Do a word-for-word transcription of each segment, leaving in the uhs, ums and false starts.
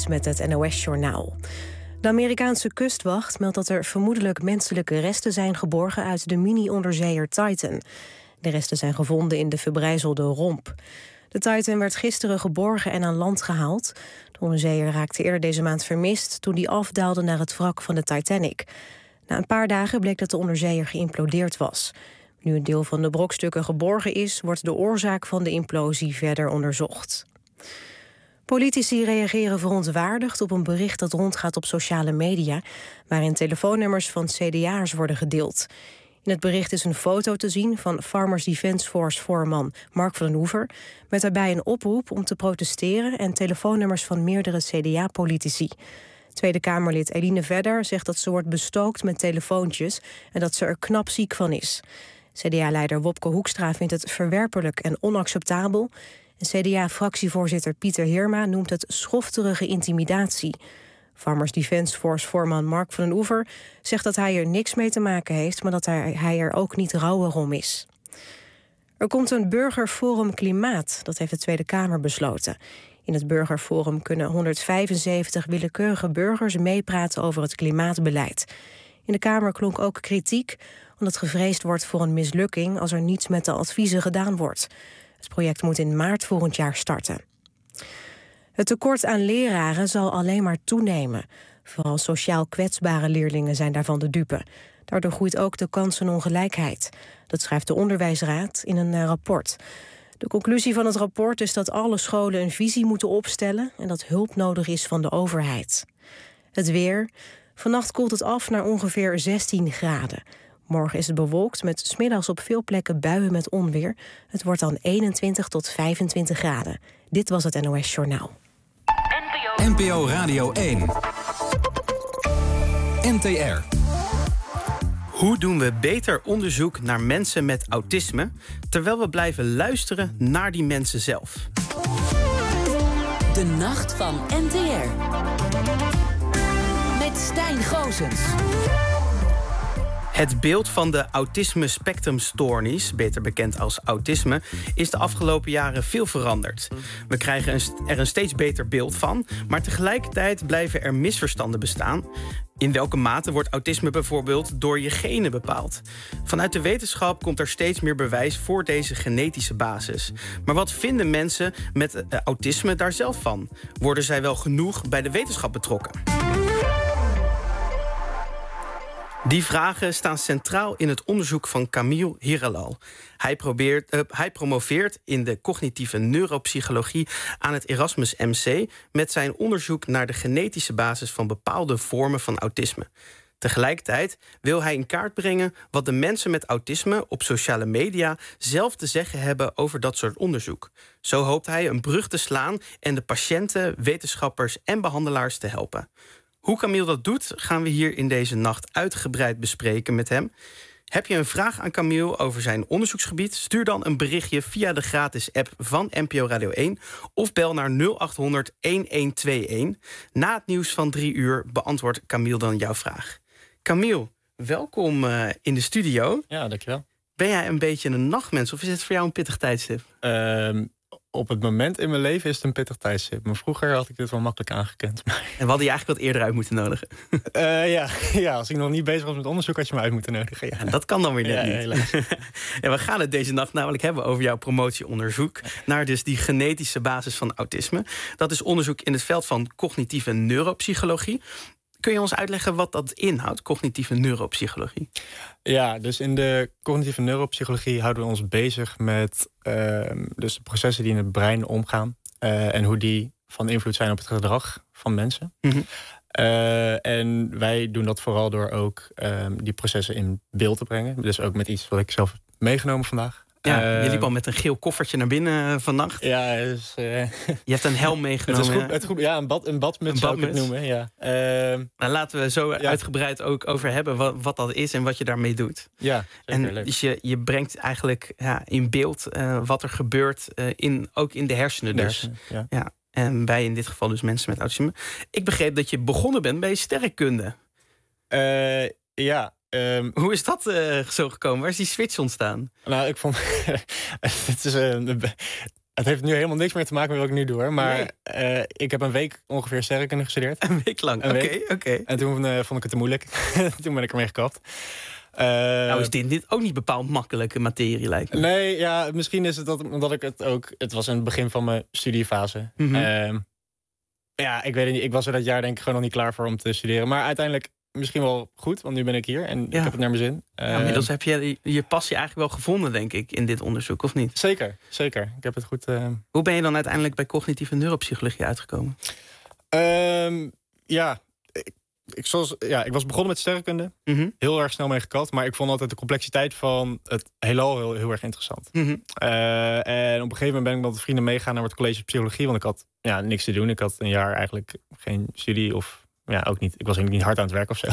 is met het N O S-journaal. De Amerikaanse kustwacht meldt dat er vermoedelijk menselijke resten zijn geborgen uit de mini-onderzeeër Titan. De resten zijn gevonden in de verbrijzelde romp. De Titan werd gisteren geborgen en aan land gehaald. De onderzeeër raakte eerder deze maand vermist toen die afdaalde naar het wrak van de Titanic. Na een paar dagen bleek dat de onderzeeër geïmplodeerd was. Nu een deel van de brokstukken geborgen is, wordt de oorzaak van de implosie verder onderzocht. Politici reageren verontwaardigd op een bericht dat rondgaat op sociale media, waarin telefoonnummers van C D A'ers worden gedeeld. In het bericht is een foto te zien van Farmers Defence Force-voorman Mark van den Oever, met daarbij een oproep om te protesteren en telefoonnummers van meerdere C D A-politici. Tweede Kamerlid Eline Vedder zegt dat ze wordt bestookt met telefoontjes en dat ze er knap ziek van is. C D A-leider Wopke Hoekstra vindt het verwerpelijk en onacceptabel. En C D A-fractievoorzitter Pieter Heerma noemt het schofterige intimidatie. Farmers Defence Force-voorman Mark van den Oever zegt dat hij er niks mee te maken heeft, maar dat hij, hij er ook niet rouwig om is. Er komt een burgerforum Klimaat, dat heeft de Tweede Kamer besloten. In het burgerforum kunnen honderdvijfenzeventig willekeurige burgers meepraten over het klimaatbeleid. In de Kamer klonk ook kritiek, omdat gevreesd wordt voor een mislukking als er niets met de adviezen gedaan wordt. Het project moet in maart volgend jaar starten. Het tekort aan leraren zal alleen maar toenemen. Vooral sociaal kwetsbare leerlingen zijn daarvan de dupe. Daardoor groeit ook de kansenongelijkheid. Dat schrijft de Onderwijsraad in een rapport. De conclusie van het rapport is dat alle scholen een visie moeten opstellen en dat hulp nodig is van de overheid. Het weer. Vannacht koelt het af naar ongeveer zestien graden. Morgen is het bewolkt met 's middags op veel plekken buien met onweer. Het wordt dan eenentwintig tot vijfentwintig graden. Dit was het N O S-journaal. N P O Radio één. N T R. Hoe doen we beter onderzoek naar mensen met autisme, terwijl we blijven luisteren naar die mensen zelf? De Nacht van N T R. Met Stijn Goosens. Het beeld van de autisme-spectrumstoornis, beter bekend als autisme, is de afgelopen jaren veel veranderd. We krijgen er een steeds beter beeld van, maar tegelijkertijd blijven er misverstanden bestaan. In welke mate wordt autisme bijvoorbeeld door je genen bepaald? Vanuit de wetenschap komt er steeds meer bewijs voor deze genetische basis. Maar wat vinden mensen met uh, autisme daar zelf van? Worden zij wel genoeg bij de wetenschap betrokken? Die vragen staan centraal in het onderzoek van Camille Hiralal. Hij, probeert, uh, hij promoveert in de cognitieve neuropsychologie aan het Erasmus M C met zijn onderzoek naar de genetische basis van bepaalde vormen van autisme. Tegelijkertijd wil hij in kaart brengen wat de mensen met autisme op sociale media zelf te zeggen hebben over dat soort onderzoek. Zo hoopt hij een brug te slaan en de patiënten, wetenschappers en behandelaars te helpen. Hoe Camille dat doet, gaan we hier in deze nacht uitgebreid bespreken met hem. Heb je een vraag aan Camille over zijn onderzoeksgebied? Stuur dan een berichtje via de gratis app van N P O Radio één... of bel naar nul acht honderd elf tweeëntig. Na het nieuws van drie uur beantwoordt Camille dan jouw vraag. Camille, welkom uh, in de studio. Ja, dankjewel. Ben jij een beetje een nachtmens of is het voor jou een pittig tijdstip? Uh, op het moment in mijn leven is het een pittig tijdstip. Maar vroeger had ik dit wel makkelijk aangekend. En we hadden je eigenlijk wat eerder uit moeten nodigen. Uh, ja, ja, als ik nog niet bezig was met onderzoek had je me uit moeten nodigen. Ja. En dat kan dan weer net ja, niet. Helaas. Ja, we gaan het deze nacht namelijk hebben over jouw promotieonderzoek naar dus die genetische basis van autisme. Dat is onderzoek in het veld van cognitieve neuropsychologie. Kun je ons uitleggen wat dat inhoudt, cognitieve neuropsychologie? Ja, dus in de cognitieve neuropsychologie houden we ons bezig met uh, dus de processen die in het brein omgaan. Uh, en hoe die van invloed zijn op het gedrag van mensen. Mm-hmm. Uh, en wij doen dat vooral door ook uh, die processen in beeld te brengen. Dus ook met iets wat ik zelf heb meegenomen vandaag. Ja, uh, je liep al met een geel koffertje naar binnen vannacht. Ja, dus, uh, je hebt een helm meegenomen. Het is goed, het goed, ja, een, bad, een badmuts een zou badmuts. ik het noemen. Ja. Uh, nou, laten we zo ja. uitgebreid ook over hebben wat, wat dat is en wat je daarmee doet. Ja, zeker, en leuk. Dus je, je brengt eigenlijk ja, in beeld uh, wat er gebeurt, uh, in, ook in de hersenen. De dus. hersenen, ja. Ja, en bij in dit geval dus mensen met autisme. Ik begreep dat je begonnen bent bij sterrenkunde. Uh, ja. Um, Hoe is dat uh, zo gekomen? Waar is die switch ontstaan? Nou, ik vond... het is een, Het heeft nu helemaal niks meer te maken met wat ik nu doe, hoor. Maar nee. uh, ik heb een week ongeveer sterrenkunde gestudeerd. Een week lang, oké. Okay, okay. En toen uh, vond ik het te moeilijk. Toen ben ik ermee gekapt. Uh, nou is dit, dit ook niet bepaald makkelijke materie, lijkt me. Nee, ja, misschien is het dat omdat ik het ook... Het was in het begin van mijn studiefase. Mm-hmm. Uh, ja, ik weet het niet. Ik was er dat jaar denk ik gewoon nog niet klaar voor om te studeren. Maar uiteindelijk misschien wel goed, want nu ben ik hier en ja. ik heb het naar mijn zin. Uh, ja, inmiddels heb je je passie eigenlijk wel gevonden, denk ik, in dit onderzoek, of niet? Zeker, zeker. Ik heb het goed... Uh... Hoe ben je dan uiteindelijk bij cognitieve neuropsychologie uitgekomen? Uh, ja... Ik... Ik, zoals, ja, ik was begonnen met sterrenkunde. Mm-hmm. Heel erg snel mee gekapt. Maar ik vond altijd de complexiteit van het heelal heel, heel erg interessant. Mm-hmm. Uh, en op een gegeven moment ben ik met vrienden meegaan naar het college psychologie. Want ik had ja, niks te doen. Ik had een jaar eigenlijk geen studie. Of ja, ook niet. Ik was niet hard aan het werk of zo.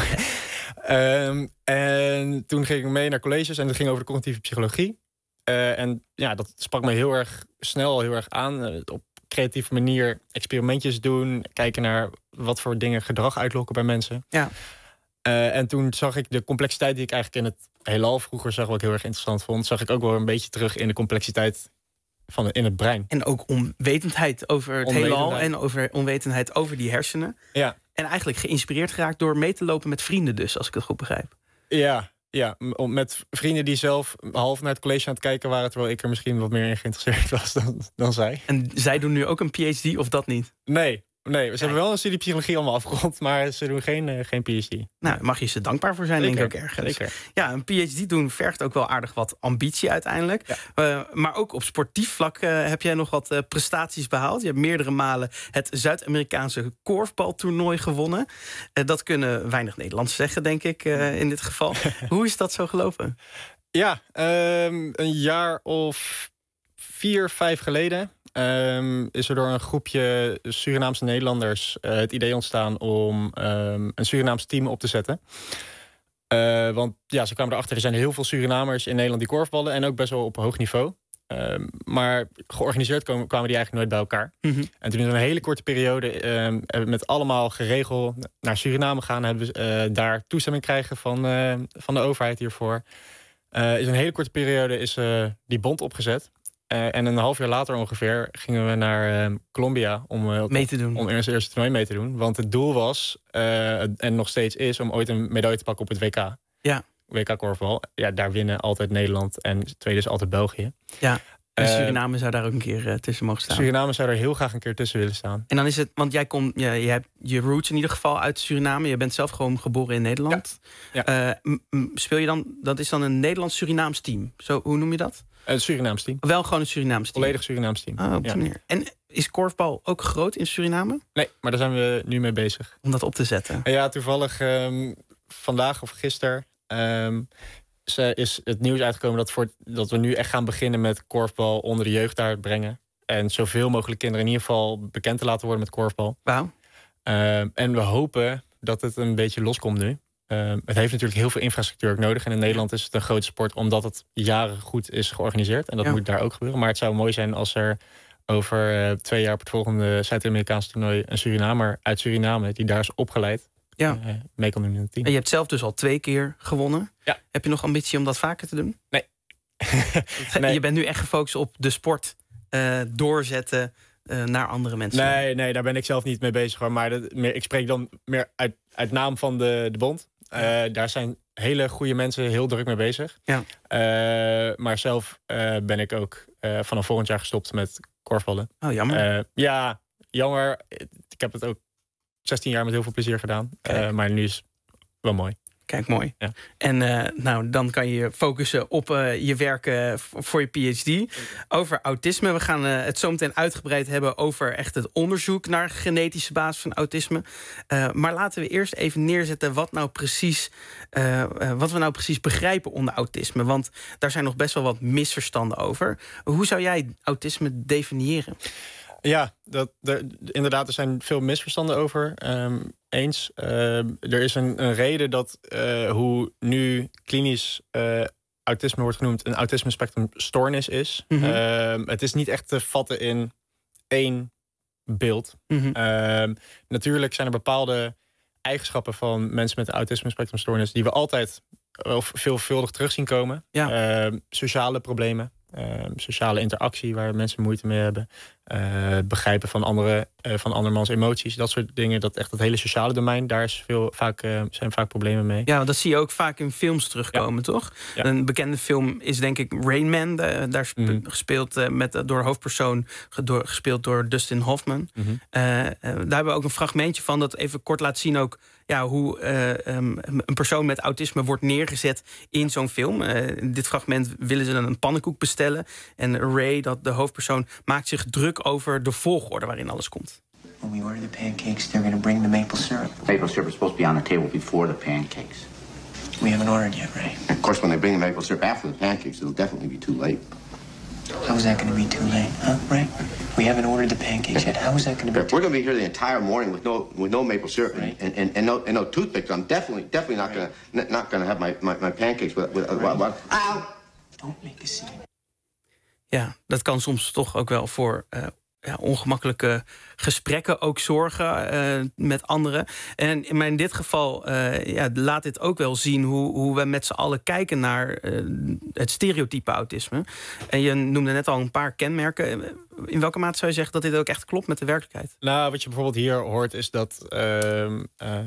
um, en toen ging ik mee naar colleges. En het ging over de cognitieve psychologie. Uh, en ja, dat sprak me heel erg snel heel erg aan. Uh, op creatieve manier experimentjes doen. Kijken naar wat voor dingen gedrag uitlokken bij mensen. Ja. Uh, en toen zag ik de complexiteit die ik eigenlijk in het heelal vroeger zag, wat ik heel erg interessant vond, zag ik ook wel een beetje terug in de complexiteit van de, in het brein. En ook onwetendheid over het heelal en over onwetendheid over die hersenen. Ja. En eigenlijk geïnspireerd geraakt door mee te lopen met vrienden dus, als ik het goed begrijp. Ja. Ja, met vrienden die zelf half naar het college aan het kijken waren, terwijl ik er misschien wat meer in geïnteresseerd was dan, dan zij. En zij doen nu ook een P H D of dat niet? Nee, nee, ze hebben wel een studie psychologie allemaal afgerond, maar ze doen geen, uh, geen P H D. Nou, mag je ze dankbaar voor zijn, zeker, denk ik ook ergens. Zeker. Ja, een P H D doen vergt ook wel aardig wat ambitie uiteindelijk. Ja. Uh, maar ook op sportief vlak uh, heb jij nog wat uh, prestaties behaald. Je hebt meerdere malen het Zuid-Amerikaanse korfbaltoernooi gewonnen. Uh, dat kunnen weinig Nederlands zeggen, denk ik, uh, in dit geval. Hoe is dat zo gelopen? Ja, um, een jaar of vier, vijf geleden Um, is er door een groepje Surinaamse Nederlanders uh, het idee ontstaan om um, een Surinaams team op te zetten. Uh, want ja, ze kwamen erachter, er zijn heel veel Surinamers in Nederland die korfballen en ook best wel op hoog niveau. Um, maar georganiseerd kwamen, kwamen die eigenlijk nooit bij elkaar. Mm-hmm. En toen in een hele korte periode um, hebben we met allemaal geregeld naar Suriname gaan. Hebben we uh, daar toestemming krijgen van, uh, van de overheid hiervoor. Uh, in een hele korte periode is uh, die bond opgezet. Uh, en een half jaar later ongeveer gingen we naar uh, Colombia om, uh, mee te doen. om eerst eerste toernooi mee te doen. Want het doel was, uh, en nog steeds is, om ooit een medaille te pakken op het W K. Ja. W K korfbal. Ja, daar winnen altijd Nederland en tweede is altijd België. Ja. En Suriname uh, zou daar ook een keer uh, tussen mogen staan. Suriname zou er heel graag een keer tussen willen staan. En dan is het, want jij komt, ja, je hebt je roots in ieder geval uit Suriname. Je bent zelf gewoon geboren in Nederland. Ja. Ja. Uh, m- m- speel je dan, dat is dan een Nederlands-Surinaams team. Zo, hoe noem je dat? Een Surinaams team. Wel gewoon een Surinaams team. Volledig Surinaams team. Oh, op die ja. manier. En is korfbal ook groot in Suriname? Nee, maar daar zijn we nu mee bezig. Om dat op te zetten? Ja, toevallig um, vandaag of gisteren um, is het nieuws uitgekomen dat, voor, dat we nu echt gaan beginnen met korfbal onder de jeugd daar brengen. En zoveel mogelijk kinderen in ieder geval bekend te laten worden met korfbal. Wauw. Um, en we hopen dat het een beetje loskomt nu. Uh, het heeft natuurlijk heel veel infrastructuur ook nodig. En in Nederland is het een grote sport omdat het jaren goed is georganiseerd. En dat ja. moet daar ook gebeuren. Maar het zou mooi zijn als er over uh, twee jaar op het volgende Zuid-Amerikaanse toernooi een Surinamer uit Suriname die daar is opgeleid ja. uh, mee kan doen in het team. En je hebt zelf dus al twee keer gewonnen. Ja. Heb je nog ambitie om dat vaker te doen? Nee. nee. Je bent nu echt gefocust op de sport uh, doorzetten uh, naar andere mensen. Nee, nee, daar ben ik zelf niet mee bezig hoor. Maar dat, meer, ik spreek dan meer uit, uit naam van de, de bond. Uh, daar zijn hele goede mensen heel druk mee bezig. Ja. Uh, maar zelf uh, ben ik ook uh, vanaf volgend jaar gestopt met korfballen. Oh, jammer. Uh, ja, jammer. Ik heb het ook zestien jaar met heel veel plezier gedaan. Uh, maar nu is het wel mooi. Kijk, mooi. Ja. En uh, nou, dan kan je focussen op uh, je werk uh, voor je P H D. Over autisme. We gaan uh, het zo meteen uitgebreid hebben over echt het onderzoek naar genetische basis van autisme. Uh, maar laten we eerst even neerzetten wat, nou precies, uh, uh, wat we nou precies begrijpen onder autisme. Want daar zijn nog best wel wat misverstanden over. Hoe zou jij autisme definiëren? Ja, dat, er, inderdaad, er zijn veel misverstanden over. Um, eens. Uh, er is een, een reden dat uh, hoe nu klinisch uh, autisme wordt genoemd een autisme spectrum stoornis is. Mm-hmm. Uh, het is niet echt te vatten in één beeld. Mm-hmm. Uh, natuurlijk zijn er bepaalde eigenschappen van mensen met een autisme spectrum stoornis die we altijd of veelvuldig terug zien komen. Ja. Uh, sociale problemen. uh, sociale interactie waar mensen moeite mee hebben. Uh, begrijpen van, andere, uh, van andermans emoties. Dat soort dingen. Dat echt het hele sociale domein. Daar is veel, vaak, uh, zijn vaak problemen mee. Ja, dat zie je ook vaak in films terugkomen, ja. toch? Ja. Een bekende film is denk ik Rain Man. De, daar spe- mm-hmm. gespeeld uh, met, door hoofdpersoon. Door, gespeeld door Dustin Hoffman. Mm-hmm. Uh, uh, daar hebben we ook een fragmentje van. Dat even kort laat zien ook. Ja, hoe uh, um, een persoon met autisme wordt neergezet in zo'n film. Uh, in dit fragment willen ze dan een pannenkoek bestellen. En Ray, dat de hoofdpersoon, maakt zich druk over de volgorde waarin alles komt. When we order the pancakes, they're going to bring the maple syrup. Maple syrup is supposed to be on the table before the pancakes. We haven't ordered yet, Ray. Of course, when they bring the maple syrup after the pancakes, it'll definitely be too late. How is that going to be too late, huh, Ray? We haven't ordered the pancakes yet. How is that going to be? We're going to be here the entire morning with no with no maple syrup right. and, and, and no and no toothpicks. I'm definitely definitely not right. going not going to have my, my, my pancakes with with. Right. Uh, what, ow! Don't make a scene. Ja, dat kan soms toch ook wel voor uh, ja, ongemakkelijke gesprekken ook zorgen uh, met anderen. En maar in dit geval uh, ja, laat dit ook wel zien hoe, hoe we met z'n allen kijken naar uh, het stereotype autisme. En je noemde net al een paar kenmerken. In welke mate zou je zeggen dat dit ook echt klopt met de werkelijkheid? Nou, wat je bijvoorbeeld hier hoort is dat uh, uh,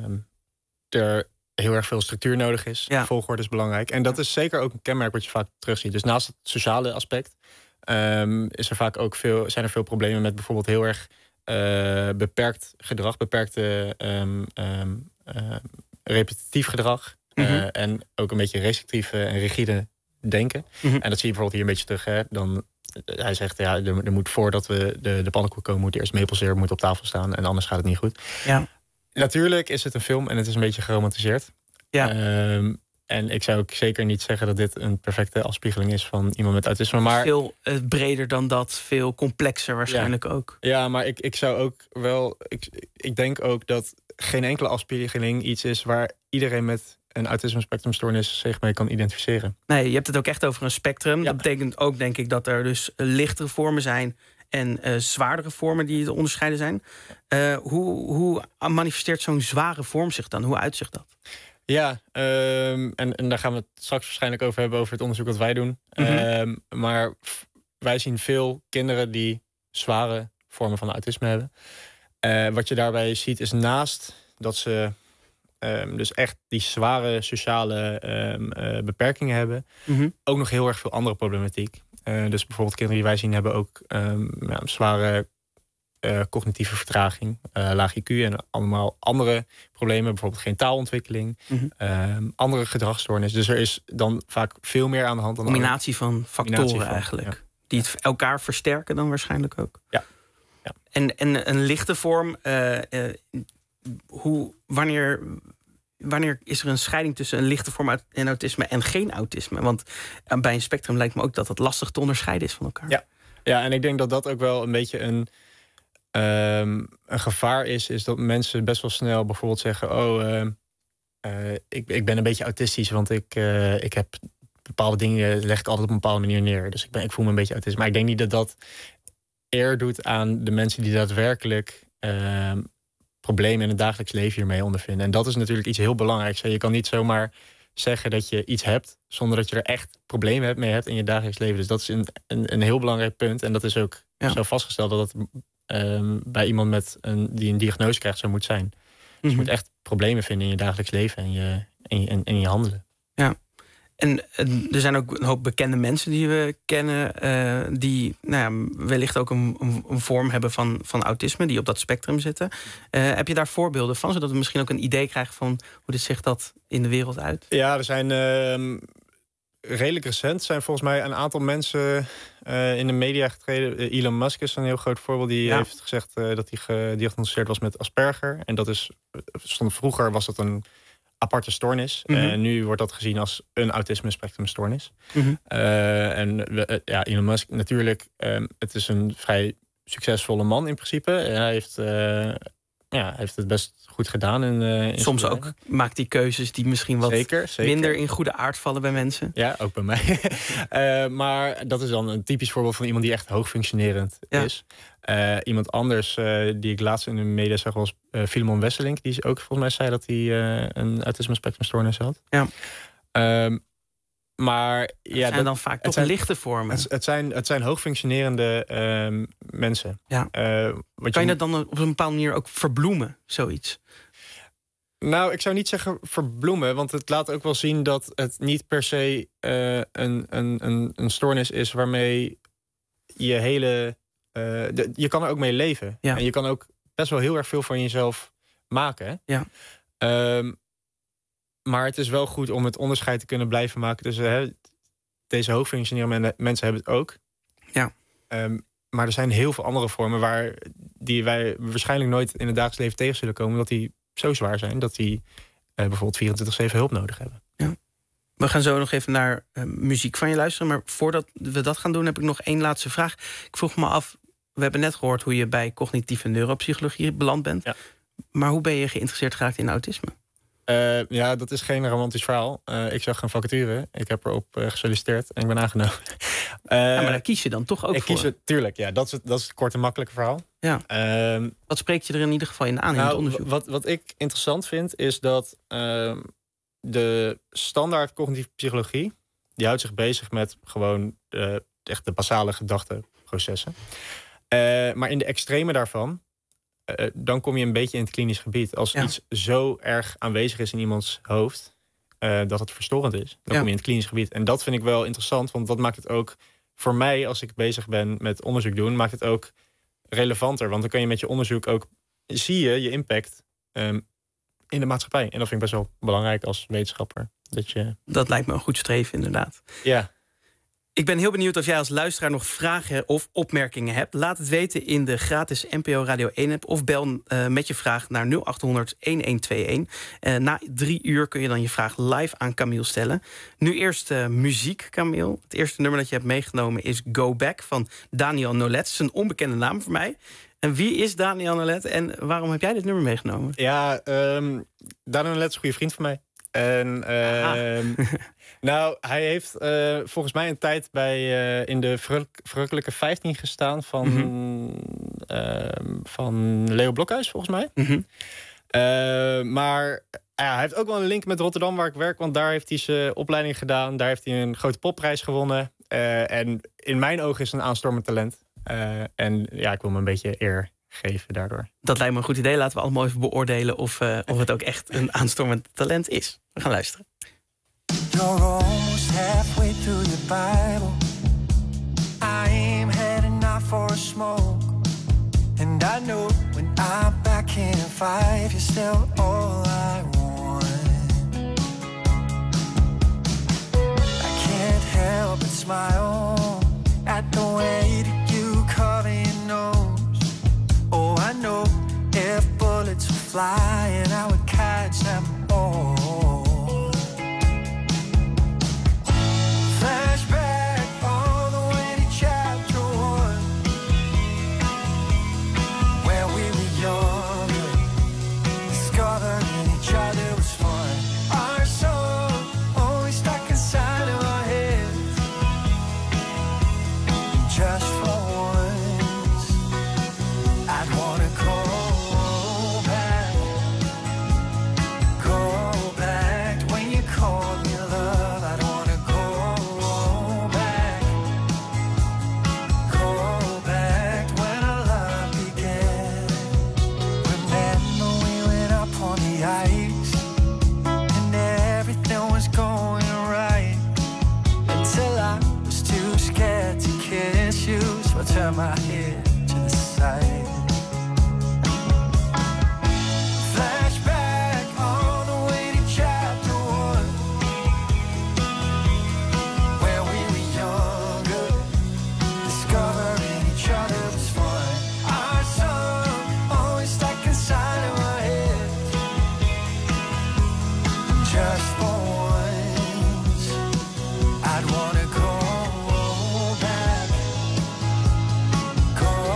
er heel erg veel structuur nodig is. Ja. Volgorde is belangrijk. En dat is zeker ook een kenmerk wat je vaak terugziet. Dus naast het sociale aspect Um, is er vaak ook veel, zijn er veel problemen met bijvoorbeeld heel erg uh, beperkt gedrag, beperkte um, um, uh, repetitief gedrag. Mm-hmm. Uh, en ook een beetje restrictief en rigide denken. Mm-hmm. En dat zie je bijvoorbeeld hier een beetje terug. Hè? Dan, hij zegt, ja, er, er moet voordat we de, de pannenkoek komen, moet eerst maple syrup moet op tafel staan. En anders gaat het niet goed. Ja. Natuurlijk is het een film en het is een beetje geromantiseerd. Ja. Um, En ik zou ook zeker niet zeggen dat dit een perfecte afspiegeling is van iemand met autisme. Maar veel uh, breder dan dat, veel complexer waarschijnlijk ja. ook. Ja, maar ik, ik zou ook wel. Ik, ik denk ook dat geen enkele afspiegeling iets is waar iedereen met een autisme-spectrumstoornis zich mee kan identificeren. Nee, je hebt het ook echt over een spectrum. Ja. Dat betekent ook, denk ik, dat er dus lichtere vormen zijn en uh, zwaardere vormen die te onderscheiden zijn. Uh, hoe, hoe manifesteert zo'n zware vorm zich dan? Hoe uitzicht dat? Ja, um, en, en daar gaan we het straks waarschijnlijk over hebben, over het onderzoek wat wij doen. Mm-hmm. Um, maar f- wij zien veel kinderen die zware vormen van autisme hebben. Uh, wat je daarbij ziet is naast dat ze um, dus echt die zware sociale um, uh, beperkingen hebben, mm-hmm. ook nog heel erg veel andere problematiek. Uh, dus bijvoorbeeld kinderen die wij zien hebben ook um, ja, zware Uh, cognitieve vertraging, uh, laag I Q en allemaal andere problemen, bijvoorbeeld geen taalontwikkeling, mm-hmm. uh, andere gedragsstoornissen. Dus er is dan vaak veel meer aan de hand. Een combinatie van factoren combinatie van, eigenlijk, ja. die het elkaar versterken dan waarschijnlijk ook. Ja. ja. En, en een lichte vorm, uh, uh, hoe, wanneer, wanneer is er een scheiding tussen een lichte vorm en autisme en geen autisme? Want uh, bij een spectrum lijkt me ook dat het lastig te onderscheiden is van elkaar. Ja, ja en ik denk dat dat ook wel een beetje een Um, een gevaar is, is dat mensen best wel snel bijvoorbeeld zeggen, oh, uh, uh, ik, ik ben een beetje autistisch, want ik, uh, ik heb bepaalde dingen, leg ik altijd op een bepaalde manier neer. Dus ik, ben, ik voel me een beetje autistisch. Maar ik denk niet dat dat eer doet aan de mensen die daadwerkelijk uh, problemen in het dagelijks leven hiermee ondervinden. En dat is natuurlijk iets heel belangrijks. Je kan niet zomaar zeggen dat je iets hebt zonder dat je er echt problemen mee hebt in je dagelijks leven. Dus dat is een, een, een heel belangrijk punt. En dat is ook ja. zo vastgesteld dat het Um, bij iemand met een, die een diagnose krijgt, zo moet zijn. Dus mm-hmm. je moet echt problemen vinden in je dagelijks leven en je, en je, en, en je handelen. Ja. En, en er zijn ook een hoop bekende mensen die we kennen, uh, die nou ja, wellicht ook een, een, een vorm hebben van, van autisme, die op dat spectrum zitten. Uh, heb je daar voorbeelden van, zodat we misschien ook een idee krijgen van hoe dit zich dat in de wereld uit? Ja, er zijn uh, redelijk recent zijn volgens mij een aantal mensen uh, in de media getreden. Uh, Elon Musk is een heel groot voorbeeld. Die ja. heeft gezegd uh, dat hij gediagnosticeerd was met Asperger. En dat is, stond, vroeger was dat een aparte stoornis. Mm-hmm. En nu wordt dat gezien als een autisme-spectrumstoornis. Mm-hmm. Uh, en uh, ja, Elon Musk natuurlijk, um, het is een vrij succesvolle man in principe. En hij heeft, uh, ja, heeft het best goed gedaan. In, uh, in Soms ook leven. Maakt hij keuzes die misschien wat zeker, zeker. minder in goede aard vallen bij mensen. Ja, ook bij mij. uh, maar dat is dan een typisch voorbeeld van iemand die echt hoogfunctionerend ja. is. Uh, iemand anders uh, die ik laatst in de media zag was uh, Filemon Wesselink. Die ook volgens mij zei dat hij uh, een autisme spectrumstoornis had. Ja. Um, maar Het ja, zijn dat, dan vaak het toch zijn, lichte vormen. Het, het, zijn, het zijn hoogfunctionerende um, mensen. Ja. Uh, wat kan je je dat dan op een bepaalde manier ook verbloemen, zoiets? Nou, ik zou niet zeggen verbloemen, want het laat ook wel zien dat het niet per se uh, een, een, een, een stoornis is waarmee je hele... Uh, de, je kan er ook mee leven. Ja. En je kan ook best wel heel erg veel van jezelf maken. Ja. Um, maar het is wel goed om het onderscheid te kunnen blijven maken. Dus uh, deze hoogfunctionerende mensen hebben het ook. Ja. Um, maar er zijn heel veel andere vormen waar die wij waarschijnlijk nooit in het dagelijks leven tegen zullen komen, dat die zo zwaar zijn dat die uh, bijvoorbeeld vierentwintig zeven hulp nodig hebben. Ja. We gaan zo nog even naar uh, muziek van je luisteren. Maar voordat we dat gaan doen, heb ik nog één laatste vraag. Ik vroeg me af, we hebben net gehoord hoe je bij cognitieve neuropsychologie beland bent. Ja. Maar hoe ben je geïnteresseerd geraakt in autisme? Uh, ja, dat is geen romantisch verhaal. Uh, ik zag een vacature. Ik heb erop uh, gesolliciteerd en ik ben aangenomen. Uh, ja, maar daar kies je dan toch ook ik voor? Kies het, tuurlijk, ja. Dat is het, dat is het korte, makkelijke verhaal. Ja. Uh, wat spreekt je er in ieder geval in aan nou, in het onderzoek? Wat, wat ik interessant vind, is dat uh, de standaard cognitieve psychologie, die houdt zich bezig met gewoon uh, echt de basale gedachteprocessen. Uh, maar in de extreme daarvan, Uh, dan kom je een beetje in het klinisch gebied. Als ja. iets zo erg aanwezig is in iemands hoofd, uh, dat het verstorend is, dan ja. kom je in het klinisch gebied. En dat vind ik wel interessant, want dat maakt het ook voor mij, als ik bezig ben met onderzoek doen, maakt het ook relevanter. Want dan kan je met je onderzoek ook, zie je je impact um, in de maatschappij. En dat vind ik best wel belangrijk als wetenschapper. Dat, je... dat lijkt me een goed streven, inderdaad. Ja. Ik ben heel benieuwd of jij als luisteraar nog vragen of opmerkingen hebt. Laat het weten in de gratis N P O Radio één app of bel uh, met je vraag naar nul acht honderd elf tweeëntig. Uh, na drie uur kun je dan je vraag live aan Camille stellen. Nu eerst uh, muziek, Camille. Het eerste nummer dat je hebt meegenomen is Go Back van Daniel Nolet. Dat is een onbekende naam voor mij. En wie is Daniel Nolet en waarom heb jij dit nummer meegenomen? Ja, um, Daniel Nolet is een goede vriend van mij. En uh, nou, hij heeft uh, volgens mij een tijd bij uh, in de verrukkelijke vijftien gestaan van, mm-hmm. uh, van Leo Blokhuis, volgens mij. Mm-hmm. Uh, maar uh, hij heeft ook wel een link met Rotterdam waar ik werk, want daar heeft hij zijn opleiding gedaan. Daar heeft hij een grote popprijs gewonnen. Uh, en in mijn ogen is het een aanstormend talent. Uh, en ja, ik wil me een beetje eer geven daardoor. Dat lijkt me een goed idee. Laten we allemaal even beoordelen of, uh, of het ook echt een aanstormend talent is. We gaan luisteren. You're almost halfway through your Bible. I'm heading out for a smoke. And I know when I'm back in five, you're still all I want. I can't help but smile at the way that you cover your nose. Oh, I know if bullets were flying, I would catch them all. Flashback all the way to chapter one, where we were younger, discovering each other was fun. Our song always stuck inside of our heads, just for once, I'd wanna go back, go back when you called me love. I'd wanna go back, go back when our love began. Remember we went up on the ice and everything was going right until I was too scared to kiss you, so I turned my head to the side. Flashback all the way to chapter one, where we were younger, discovering each other was fun. Our song always stuck inside of our heads, just for once, I'd wanna go back, go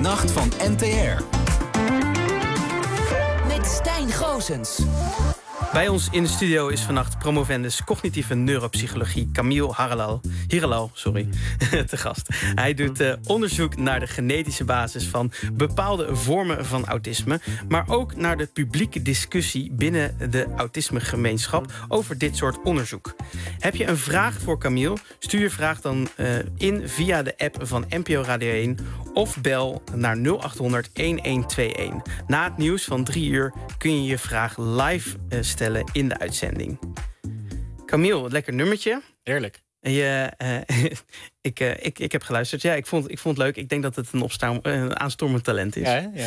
nacht van N T R. Met Stijn Goossens. Bij ons in de studio is vannacht promovendus cognitieve neuropsychologie Camille Harelal, Hiralal, sorry, te gast. Hij doet uh, onderzoek naar de genetische basis van bepaalde vormen van autisme, maar ook naar de publieke discussie binnen de autismegemeenschap over dit soort onderzoek. Heb je een vraag voor Camille? Stuur je vraag dan uh, in via de app van N P O Radio één of bel naar nul acht honderd elf tweeënentwintig. Na het nieuws van drie uur kun je je vraag live uh, stellen in de uitzending. Camille, lekker nummertje. Eerlijk. Je, uh, ik, uh, ik, ik heb geluisterd. Ja, ik vond, ik vond het leuk. Ik denk dat het een, opstaan, een aanstormend talent is. Ja, ja.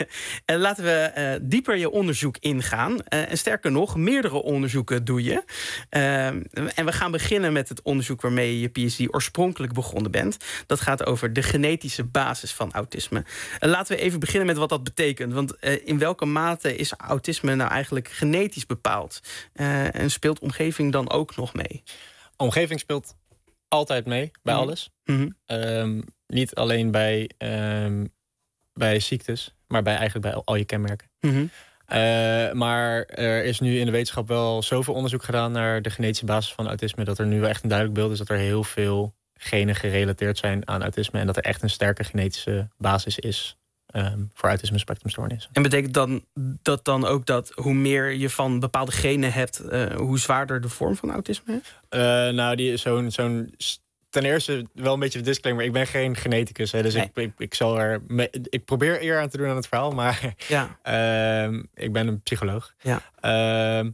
En laten we uh, dieper je onderzoek ingaan. Uh, en sterker nog, meerdere onderzoeken doe je. Uh, en we gaan beginnen met het onderzoek waarmee je je P H D oorspronkelijk begonnen bent. Dat gaat over de genetische basis van autisme. Uh, laten we even beginnen met wat dat betekent. Want uh, in welke mate is autisme nou eigenlijk genetisch bepaald? Uh, en speelt omgeving dan ook nog mee? Omgeving speelt altijd mee bij mm. alles. Mm-hmm. Um, niet alleen bij, um, bij ziektes, maar bij eigenlijk bij al je kenmerken. Mm-hmm. Uh, maar er is nu in de wetenschap wel zoveel onderzoek gedaan naar de genetische basis van autisme, dat er nu wel echt een duidelijk beeld is dat er heel veel genen gerelateerd zijn aan autisme en dat er echt een sterke genetische basis is um, voor autisme spectrumstoornissen. En betekent dan dat dan ook dat hoe meer je van bepaalde genen hebt, uh, hoe zwaarder de vorm van autisme is? Uh, nou, die zo'n zo'n ten eerste wel een beetje een disclaimer. Ik ben geen geneticus, hè, dus nee. ik, ik, ik zal er me, ik probeer eer aan te doen aan het verhaal, maar ja. uh, ik ben een psycholoog. Ja. Uh,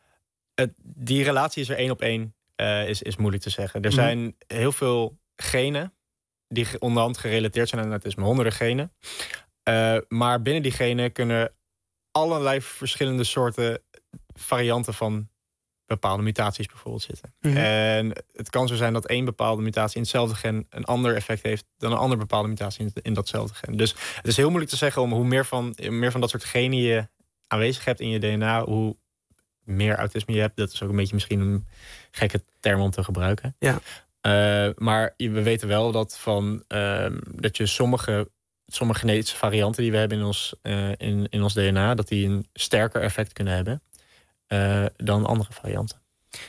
het, die relatie is er één op één, uh, is, is moeilijk te zeggen. Er mm-hmm. zijn heel veel genen die onderhand gerelateerd zijn aan autisme, honderden genen. Uh, maar binnen die genen kunnen allerlei verschillende soorten varianten van bepaalde mutaties bijvoorbeeld zitten. Mm-hmm. En het kan zo zijn dat één bepaalde mutatie in hetzelfde gen een ander effect heeft dan een andere bepaalde mutatie in, in datzelfde gen. Dus het is heel moeilijk te zeggen om hoe meer van, meer van dat soort genen je aanwezig hebt in je D N A, hoe meer autisme je hebt. Dat is ook een beetje misschien een gekke term om te gebruiken. Ja. Uh, maar we weten wel dat van uh, dat je sommige, sommige genetische varianten die we hebben in ons, uh, in, in ons D N A, dat die een sterker effect kunnen hebben uh, dan andere varianten.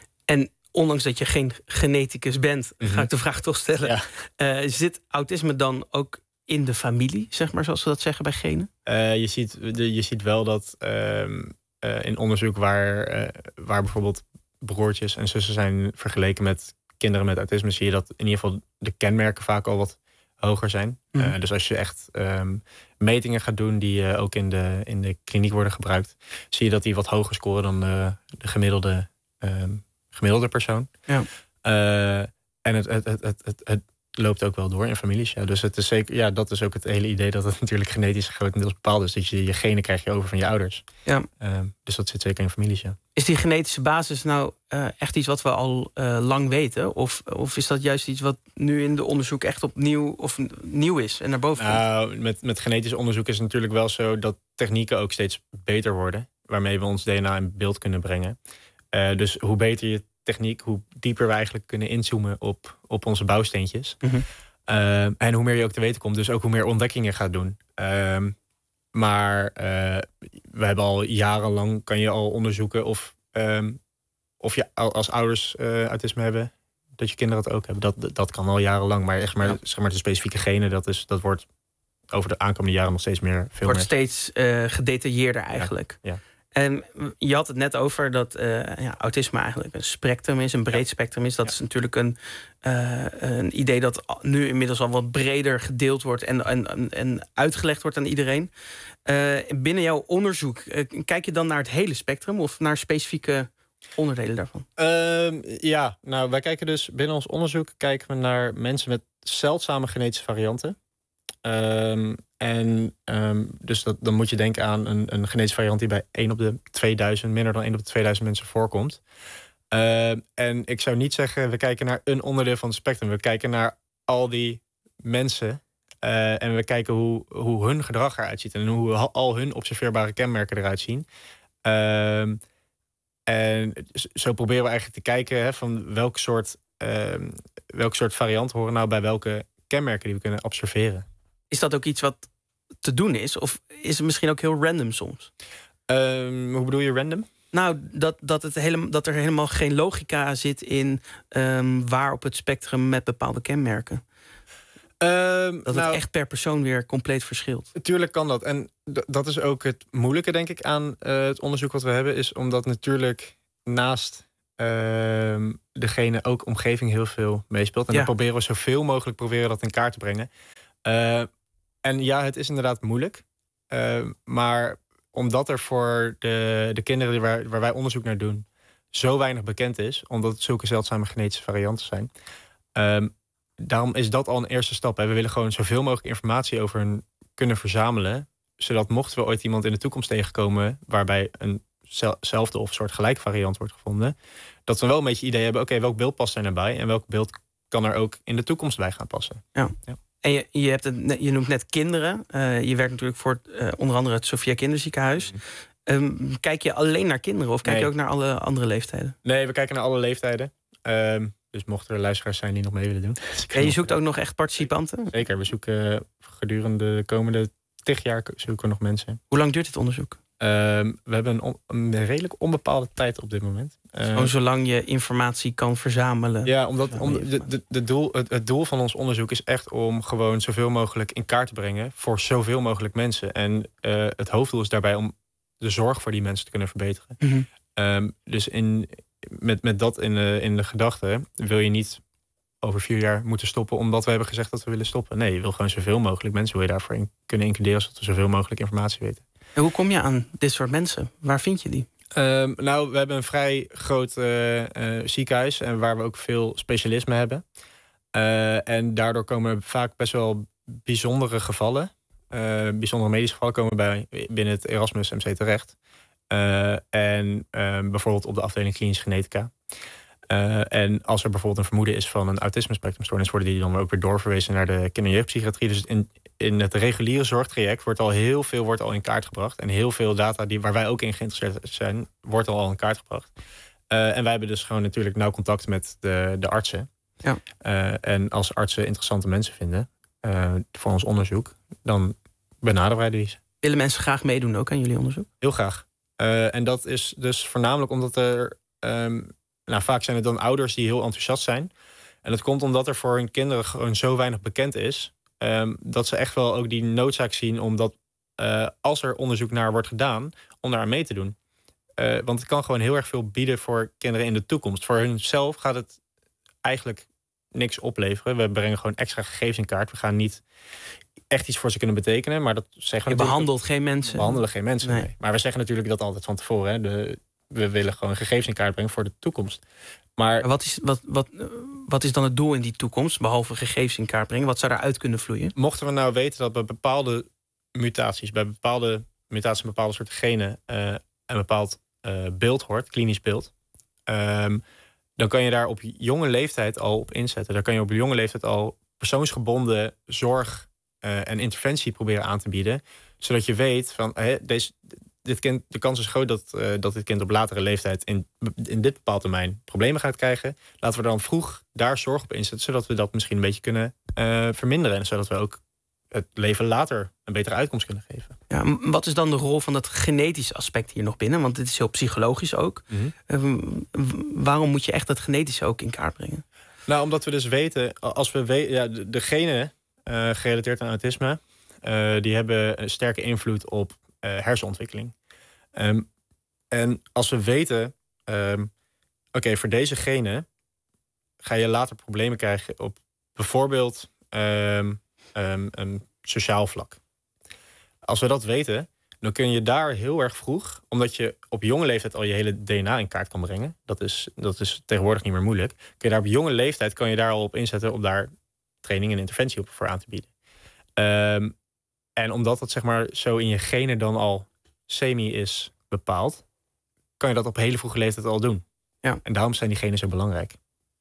En ondanks dat je geen geneticus bent, mm-hmm. ga ik de vraag toch stellen. Ja. Uh, zit autisme dan ook in de familie, zeg maar, zoals ze dat zeggen bij genen? Uh, je, ziet, je ziet wel dat uh, uh, in onderzoek waar, uh, waar bijvoorbeeld broertjes en zussen zijn vergeleken met kinderen met autisme, zie je dat in ieder geval de kenmerken vaak al wat hoger zijn. Mm-hmm. Uh, dus als je echt um, metingen gaat doen die uh, ook in de, in de kliniek worden gebruikt, zie je dat die wat hoger scoren dan de, de gemiddelde, um, gemiddelde persoon. Ja. Uh, en het, het, het, het, het, het loopt ook wel door in families. Ja. Dus het is zeker, ja, dat is ook het hele idee dat het natuurlijk genetisch grotendeels bepaald is. Dat je je genen krijg je over van je ouders. Ja. Uh, dus dat zit zeker in families, ja. Is die genetische basis nou uh, echt iets wat we al uh, lang weten? Of, of is dat juist iets wat nu in de onderzoek echt opnieuw of nieuw is en naar boven komt? Nou, met, met genetisch onderzoek is het natuurlijk wel zo dat technieken ook steeds beter worden, waarmee we ons D N A in beeld kunnen brengen. Uh, dus hoe beter je techniek, hoe dieper we eigenlijk kunnen inzoomen op, op onze bouwsteentjes. Mm-hmm. Uh, en hoe meer je ook te weten komt, dus ook hoe meer ontdekkingen gaat doen. Uh, maar uh, we hebben al jarenlang, kan je al onderzoeken of, um, of je als ouders uh, autisme hebben, dat je kinderen het ook hebben. Dat, dat kan al jarenlang, maar echt maar, ja. zeg maar de specifieke genen, dat, is, dat wordt over de aankomende jaren nog steeds meer veel wordt meer. steeds uh, gedetailleerder eigenlijk. Ja, ja. En je had het net over dat uh, ja, autisme eigenlijk een spectrum is, een breed ja. spectrum is. Dat ja. is natuurlijk een, uh, een idee dat nu inmiddels al wat breder gedeeld wordt en, en, en uitgelegd wordt aan iedereen. Uh, binnen jouw onderzoek, uh, kijk je dan naar het hele spectrum of naar specifieke onderdelen daarvan? Uh, ja, nou wij kijken dus binnen ons onderzoek kijken we naar mensen met zeldzame genetische varianten. Um, en um, dus dat, dan moet je denken aan een, een genetische variant die bij één op de tweeduizend, minder dan één op de tweeduizend mensen voorkomt. Uh, en ik zou niet zeggen, we kijken naar een onderdeel van het spectrum. We kijken naar al die mensen uh, en we kijken hoe, hoe hun gedrag eruit ziet en hoe al hun observeerbare kenmerken eruit zien. Uh, en zo proberen we eigenlijk te kijken hè, van welk soort, uh, welk soort varianten horen nou bij welke kenmerken die we kunnen observeren. Is dat ook iets wat te doen is? Of is het misschien ook heel random soms? Um, hoe bedoel je random? Nou, dat, dat, het hele, dat er helemaal geen logica zit in um, waar op het spectrum met bepaalde kenmerken. Um, dat nou, het echt per persoon weer compleet verschilt. Natuurlijk kan dat. En d- dat is ook het moeilijke, denk ik, aan uh, het onderzoek wat we hebben. Is omdat natuurlijk naast uh, degene ook omgeving heel veel meespeelt. En ja. dan proberen we zoveel mogelijk proberen dat in kaart te brengen. Uh, en ja, het is inderdaad moeilijk. Uh, maar omdat er voor de, de kinderen die waar, waar wij onderzoek naar doen zo weinig bekend is, omdat het zulke zeldzame genetische varianten zijn, Um, daarom is dat al een eerste stap. Hè. We willen gewoon zoveel mogelijk informatie over hen kunnen verzamelen, zodat mochten we ooit iemand in de toekomst tegenkomen waarbij een zelfde of soort gelijke variant wordt gevonden, dat we wel een beetje idee hebben, oké, okay, welk beeld past er erbij en welk beeld kan er ook in de toekomst bij gaan passen. Ja. Ja. En je, je, hebt het, je noemt net kinderen. Uh, je werkt natuurlijk voor uh, onder andere het Sophia Kinderziekenhuis. Mm. Um, kijk je alleen naar kinderen of kijk nee. je ook naar alle andere leeftijden? Nee, we kijken naar alle leeftijden. Um, Dus mochten er luisteraars zijn die nog mee willen doen. En je zoekt ook nog echt participanten? Zeker, we zoeken gedurende de komende tig jaar zoeken we nog mensen. Hoe lang duurt dit onderzoek? Uh, we hebben een, on, een redelijk onbepaalde tijd op dit moment. Uh, Gewoon zolang je informatie kan verzamelen. Ja, omdat om de, de, de doel, het, het doel van ons onderzoek is echt om gewoon zoveel mogelijk in kaart te brengen voor zoveel mogelijk mensen. En uh, het hoofddoel is daarbij om de zorg voor die mensen te kunnen verbeteren. Mm-hmm. Um, dus in... Met, met dat in de, in de gedachte wil je niet over vier jaar moeten stoppen omdat we hebben gezegd dat we willen stoppen. Nee, je wil gewoon zoveel mogelijk mensen wil je daarvoor in kunnen includeren, zodat we zoveel mogelijk informatie weten. En hoe kom je aan dit soort mensen? Waar vind je die? Um, nou, we hebben een vrij groot uh, uh, ziekenhuis en waar we ook veel specialisme hebben. Uh, en daardoor komen er vaak best wel bijzondere gevallen. Uh, bijzondere medische gevallen komen bij binnen het Erasmus M C terecht. Uh, en uh, bijvoorbeeld op de afdeling klinische genetica. Uh, en als er bijvoorbeeld een vermoeden is van een autisme-spectrumstoornis, worden die dan ook weer doorverwezen naar de kinder- en jeugdpsychiatrie. Dus in, in het reguliere zorgtraject wordt al heel veel wordt al in kaart gebracht. En heel veel data die, waar wij ook in geïnteresseerd zijn, wordt al in kaart gebracht. Uh, en wij hebben dus gewoon natuurlijk nauw contact met de, de artsen. Ja. Uh, en als artsen interessante mensen vinden uh, voor ons onderzoek, dan benaderen wij die. Willen mensen graag meedoen ook aan jullie onderzoek? Heel graag. Uh, en dat is dus voornamelijk omdat er Um, nou, vaak zijn het dan ouders die heel enthousiast zijn. En dat komt omdat er voor hun kinderen gewoon zo weinig bekend is, Um, dat ze echt wel ook die noodzaak zien om dat, uh, als er onderzoek naar wordt gedaan, om daar aan mee te doen. Uh, want het kan gewoon heel erg veel bieden voor kinderen in de toekomst. Voor hunzelf gaat het eigenlijk niks opleveren. We brengen gewoon extra gegevens in kaart. We gaan niet echt iets voor ze kunnen betekenen, maar dat zeggen we. Je behandelt geen mensen. We behandelen geen mensen. Nee. Nee. Maar we zeggen natuurlijk dat altijd van tevoren. Hè. De, we willen gewoon gegevens in kaart brengen voor de toekomst. Maar wat is, wat, wat, wat is dan het doel in die toekomst, behalve gegevens in kaart brengen? Wat zou daaruit kunnen vloeien? Mochten we nou weten dat bij bepaalde mutaties, bij bepaalde mutaties, een bepaalde soort genen, uh, een bepaald uh, beeld hoort, klinisch beeld, um, dan kan je daar op jonge leeftijd al op inzetten. Dan kan je op jonge leeftijd al persoonsgebonden zorg uh, en interventie proberen aan te bieden, zodat je weet van hey, deze, dit kind, de kans is groot dat, uh, dat dit kind op latere leeftijd in, in dit bepaald termijn problemen gaat krijgen. Laten we dan vroeg daar zorg op inzetten, zodat we dat misschien een beetje kunnen uh, verminderen. En zodat we ook het leven later een betere uitkomst kunnen geven. Ja, wat is dan de rol van dat genetische aspect hier nog binnen? Want dit is heel psychologisch ook. Mm-hmm. Uh, waarom moet je echt dat genetische ook in kaart brengen? Nou, omdat we dus weten, als we weten, ja, de, de genen uh, gerelateerd aan autisme, uh, die hebben een sterke invloed op uh, hersenontwikkeling. Um, en als we weten, um, oké, okay, voor deze genen ga je later problemen krijgen op bijvoorbeeld um, um, een sociaal vlak. Als we dat weten, dan kun je daar heel erg vroeg, omdat je op jonge leeftijd al je hele D N A in kaart kan brengen. Dat is, dat is tegenwoordig niet meer moeilijk. Kun je daar op jonge leeftijd kan je daar al op inzetten om daar training en interventie op voor aan te bieden. Um, en omdat dat zeg maar zo in je genen dan al semi is bepaald, kan je dat op hele vroege leeftijd al doen. Ja. En daarom zijn die genen zo belangrijk.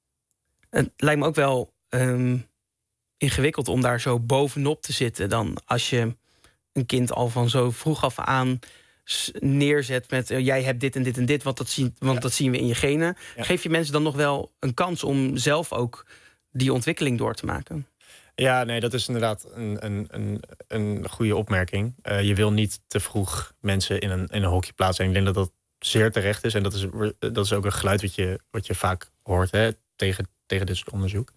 Het lijkt me ook wel um, ingewikkeld om daar zo bovenop te zitten dan als je een kind al van zo vroeg af aan neerzet met uh, jij hebt dit en dit en dit, want dat zien, want ja. dat zien we in je genen. Ja. Geef je mensen dan nog wel een kans om zelf ook die ontwikkeling door te maken? Ja, nee, dat is inderdaad een, een, een, een goede opmerking. Uh, je wil niet te vroeg mensen in een, in een hokje plaatsen. En ik denk dat dat zeer terecht is. En dat is, dat is ook een geluid wat je, wat je vaak hoort, hè, tegen, tegen dit soort onderzoek.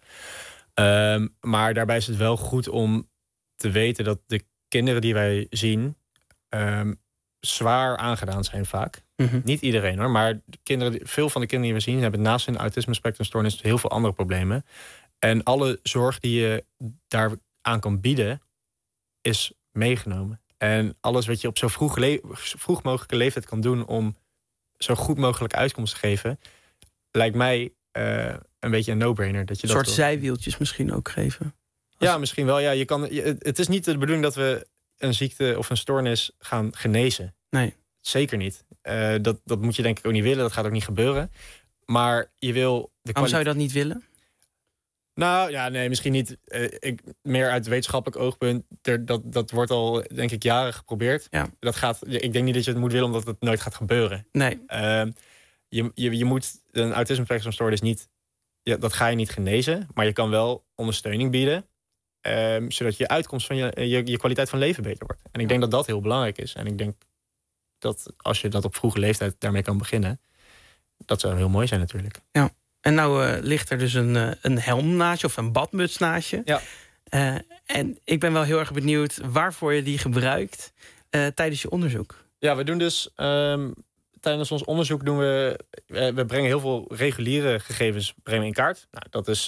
Um, maar daarbij is het wel goed om te weten dat de kinderen die wij zien Um, zwaar aangedaan zijn vaak. Mm-hmm. Niet iedereen hoor, maar de kinderen, veel van de kinderen die we zien hebben naast hun autisme spectrumstoornis heel veel andere problemen. En alle zorg die je daar aan kan bieden is meegenomen. En alles wat je op zo vroeg, le- vroeg mogelijke leeftijd kan doen om zo goed mogelijk uitkomst te geven, lijkt mij uh, een beetje een no-brainer. Dat je een dat soort zijwieltjes misschien ook geven. Als... Ja, misschien wel. Ja, je kan, je, het is niet de bedoeling dat we een ziekte of een stoornis gaan genezen. Nee. Zeker niet. Uh, dat, dat moet je denk ik ook niet willen. Dat gaat ook niet gebeuren. Maar je wil... De Waarom kwali- zou je dat niet willen? Nou, ja, nee, misschien niet. Uh, ik, meer uit wetenschappelijk oogpunt. Er, dat, dat wordt al, denk ik, jaren geprobeerd. Ja. Dat gaat, ik denk niet dat je het moet willen, omdat het nooit gaat gebeuren. Nee. Uh, je, je, je moet een autisme spectrumstoornis niet... Ja, dat ga je niet genezen. Maar je kan wel ondersteuning bieden. Um, zodat je uitkomst van je, je, je kwaliteit van leven beter wordt. En ik denk dat dat heel belangrijk is. En ik denk dat als je dat op vroege leeftijd daarmee kan beginnen, dat zou heel mooi zijn natuurlijk. Ja. En nou uh, ligt er dus een, uh, een helm naast je of een badmuts naast je. Ja. Uh, en ik ben wel heel erg benieuwd waarvoor je die gebruikt uh, tijdens je onderzoek. Ja, we doen dus um, tijdens ons onderzoek doen we, uh, we brengen heel veel reguliere gegevens brengen we in kaart. Nou, dat is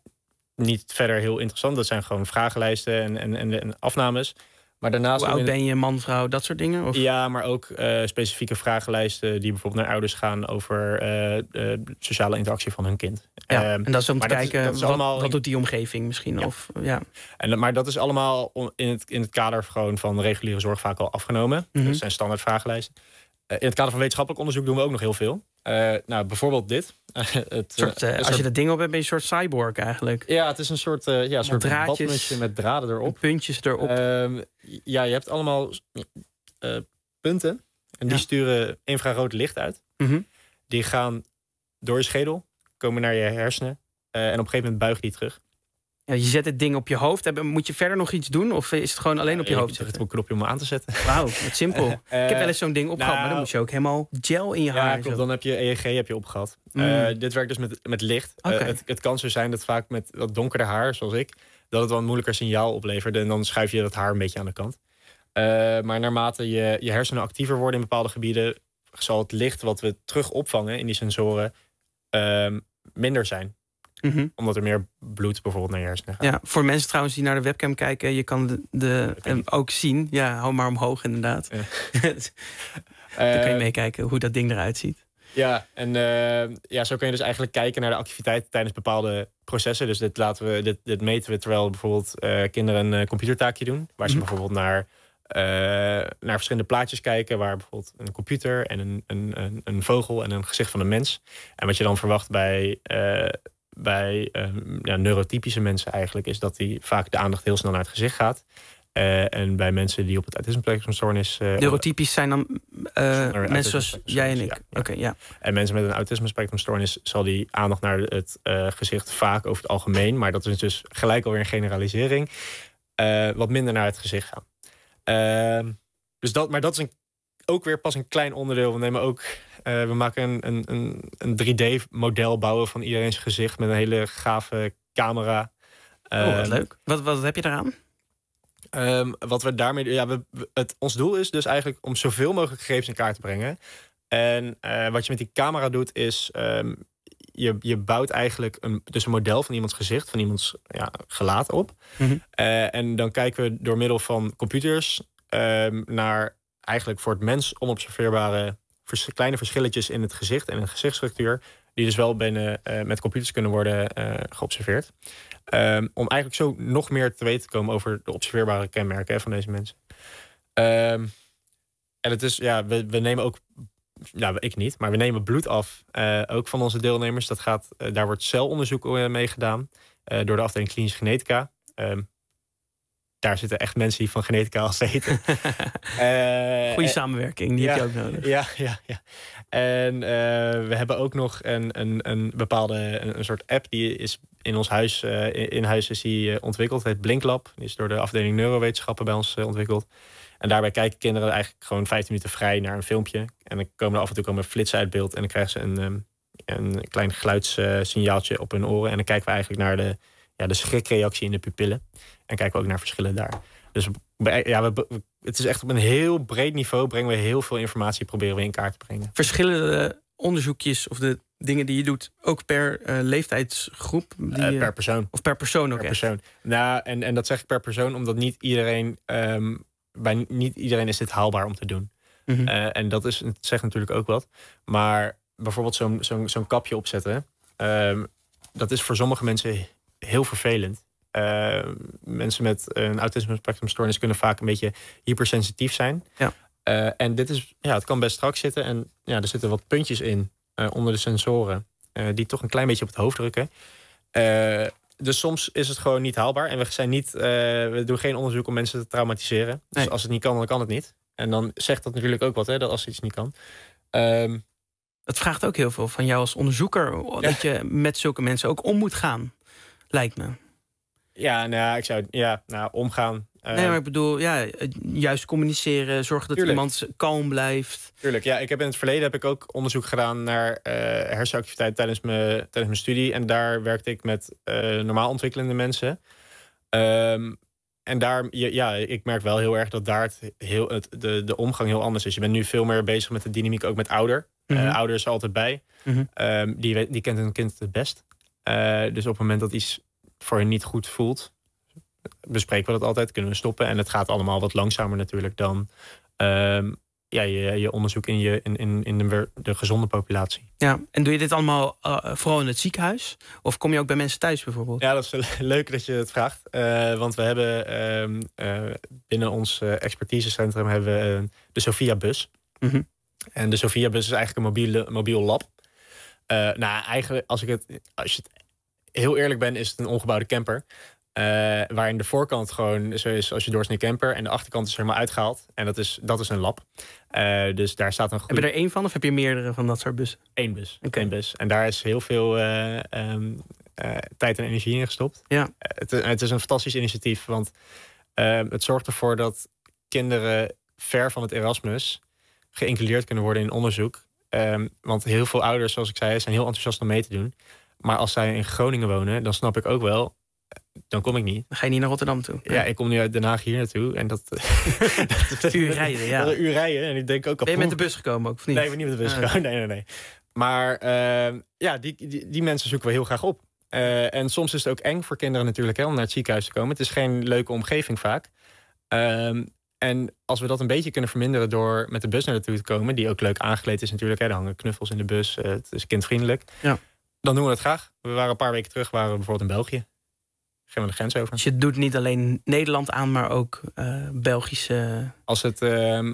niet verder heel interessant. Dat zijn gewoon vragenlijsten en, en, en, en afnames. Maar daarnaast Hoe oud ben je, man, vrouw, dat soort dingen? Of? Ja, maar ook uh, specifieke vragenlijsten die bijvoorbeeld naar ouders gaan over uh, uh, sociale interactie van hun kind. Ja, um, en dat is om te dat kijken, is, dat is wat, allemaal... wat doet die omgeving misschien? Ja. Of, ja. En, maar dat is allemaal in het, in het kader gewoon van reguliere zorg vaak al afgenomen. Mm-hmm. Dat zijn standaard vragenlijsten. Uh, in het kader van wetenschappelijk onderzoek doen we ook nog heel veel. Uh, nou, bijvoorbeeld dit. het, soort, uh, als soort... je dat ding op hebt, ben je een soort cyborg eigenlijk. Ja, het is een soort, uh, ja, soort draadjes met draden erop. Puntjes erop. Uh, ja, je hebt allemaal uh, punten. En die ja. sturen infrarood licht uit. Mm-hmm. Die gaan door je schedel, komen naar je hersenen. Uh, en op een gegeven moment buigen die terug. Ja, je zet het ding op je hoofd. Moet je verder nog iets doen? Of is het gewoon alleen op je uh, hoofd zetten? Het knopje om aan te zetten. Wauw, wat simpel. Uh, ik heb wel eens zo'n ding opgehad, nou, maar dan moet je ook helemaal gel in je ja, haar. Klopt, dan heb je E E G heb je opgehad. Mm. Uh, dit werkt dus met, met licht. Okay. Uh, het, het kan zo zijn dat vaak met wat donkerder haar, zoals ik, dat het wel een moeilijker signaal oplevert. En dan schuif je dat haar een beetje aan de kant. Uh, maar naarmate je, je hersenen actiever worden in bepaalde gebieden, zal het licht wat we terug opvangen in die sensoren uh, minder zijn. Mm-hmm. Omdat er meer bloed bijvoorbeeld naar je hersenen gaat. Ja, voor mensen trouwens die naar de webcam kijken, je kan de, de hem ook zien. Ja, hou maar omhoog inderdaad. Ja. Dan kan je meekijken hoe dat ding eruit ziet. Ja, en uh, ja, zo kun je dus eigenlijk kijken naar de activiteiten tijdens bepaalde processen. Dus dit, laten we, dit, dit meten we terwijl bijvoorbeeld uh, kinderen een uh, computertaakje doen. Waar ze mm-hmm. bijvoorbeeld naar, uh, naar verschillende plaatjes kijken. Waar bijvoorbeeld een computer en een, een, een, een vogel en een gezicht van een mens. En wat je dan verwacht bij... Uh, bij um, ja, neurotypische mensen eigenlijk is dat die vaak de aandacht heel snel naar het gezicht gaat. Uh, en bij mensen die op het autisme spectrumstoornis... Uh, neurotypisch zijn dan uh, mensen zoals jij en ik? Ja, ja. Okay, ja. En mensen met een autisme spectrumstoornis zal die aandacht naar het uh, gezicht vaak over het algemeen, maar dat is dus gelijk alweer een generalisering, uh, wat minder naar het gezicht gaan. Uh, dus dat, maar dat is een, ook weer pas een klein onderdeel. We nemen ook... Uh, we maken een, een, een, een drie D-model bouwen van iedereen's gezicht met een hele gave camera. Uh, oh, wat leuk. Wat, wat heb je eraan? Um, wat we daarmee... Ja, we, het, ons doel is dus eigenlijk om zoveel mogelijk gegevens in kaart te brengen. En uh, wat je met die camera doet is... Um, je, je bouwt eigenlijk een, dus een model van iemands gezicht, van iemands ja, gelaat op. Mm-hmm. Uh, en dan kijken we door middel van computers um, naar eigenlijk voor het mens onobserveerbare vers- kleine verschilletjes in het gezicht en een gezichtsstructuur, die dus wel binnen, uh, met computers kunnen worden uh, geobserveerd. Um, om eigenlijk zo nog meer te weten te komen over de observeerbare kenmerken hè, van deze mensen. Um, en het is, ja, we, we nemen ook, nou, ik niet, maar we nemen bloed af, uh, ook van onze deelnemers. Dat gaat, uh, daar wordt celonderzoek uh, mee gedaan uh, door de afdeling klinische genetica. Um, daar zitten echt mensen die van genetica al weten. uh, Goede samenwerking, die ja, heb je ook nodig. Ja, ja, ja. En uh, we hebben ook nog een, een, een bepaalde een, een soort app die is in ons huis, uh, in, in huis is die uh, ontwikkeld. Het heet Blinklab. Die is door de afdeling neurowetenschappen bij ons uh, ontwikkeld. En daarbij kijken kinderen eigenlijk gewoon vijftien minuten vrij naar een filmpje. En dan komen er af en toe komen flitsen uit beeld en dan krijgen ze een, um, een klein geluidssignaaltje op hun oren. En dan kijken we eigenlijk naar de, ja, de schrikreactie in de pupillen. En kijken we ook naar verschillen daar. Dus ja, we, het is echt op een heel breed niveau brengen we heel veel informatie, proberen we in kaart te brengen. Verschillende onderzoekjes of de dingen die je doet, ook per uh, leeftijdsgroep? Die, uh, per persoon. Of per persoon ook per echt? Persoon. Nou, en, en dat zeg ik per persoon, omdat niet iedereen, um, bij niet iedereen is dit haalbaar om te doen. Mm-hmm. Uh, en dat is, het zegt natuurlijk ook wat. Maar bijvoorbeeld zo'n, zo'n, zo'n kapje opzetten, um, dat is voor sommige mensen heel vervelend. Uh, mensen met een autisme spectrumstoornis kunnen vaak een beetje hypersensitief zijn. Ja. Uh, en dit is, ja, het kan best strak zitten. En ja, er zitten wat puntjes in uh, onder de sensoren. Uh, die toch een klein beetje op het hoofd drukken. Uh, dus soms is het gewoon niet haalbaar. En we zijn niet, uh, we doen geen onderzoek om mensen te traumatiseren. Dus nee. Als het niet kan, dan kan het niet. En dan zegt dat natuurlijk ook wat, hè, dat als iets niet kan. Um, het vraagt ook heel veel van jou als onderzoeker. Ja. Dat je met zulke mensen ook om moet gaan, lijkt me. Ja, nou, ik zou ja, nou, omgaan. Uh, nee, maar ik bedoel, ja, juist communiceren, zorgen dat tuurlijk. iemand kalm blijft. Tuurlijk, ja. Ik heb in het verleden heb ik ook onderzoek gedaan naar uh, hersenactiviteit tijdens mijn, tijdens mijn studie. En daar werkte ik met uh, normaal ontwikkelende mensen. Um, en daar, ja, ik merk wel heel erg dat daar het heel, het, de, de omgang heel anders is. Je bent nu veel meer bezig met de dynamiek ook met ouder. Mm-hmm. Uh, ouder is er altijd bij. Mm-hmm. Um, die, die kent een kind het best. Uh, dus op het moment dat iets voor hen niet goed voelt, bespreken we dat altijd, kunnen we stoppen. En het gaat allemaal wat langzamer natuurlijk dan um, ja, je, je onderzoek in, je, in, in, in de, de gezonde populatie. Ja, en doe je dit allemaal uh, vooral in het ziekenhuis? Of kom je ook bij mensen thuis bijvoorbeeld? Ja, dat is leuk dat je het vraagt. Uh, want we hebben um, uh, binnen ons uh, expertisecentrum hebben we uh, de Sophia-bus. Mm-hmm. En de Sophia-bus is eigenlijk een mobiele, mobiel lab. Uh, nou, eigenlijk, als ik het, als je het heel eerlijk ben, is het een ongebouwde camper. Uh, waarin de voorkant gewoon zo is als je doorsnee camper. En de achterkant is helemaal uitgehaald. En dat is, dat is een lab. Uh, dus daar staat een goede... Heb je er één van of heb je meerdere van dat soort bussen? Eén bus. Okay. Eén bus. En daar is heel veel uh, um, uh, tijd en energie in gestopt. Ja. Uh, het, het is een fantastisch initiatief. Want uh, het zorgt ervoor dat kinderen ver van het Erasmus geïncludeerd kunnen worden in onderzoek. Um, want heel veel ouders, zoals ik zei, zijn heel enthousiast om mee te doen. Maar als zij in Groningen wonen, dan snap ik ook wel, dan kom ik niet. Dan ga je niet naar Rotterdam toe? Ja, ik kom nu uit Den Haag hier naartoe. En dat, dat uur rijden, ja. Dat een uur rijden. En ik denk ook al, ben je met de bus gekomen ook, of niet? Nee, ik ben niet met de bus ah, gekomen. Nee, nee, nee. Maar uh, ja, die, die, die mensen zoeken we heel graag op. Uh, en soms is het ook eng voor kinderen natuurlijk, hè, om naar het ziekenhuis te komen. Het is geen leuke omgeving vaak. Um, en als we dat een beetje kunnen verminderen door met de bus naar naartoe te komen, die ook leuk aangekleed is natuurlijk. Hè, er hangen knuffels in de bus. Uh, het is kindvriendelijk. Ja. Dan doen we dat graag. We waren een paar weken terug, waren we bijvoorbeeld in België. Gaan we de grens over. Dus je doet niet alleen Nederland aan, maar ook uh, Belgische... Als het, uh,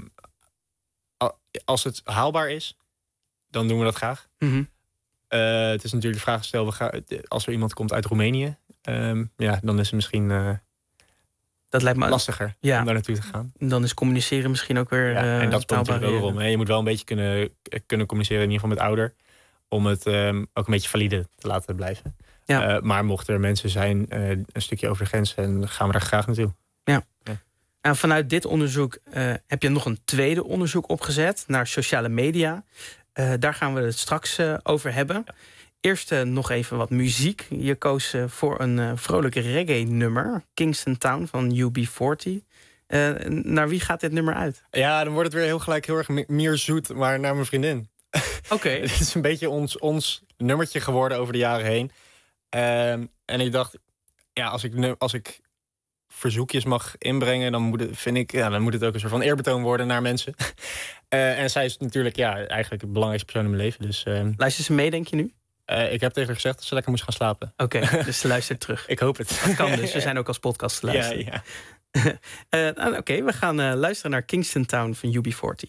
als het haalbaar is, dan doen we dat graag. Mm-hmm. Uh, het is natuurlijk de vraag gesteld, we gaan, als er iemand komt uit Roemenië, um, ja, dan is het misschien uh, dat lijkt me lastiger ja. om daar naartoe te gaan. Dan is communiceren misschien ook weer ja, uh, en dat speelt natuurlijk ook rol. Je moet wel een beetje kunnen, kunnen communiceren, in ieder geval met ouder, om het um, ook een beetje valide te laten blijven. Ja. Uh, maar mochten er mensen zijn, uh, een stukje over de grens, dan gaan we daar graag naartoe. Ja. Ja. En vanuit dit onderzoek uh, heb je nog een tweede onderzoek opgezet naar sociale media. Uh, daar gaan we het straks uh, over hebben. Ja. Eerst uh, nog even wat muziek. Je koos uh, voor een uh, vrolijke reggae-nummer. Kingston Town van U B veertig. Uh, naar wie gaat dit nummer uit? Ja, dan wordt het weer heel gelijk heel erg meer zoet, maar naar mijn vriendin. Oké. Okay. Het is een beetje ons, ons nummertje geworden over de jaren heen. Um, en ik dacht, ja, als ik, als ik verzoekjes mag inbrengen, dan moet het, vind ik, ja, dan moet het ook een soort van eerbetoon worden naar mensen. uh, en zij is natuurlijk, ja, eigenlijk het belangrijkste persoon in mijn leven. Dus, uh, luistert ze mee, denk je nu? Uh, ik heb tegen haar gezegd dat ze lekker moest gaan slapen. Oké, okay, dus ze luistert terug. Ik hoop het. Dat kan dus. We zijn ook als podcast te luisteren. Ja, ja. uh, Oké, okay, we gaan uh, luisteren naar Kingston Town van U B veertig.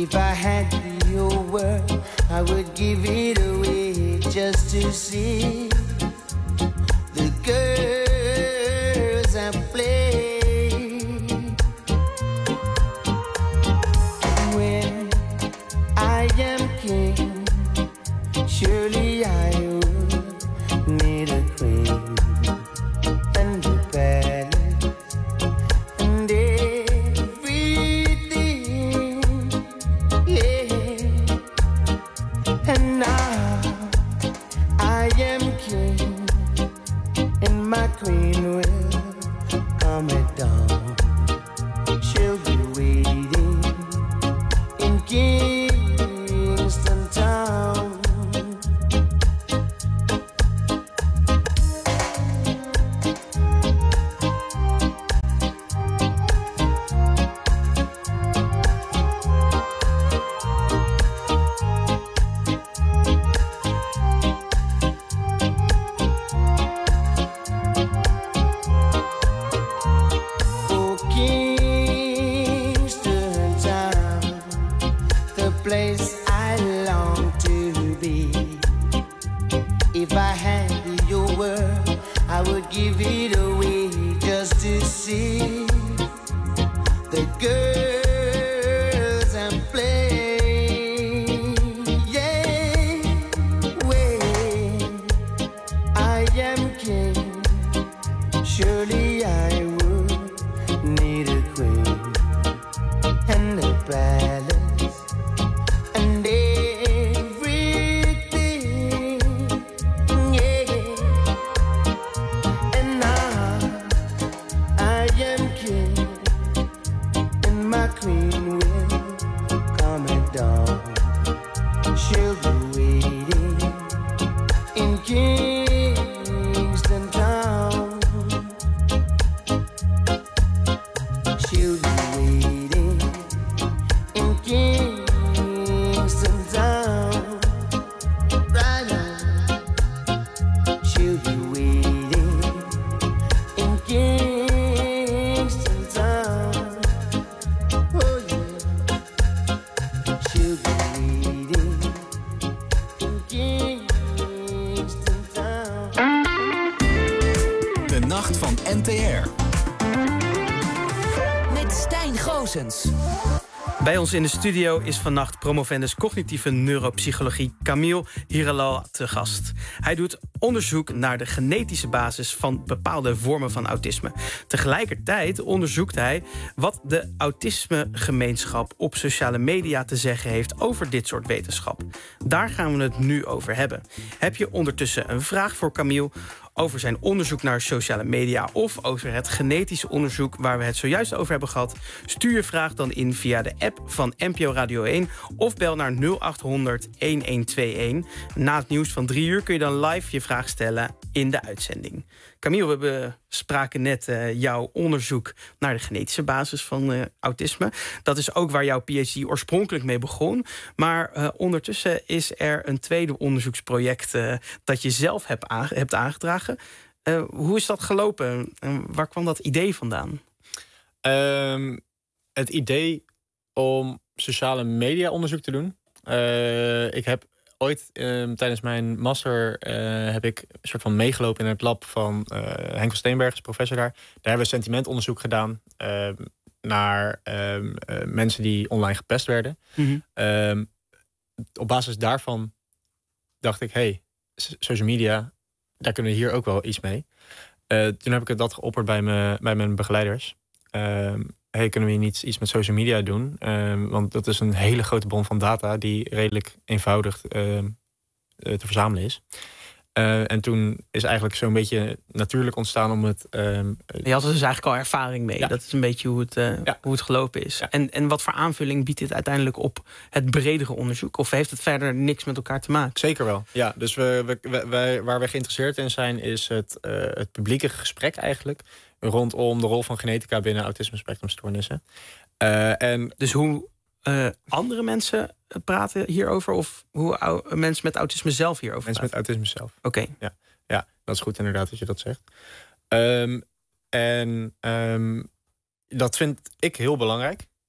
If I had your world, I would give it away just to see the girls I play. When I am king, surely I would need a queen and a palace and everything, yeah. And now I am king, and my queen will come at dawn. She'll be waiting in Kingston Town. Oh, Kingston Town, the place I long to be. If I had your word, I would give it away just to see the girls and play. Yeah, when I am king, surely I would need a queen and a palace and everything, yeah. And now I am king, and my queen will come at dawn. She'll be waiting in Kingston Town. She'll be waiting in Kingston Town. Right now, she'll be waiting in Kingston Town. Oh yeah, she'll be waiting in Kingston Town. De nacht van N T R. Met Stijn Goossens. Bij ons in de studio is vannacht promovendus cognitieve neuropsychologie Camille Hiralal te gast. Hij doet onderzoek naar de genetische basis van bepaalde vormen van autisme. Tegelijkertijd onderzoekt hij wat de autismegemeenschap op sociale media te zeggen heeft over dit soort wetenschap. Daar gaan we het nu over hebben. Heb je ondertussen een vraag voor Camille over zijn onderzoek naar sociale media of over het genetische onderzoek waar we het zojuist over hebben gehad? Stuur je vraag dan in via de app van N P O Radio één of bel naar nul acht honderd elfhonderdeenenentwintig. Na het nieuws van drie uur kun je dan live je vraag stellen in de uitzending. Camille, we spraken net uh, jouw onderzoek naar de genetische basis van uh, autisme. Dat is ook waar jouw P H D oorspronkelijk mee begon. Maar uh, ondertussen is er een tweede onderzoeksproject uh, dat je zelf hebt, aange- hebt aangedragen. Uh, hoe is dat gelopen? En waar kwam dat idee vandaan? Um, het idee om sociale media onderzoek te doen. Uh, ik heb ooit um, tijdens mijn master uh, heb ik een soort van meegelopen in het lab van uh, Henk van Steenberg, is professor daar. Daar hebben we sentimentonderzoek gedaan uh, naar um, uh, mensen die online gepest werden. Mm-hmm. Um, op basis daarvan dacht ik, hey, social media, daar kunnen we hier ook wel iets mee. Uh, toen heb ik dat geopperd bij, me, bij mijn begeleiders. Um, hey, kunnen we niet iets met social media doen? Um, want dat is een hele grote bron van data die redelijk eenvoudig uh, te verzamelen is. Uh, en toen is eigenlijk zo'n beetje natuurlijk ontstaan om het... Um, je had er dus eigenlijk al ervaring mee. Ja. Dat is een beetje hoe het, uh, ja. hoe het gelopen is. Ja. En, en wat voor aanvulling biedt dit uiteindelijk op het bredere onderzoek? Of heeft het verder niks met elkaar te maken? Zeker wel. Ja, dus we, we, wij, waar we geïnteresseerd in zijn is het, uh, het publieke gesprek eigenlijk rondom de rol van genetica binnen autisme-spectrumstoornissen. Uh, en dus hoe uh, andere mensen praten hierover, of hoe au- mensen met autisme zelf hierover mensen praten? met autisme zelf. Oké. Okay. Ja, ja, dat is goed inderdaad dat je dat zegt. Um, en um, dat vind ik heel belangrijk.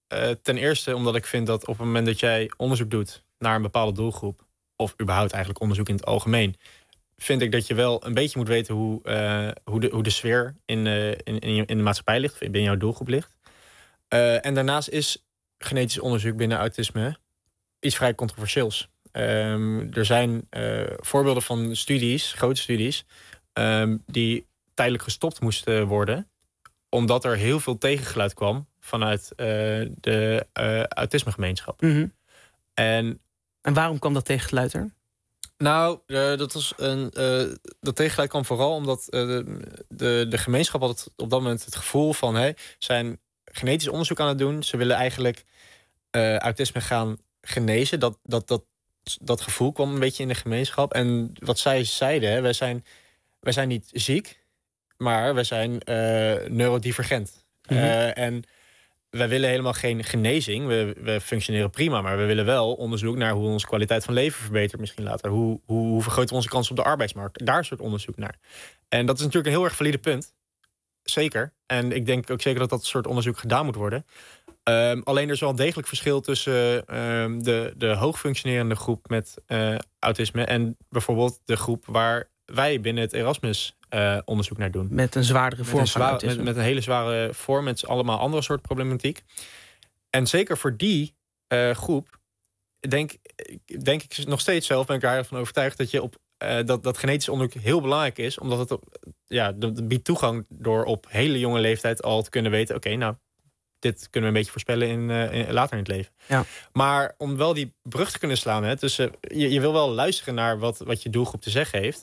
Uh, ten eerste omdat ik vind dat op het moment dat jij onderzoek doet naar een bepaalde doelgroep, of überhaupt eigenlijk onderzoek in het algemeen, vind ik dat je wel een beetje moet weten hoe, uh, hoe, de, hoe de sfeer in, uh, in, in, in de maatschappij ligt, binnen jouw doelgroep ligt. Uh, en daarnaast is genetisch onderzoek binnen autisme iets vrij controversieels. Um, er zijn uh, voorbeelden van studies, grote studies, um, die tijdelijk gestopt moesten worden, omdat er heel veel tegengeluid kwam vanuit uh, de uh, autismegemeenschap. Mm-hmm. En, en waarom kwam dat tegengeluid er? Nou, uh, dat, was een, uh, dat tegengeluid kwam vooral omdat uh, de, de, de gemeenschap had het, op dat moment het gevoel van, hey, zijn genetisch onderzoek aan het doen. Ze willen eigenlijk uh, autisme gaan genezen. Dat, dat, dat, dat gevoel kwam een beetje in de gemeenschap. En wat zij zeiden, hè, wij, zijn, wij zijn niet ziek, maar wij zijn uh, neurodivergent. Mm-hmm. Uh, en wij willen helemaal geen genezing. We, we functioneren prima, maar we willen wel onderzoek naar hoe onze kwaliteit van leven verbetert misschien later. Hoe, hoe, hoe vergroten we onze kansen op de arbeidsmarkt? Daar is soort onderzoek naar. En dat is natuurlijk een heel erg valide punt. Zeker. En ik denk ook zeker dat dat soort onderzoek gedaan moet worden. Um, alleen er is wel een degelijk verschil tussen um, de, de hoogfunctionerende groep met uh, autisme en bijvoorbeeld de groep waar wij binnen het Erasmus uh, onderzoek naar doen. Met een zwaardere vorm met een, van zwaar, met, met een hele zware vorm, met allemaal andere soort problematiek. En zeker voor die uh, groep denk, denk ik nog steeds zelf, ben ik er van overtuigd dat je op uh, dat, dat genetisch onderzoek heel belangrijk is, omdat het op, ja, dat biedt toegang door op hele jonge leeftijd al te kunnen weten, oké, okay, nou, dit kunnen we een beetje voorspellen in, uh, in, later in het leven. Ja. Maar om wel die brug te kunnen slaan, hè, tussen, je, je wil wel luisteren naar wat, wat je doelgroep te zeggen heeft.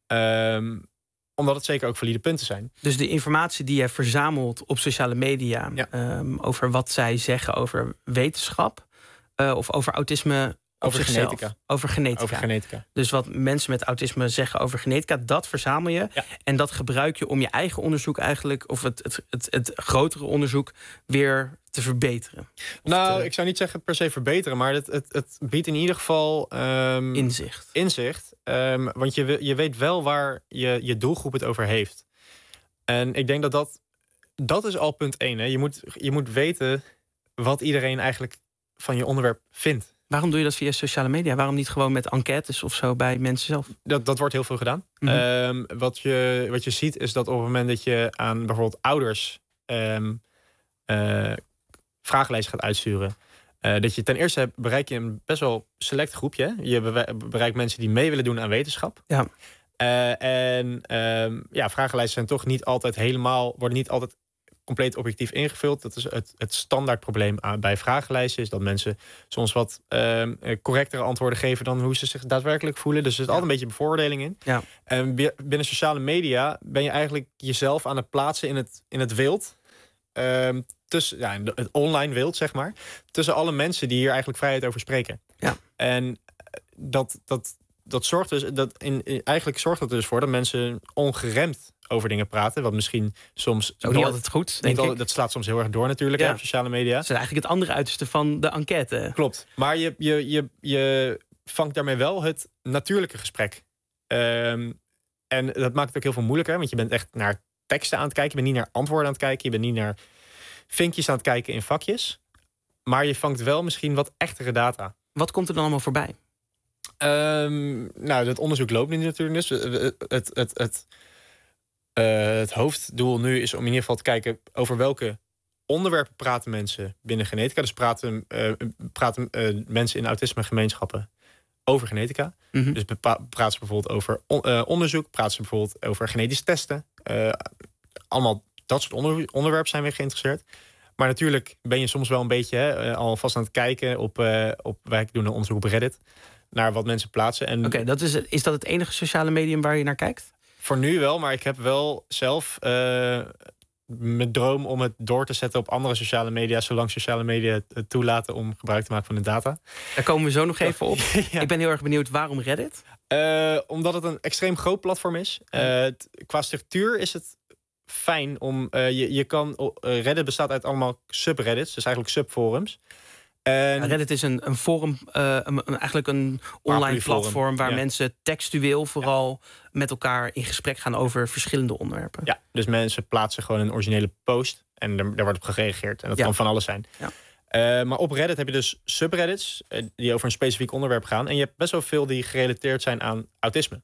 Um, omdat het zeker ook valide punten zijn. Dus de informatie die je verzamelt op sociale media, ja. um, over wat zij zeggen over wetenschap, uh, of over autisme. Over genetica. Over genetica. Over genetica. Dus wat mensen met autisme zeggen over genetica, dat verzamel je. Ja. En dat gebruik je om je eigen onderzoek eigenlijk, of het, het, het, het grotere onderzoek, weer te verbeteren. Nou, te... ik zou niet zeggen per se verbeteren, maar het, het, het biedt in ieder geval um, inzicht. Inzicht. Um, want je, je weet wel waar je, je doelgroep het over heeft. En ik denk dat dat, dat is al punt één. Hè. Je moet, je moet weten wat iedereen eigenlijk van je onderwerp vindt. Waarom doe je dat via sociale media? Waarom niet gewoon met enquêtes of zo bij mensen zelf? Dat, dat wordt heel veel gedaan. Mm-hmm. Um, wat, je, wat je ziet is dat op het moment dat je aan bijvoorbeeld ouders um, uh, vragenlijsten gaat uitsturen, Uh, dat je ten eerste bereik je een best wel select groepje. Je bereikt mensen die mee willen doen aan wetenschap. Ja. Uh, en um, ja, vragenlijsten zijn toch niet altijd helemaal, worden niet altijd compleet objectief ingevuld. Dat is het, het standaardprobleem bij vragenlijsten, is dat mensen soms wat uh, correctere antwoorden geven dan hoe ze zich daadwerkelijk voelen. Dus er zit ja. altijd een beetje bevoordeling in. Ja. En binnen sociale media ben je eigenlijk jezelf aan het plaatsen in het, in het wild. Um, tussen, ja, het online wild, zeg maar. Tussen alle mensen die hier eigenlijk vrijheid over spreken. Ja. En dat, dat, dat zorgt dus, dat in, in, eigenlijk zorgt dat er dus voor dat mensen ongeremd over dingen praten. Wat misschien soms ook niet altijd goed, denk niet ik. Dat slaat soms heel erg door natuurlijk, ja. Op sociale media. Dat is eigenlijk het andere uiterste van de enquête. Klopt. Maar je, je, je, je vangt daarmee wel het natuurlijke gesprek. Um, en dat maakt het ook heel veel moeilijker. Want je bent echt naar teksten aan het kijken. Je bent niet naar antwoorden aan het kijken. Je bent niet naar vinkjes aan het kijken in vakjes. Maar je vangt wel misschien wat echtere data. Wat komt er dan allemaal voorbij? Um, nou, het onderzoek loopt nu natuurlijk dus. Het, het, het, het, uh, het hoofddoel nu is om in ieder geval te kijken over welke onderwerpen praten mensen binnen genetica. Dus praten, uh, praten uh, mensen in autismegemeenschappen over genetica. Mm-hmm. Dus bepa- praten ze bijvoorbeeld over on, uh, onderzoek. Praten ze bijvoorbeeld over genetische testen. Uh, allemaal dat soort onder, onderwerpen zijn we geïnteresseerd. Maar natuurlijk ben je soms wel een beetje hè, alvast aan het kijken op, uh, op wij doen een onderzoek op Reddit naar wat mensen plaatsen. En Oké, dat is, is dat het enige sociale medium waar je naar kijkt? Voor nu wel, maar ik heb wel zelf uh, mijn droom om het door te zetten op andere sociale media, zolang sociale media het toelaten om gebruik te maken van de data. Daar komen we zo nog even op. Ja. Ik ben heel erg benieuwd, waarom Reddit? Uh, omdat het een extreem groot platform is. Uh, t, qua structuur is het fijn om, uh, je, je kan, uh, Reddit bestaat uit allemaal subreddits, dus eigenlijk subforums. En Reddit is een, een forum, uh, een, eigenlijk een online platform waar ja. mensen textueel vooral ja. met elkaar in gesprek gaan over verschillende onderwerpen. Ja, dus mensen plaatsen gewoon een originele post en daar, daar wordt op gereageerd. En dat ja. kan van alles zijn. Uh, maar op Reddit heb je dus subreddits uh, die over een specifiek onderwerp gaan. En je hebt best wel veel die gerelateerd zijn aan autisme.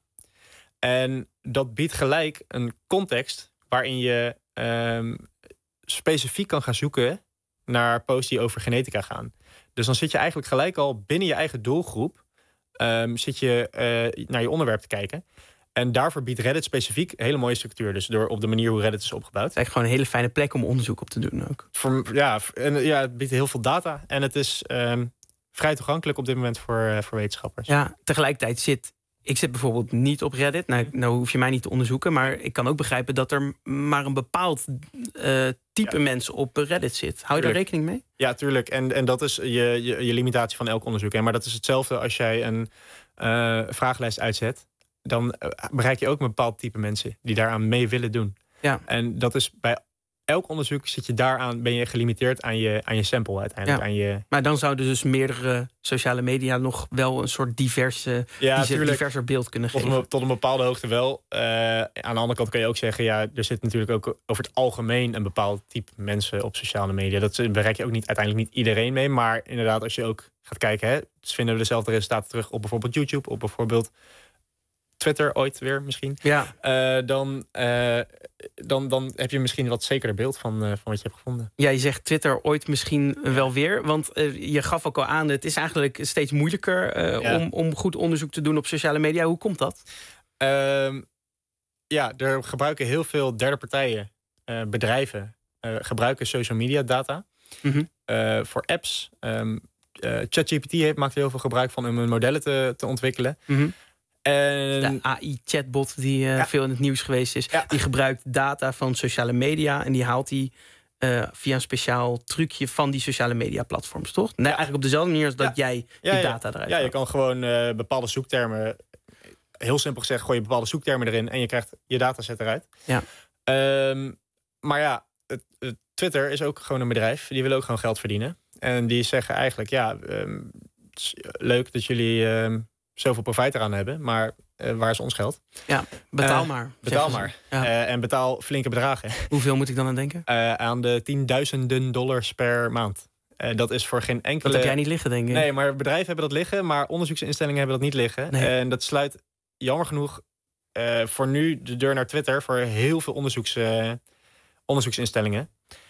En dat biedt gelijk een context waarin je um, specifiek kan gaan zoeken naar posts die over genetica gaan. Dus dan zit je eigenlijk gelijk al binnen je eigen doelgroep um, zit je uh, naar je onderwerp te kijken. En daarvoor biedt Reddit specifiek hele mooie structuur. Dus door op de manier hoe Reddit is opgebouwd. Het is echt gewoon een hele fijne plek om onderzoek op te doen ook. Voor, ja, en, ja, het biedt heel veel data. En het is um, vrij toegankelijk op dit moment voor, uh, voor wetenschappers. Ja, tegelijkertijd zit... Ik zit bijvoorbeeld niet op Reddit. Nou, nou hoef je mij niet te onderzoeken. Maar ik kan ook begrijpen dat er maar een bepaald uh, type ja. mensen op Reddit zit. Hou je daar rekening mee? Ja, tuurlijk. En, en dat is je, je, je limitatie van elk onderzoek. Hè. Maar dat is hetzelfde als jij een uh, vragenlijst uitzet. Dan bereik je ook een bepaald type mensen die daaraan mee willen doen. Ja. En dat is bij elk onderzoek zit je daaraan, ben je gelimiteerd aan je, aan je sample uiteindelijk. Ja. Aan je... Maar dan zouden dus meerdere sociale media nog wel een soort diverse, ja, diverser beeld kunnen tot geven. Een, tot een bepaalde hoogte wel. Uh, aan de andere kant kan je ook zeggen, ja, er zit natuurlijk ook over het algemeen een bepaald type mensen op sociale media. Dat bereik je ook niet uiteindelijk niet iedereen mee. Maar inderdaad, als je ook gaat kijken, hè, dus vinden we dezelfde resultaten terug op bijvoorbeeld YouTube, op bijvoorbeeld Twitter ooit weer misschien. Ja. Uh, dan, uh, dan, dan heb je misschien een wat zekerder beeld van, uh, van wat je hebt gevonden. Ja, je zegt Twitter ooit misschien wel weer. Want uh, je gaf ook al aan, het is eigenlijk steeds moeilijker uh, ja. om, om goed onderzoek te doen op sociale media. Hoe komt dat? Uh, ja, er gebruiken heel veel derde partijen, uh, bedrijven, uh, gebruiken social media data mm-hmm. uh, voor apps. Um, uh, ChatGPT heeft, maakt er heel veel gebruik van om modellen te, te ontwikkelen. Mm-hmm. En de A I-chatbot die uh, ja. veel in het nieuws geweest is. Ja. Die gebruikt data van sociale media. En die haalt die uh, via een speciaal trucje van die sociale media platforms, toch? Nee, ja. Eigenlijk op dezelfde manier als dat ja. jij die ja, data eruit Ja, haalt. je kan gewoon uh, bepaalde zoektermen, heel simpel gezegd, gooi je bepaalde zoektermen erin en je krijgt je dataset eruit. Ja. Um, maar ja, het, het Twitter is ook gewoon een bedrijf. Die willen ook gewoon geld verdienen. En die zeggen eigenlijk, ja, um, het is leuk dat jullie Um, zoveel profijt eraan hebben, maar uh, waar is ons geld? Ja, betaal uh, maar. Betaal maar. Ja. Uh, en betaal flinke bedragen. Hoeveel moet ik dan aan denken? Uh, aan de tienduizenden dollars per maand. Uh, dat is voor geen enkele... Dat heb jij niet liggen, denk ik. Nee, maar bedrijven hebben dat liggen, maar onderzoeksinstellingen hebben dat niet liggen. Nee. En dat sluit jammer genoeg uh, voor nu de deur naar Twitter voor heel veel onderzoeks, uh, onderzoeksinstellingen.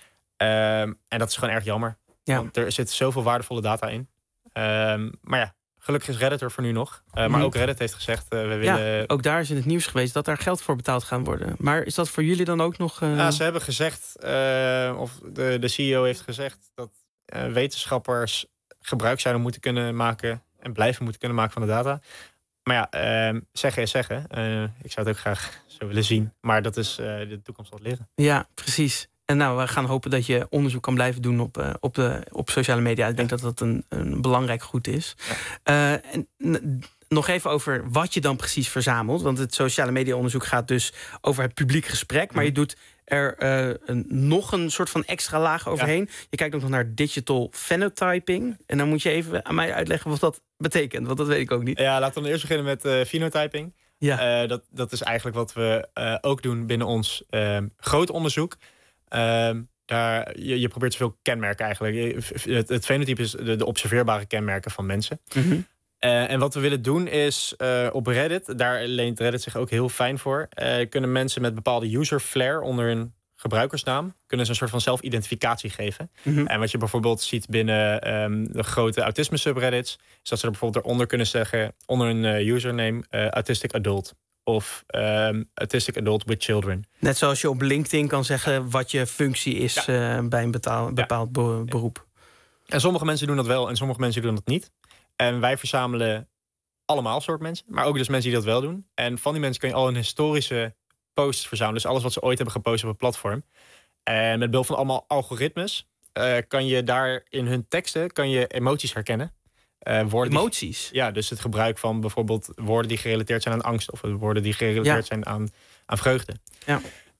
Uh, en dat is gewoon erg jammer. Ja. Want er zit zoveel waardevolle data in. Uh, maar ja, gelukkig is Reddit er voor nu nog. Uh, maar ook Reddit heeft gezegd, uh, we willen... Ja, ook daar is in het nieuws geweest dat daar geld voor betaald gaan worden. Maar is dat voor jullie dan ook nog... Uh... Ja, ze hebben gezegd, uh, of de, de C E O heeft gezegd dat uh, wetenschappers gebruik zouden moeten kunnen maken en blijven moeten kunnen maken van de data. Maar ja, uh, zeggen is zeggen. Uh, ik zou het ook graag zo willen zien. Maar dat is uh, de toekomst wat leren. Ja, precies. En nou, we gaan hopen dat je onderzoek kan blijven doen op, uh, op, de, op sociale media. Ik denk ja. dat dat een, een belangrijk goed is. Ja. Uh, en n- nog even over wat je dan precies verzamelt. Want het sociale media onderzoek gaat dus over het publiek gesprek. Maar je doet er uh, een, nog een soort van extra laag overheen. Ja. Je kijkt ook nog naar digital phenotyping. En dan moet je even aan mij uitleggen wat dat betekent. Want dat weet ik ook niet. Ja, laten we dan eerst beginnen met uh, phenotyping. Ja. Uh, dat, dat is eigenlijk wat we uh, ook doen binnen ons uh, groot onderzoek. Uh, daar, je, je probeert zoveel kenmerken eigenlijk. Het, het fenotype is de, de observeerbare kenmerken van mensen. Mm-hmm. Uh, en wat we willen doen is uh, op Reddit, daar leent Reddit zich ook heel fijn voor, uh, kunnen mensen met bepaalde user flair onder hun gebruikersnaam, kunnen ze een soort van zelfidentificatie geven. Mm-hmm. En wat je bijvoorbeeld ziet binnen um, de grote autisme subreddits, is dat ze er bijvoorbeeld eronder kunnen zeggen, onder een uh, username, uh, autistic adult. Of um, autistic adult with children. Net zoals je op LinkedIn kan zeggen wat je functie is ja. uh, bij een betaal, bepaald be- beroep. En sommige mensen doen dat wel en sommige mensen doen dat niet. En wij verzamelen allemaal soort mensen. Maar ook dus mensen die dat wel doen. En van die mensen kun je al een historische post verzamelen. Dus alles wat ze ooit hebben gepost op een platform. En met behulp van allemaal algoritmes uh, kan je daar in hun teksten kan je emoties herkennen. Uh, woorden emoties? Die, ja, dus het gebruik van bijvoorbeeld woorden die gerelateerd zijn aan angst. Of woorden die gerelateerd ja. zijn aan, aan vreugde. Ja.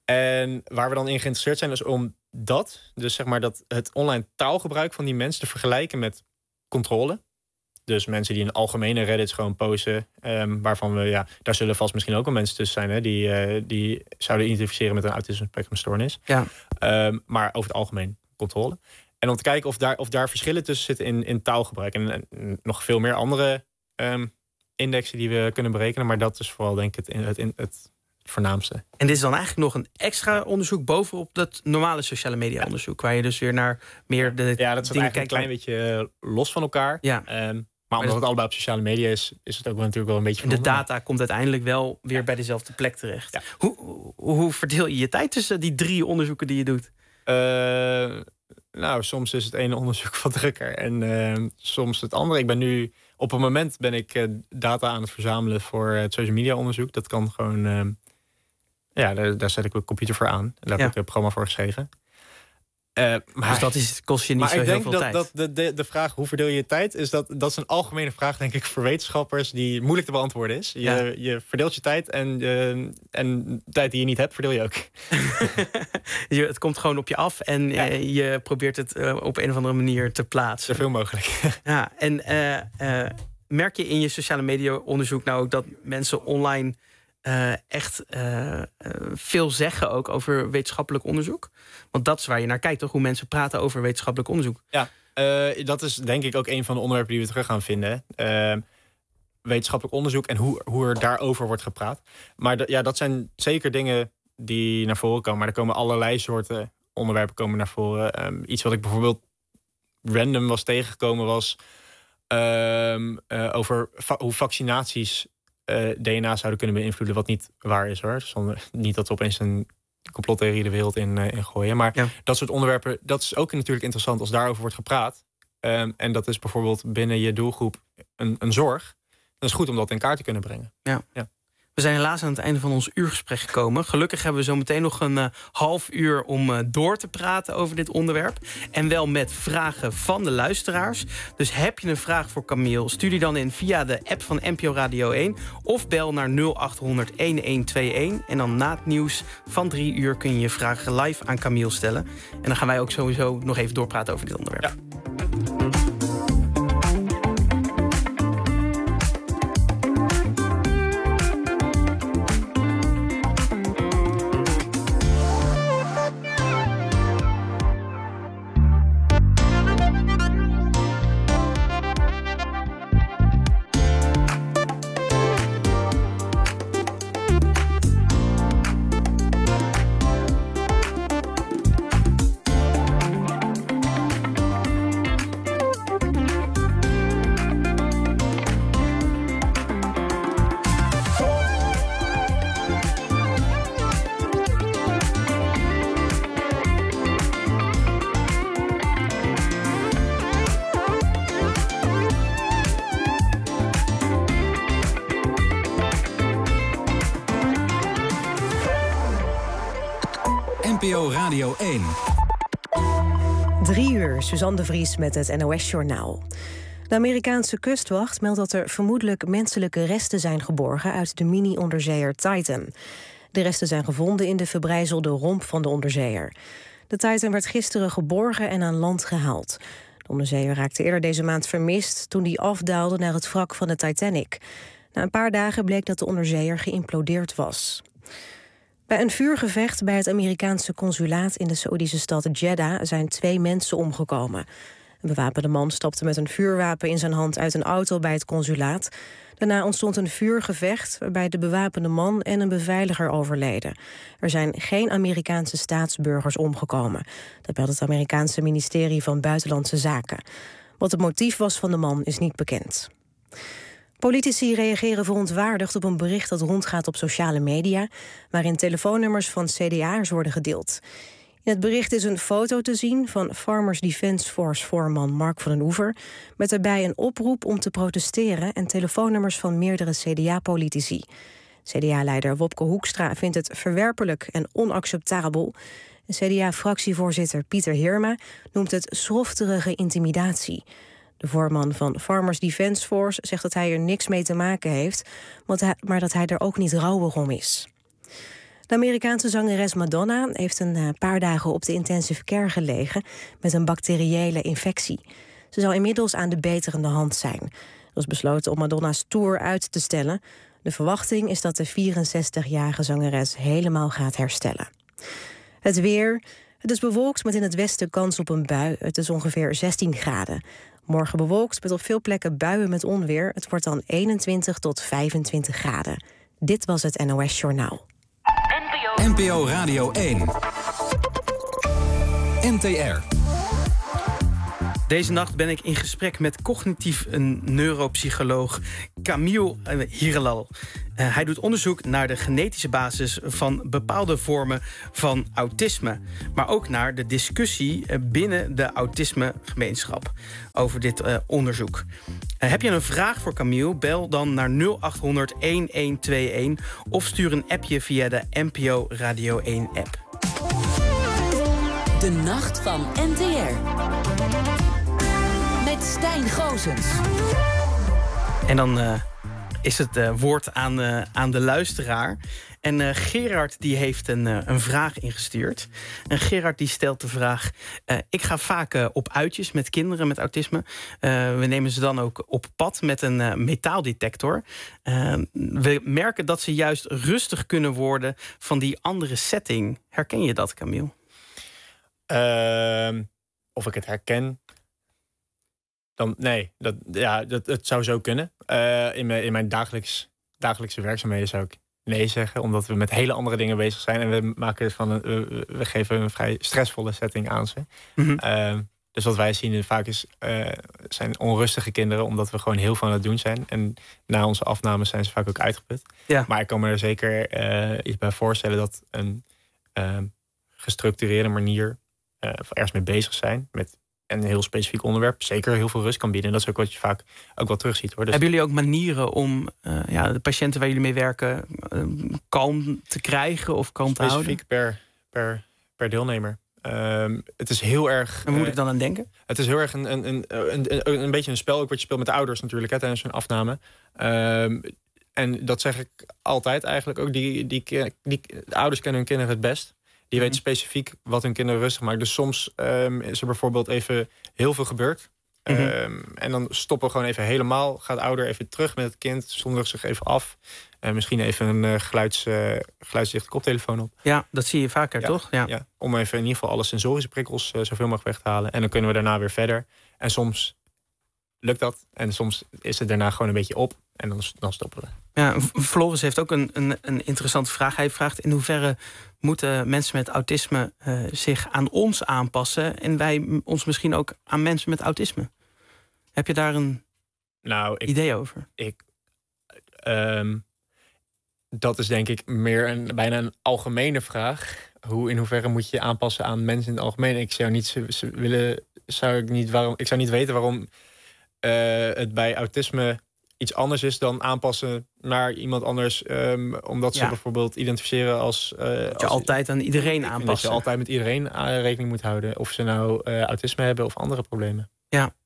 En waar we dan in geïnteresseerd zijn is om dat, dus zeg maar dat het online taalgebruik van die mensen te vergelijken met controle. Dus mensen die in algemene Reddits gewoon posten, um, waarvan we, ja, daar zullen vast misschien ook wel mensen tussen zijn, hè, die, uh, die zouden identificeren met een autisme spectrumstoornis. Ja. Um, maar over het algemeen controle. En om te kijken of daar, of daar verschillen tussen zitten in, in taalgebruik. En, en nog veel meer andere um, indexen die we kunnen berekenen. Maar dat is vooral denk ik het, het, het, het voornaamste. En dit is dan eigenlijk nog een extra onderzoek bovenop dat normale sociale media onderzoek. Waar je dus weer naar meer de Ja, dat is dingen eigenlijk een klein beetje los van elkaar. Ja. Um, maar omdat het allebei op sociale media is, is het ook wel natuurlijk wel een beetje En de vernoemd. data komt uiteindelijk wel weer ja. bij dezelfde plek terecht. Ja. Hoe, hoe, hoe verdeel je je tijd tussen die drie onderzoeken die je doet? Uh, nou, soms is het ene onderzoek wat drukker en uh, soms het andere. Ik ben nu, op het moment ben ik uh, data aan het verzamelen voor het social media onderzoek. Dat kan gewoon, uh, ja, daar, daar zet ik mijn computer voor aan. Daar heb ja. ik een programma voor geschreven. Uh, maar, dus dat is, kost je niet zo heel veel dat, tijd. Maar ik denk dat de, de vraag hoe verdeel je je tijd, is dat, dat is een algemene vraag, denk ik, voor wetenschappers die moeilijk te beantwoorden is. Je, ja. je verdeelt je tijd en, uh, en de tijd die je niet hebt, verdeel je ook. je, het komt gewoon op je af en ja. uh, je probeert het uh, op een of andere manier te plaatsen. Zoveel mogelijk. ja, en uh, uh, merk je in je sociale media onderzoek nou ook dat mensen online Uh, echt uh, uh, veel zeggen ook over wetenschappelijk onderzoek? Want dat is waar je naar kijkt, toch? Hoe mensen praten over wetenschappelijk onderzoek. Ja, uh, dat is denk ik ook een van de onderwerpen die we terug gaan vinden. Uh, wetenschappelijk onderzoek en hoe, hoe er daarover wordt gepraat. Maar d- ja, dat zijn zeker dingen die naar voren komen. Maar er komen allerlei soorten onderwerpen komen naar voren. Um, iets wat ik bijvoorbeeld random was tegengekomen was um, uh, over va- hoe vaccinaties Uh, D N A zouden kunnen beïnvloeden, wat niet waar is hoor. Zonder, niet dat we opeens een complottheorie de wereld in, uh, in gooien. Maar ja. dat soort onderwerpen, dat is ook natuurlijk interessant als daarover wordt gepraat. Um, en dat is bijvoorbeeld binnen je doelgroep een, een zorg. Dan is het goed om dat in kaart te kunnen brengen. Ja. Ja. We zijn helaas aan het einde van ons uurgesprek gekomen. Gelukkig hebben we zo meteen nog een uh, half uur om uh, door te praten over dit onderwerp. En wel met vragen van de luisteraars. Dus heb je een vraag voor Camille, stuur die dan in via de app van N P O Radio één. Of bel naar nul acht honderd elf tweeëntwintig. En dan na het nieuws van drie uur kun je je vragen live aan Camille stellen. En dan gaan wij ook sowieso nog even doorpraten over dit onderwerp. Ja. N P O Radio één. Drie uur, Suzanne de Vries met het N O S-journaal. De Amerikaanse kustwacht meldt dat er vermoedelijk menselijke resten zijn geborgen uit de mini-onderzeeër Titan. De resten zijn gevonden in de verbrijzelde romp van de onderzeeër. De Titan werd gisteren geborgen en aan land gehaald. De onderzeeër raakte eerder deze maand vermist toen die afdaalde naar het wrak van de Titanic. Na een paar dagen bleek dat de onderzeeër geïmplodeerd was. Bij een vuurgevecht bij het Amerikaanse consulaat in de Saoedische stad Jeddah zijn twee mensen omgekomen. Een bewapende man stapte met een vuurwapen in zijn hand uit een auto bij het consulaat. Daarna ontstond een vuurgevecht waarbij de bewapende man en een beveiliger overleden. Er zijn geen Amerikaanse staatsburgers omgekomen. Dat meldt het Amerikaanse ministerie van Buitenlandse Zaken. Wat het motief was van de man is niet bekend. Politici reageren verontwaardigd op een bericht dat rondgaat op sociale media, waarin telefoonnummers van C D A'ers worden gedeeld. In het bericht is een foto te zien van Farmers Defence Force-voorman Mark van den Oever, met daarbij een oproep om te protesteren en telefoonnummers van meerdere C D A-politici. C D A-leider Wopke Hoekstra vindt het verwerpelijk en onacceptabel. C D A-fractievoorzitter Pieter Heerma noemt het schrofterige intimidatie. De voorman van Farmers Defence Force zegt dat hij er niks mee te maken heeft, maar dat hij er ook niet rouwig om is. De Amerikaanse zangeres Madonna heeft een paar dagen op de intensive care gelegen met een bacteriële infectie. Ze zou inmiddels aan de beterende hand zijn. Er was besloten om Madonna's tour uit te stellen. De verwachting is dat de vierenzestigjarige zangeres helemaal gaat herstellen. Het weer. Het is bewolkt met in het westen kans op een bui. Het is ongeveer zestien graden. Morgen bewolkt met op veel plekken buien met onweer. Het wordt dan eenentwintig tot vijfentwintig graden. Dit was het N O S Journaal. N P O Radio één. N T R. Deze nacht ben ik in gesprek met cognitief neuropsycholoog Camille Hiralal. Uh, hij doet onderzoek naar de genetische basis van bepaalde vormen van autisme. Maar ook naar de discussie binnen de autismegemeenschap over dit uh, onderzoek. Uh, heb je een vraag voor Camille? Bel dan naar nul acht honderd elf tweeënentwintig of stuur een appje via de N P O Radio één app. De nacht van N T R. Met Stijn Goosens. En dan uh, is het uh, woord aan, uh, aan de luisteraar. En uh, Gerard die heeft een, uh, een vraag ingestuurd. En Gerard die stelt de vraag... Uh, ik ga vaak uh, op uitjes met kinderen met autisme. Uh, we nemen ze dan ook op pad met een uh, metaaldetector. Uh, we merken dat ze juist rustig kunnen worden van die andere setting. Herken je dat, Camille? Uh, of ik het herken... Dan, nee, dat, ja, dat, dat zou zo kunnen. Uh, in mijn, in mijn dagelijks, dagelijkse werkzaamheden zou ik nee zeggen. Omdat we met hele andere dingen bezig zijn. En we, maken van een, we, we geven een vrij stressvolle setting aan ze. Mm-hmm. Uh, dus wat wij zien vaak is, uh, zijn onrustige kinderen. Omdat we gewoon heel veel aan het doen zijn. En na onze afnames zijn ze vaak ook uitgeput. Ja. Maar ik kan me er zeker uh, iets bij voorstellen dat een uh, gestructureerde manier... Uh, ergens mee bezig zijn met een heel specifiek onderwerp zeker heel veel rust kan bieden. En dat is ook wat je vaak ook wel terugziet, hoor. Dus hebben jullie ook manieren om uh, ja, de patiënten waar jullie mee werken uh, kalm te krijgen of kalm te houden? Specifiek per, per, per deelnemer. Um, het is heel erg... En waar moet ik dan aan denken? Het is heel erg een, een, een, een, een, een beetje een spel ook wat je speelt met de ouders natuurlijk, hè, tijdens hun afname. Um, en dat zeg ik altijd eigenlijk ook. Die, die, die, die, de ouders kennen hun kinderen het best. Die weten specifiek wat hun kinderen rustig maakt. Dus soms um, is er bijvoorbeeld even heel veel gebeurd. Mm-hmm. Um, en dan stoppen we gewoon even helemaal. Gaat de ouder even terug met het kind. Zondigt zich even af. Uh, misschien even een uh, geluids, uh, geluidsdichte koptelefoon op. Ja, dat zie je vaker, ja, toch? Ja. Ja, om even in ieder geval alle sensorische prikkels uh, zoveel mogelijk weg te halen. En dan kunnen we daarna weer verder. En soms lukt dat. En soms is het daarna gewoon een beetje op. En dan, dan stoppen we. Ja, Floris heeft ook een, een, een interessante vraag. Hij vraagt in hoeverre moeten mensen met autisme uh, zich aan ons aanpassen... en wij ons misschien ook aan mensen met autisme? Heb je daar een nou, ik, idee over? Ik, um, dat is denk ik meer een, bijna een algemene vraag. Hoe, in hoeverre moet je je aanpassen aan mensen in het algemeen? Ik zou niet willen, zou ik niet waarom, ik zou niet weten waarom uh, het bij autisme iets anders is dan aanpassen naar iemand anders. Um, omdat ze ja. bijvoorbeeld identificeren als... Uh, dat je als, altijd aan iedereen aanpassen. Dat je altijd met iedereen rekening moet houden. Of ze nou uh, autisme hebben of andere problemen. Ja.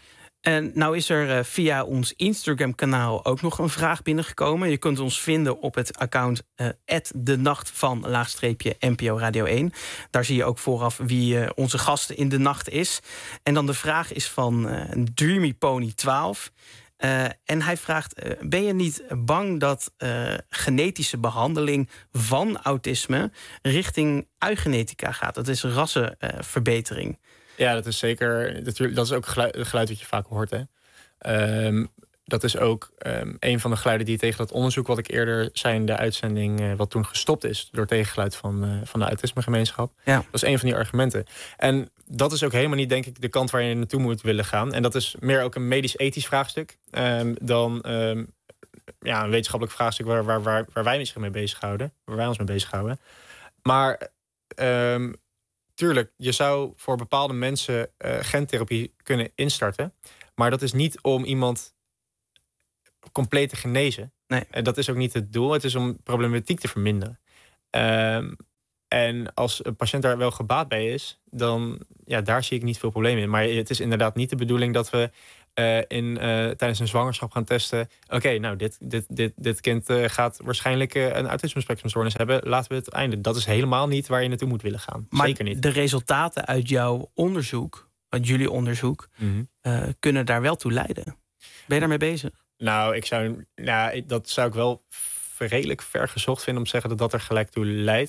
En nou is er uh, via ons Instagram-kanaal ook nog een vraag binnengekomen. Je kunt ons vinden op het account uh, at de nacht van laagstreepje N P O Radio één. Daar zie je ook vooraf wie uh, onze gast in de nacht is. En dan de vraag is van uh, Dreamy Pony twaalf. Uh, en hij vraagt, uh, ben je niet bang dat uh, genetische behandeling van autisme richting eugenetica gaat? Dat is rassenverbetering. Uh, ja, dat is zeker. Dat is ook geluid, geluid wat je vaak hoort. Hè? Um, dat is ook um, een van de geluiden die tegen dat onderzoek wat ik eerder zei in de uitzending, uh, wat toen gestopt is door tegengeluid van, uh, van de autismegemeenschap. Ja. Dat is een van die argumenten. En dat is ook helemaal niet, denk ik, de kant waar je naartoe moet willen gaan. En dat is meer ook een medisch-ethisch vraagstuk um, dan um, ja, een wetenschappelijk vraagstuk waar, waar, waar, waar wij zich mee bezighouden, waar wij ons mee bezighouden. Maar um, tuurlijk, je zou voor bepaalde mensen uh, gentherapie kunnen instarten, maar dat is niet om iemand compleet te genezen. Nee. En dat is ook niet het doel. Het is om problematiek te verminderen. Um, en als een patiënt daar wel gebaat bij is, dan ja, daar zie ik niet veel problemen in. Maar het is inderdaad niet de bedoeling dat we uh, in, uh, tijdens een zwangerschap gaan testen. Oké, okay, nou, dit, dit, dit, dit kind uh, gaat waarschijnlijk uh, een autisme-spectrumstoornis hebben. Laten we het einde. Dat is helemaal niet waar je naartoe moet willen gaan. Maar zeker niet. De resultaten uit jouw onderzoek, uit jullie onderzoek, mm-hmm. uh, kunnen daar wel toe leiden. Ben je daarmee bezig? Nou, ik zou, nou, dat zou ik wel redelijk ver gezocht vinden om te zeggen dat dat er gelijk toe leidt.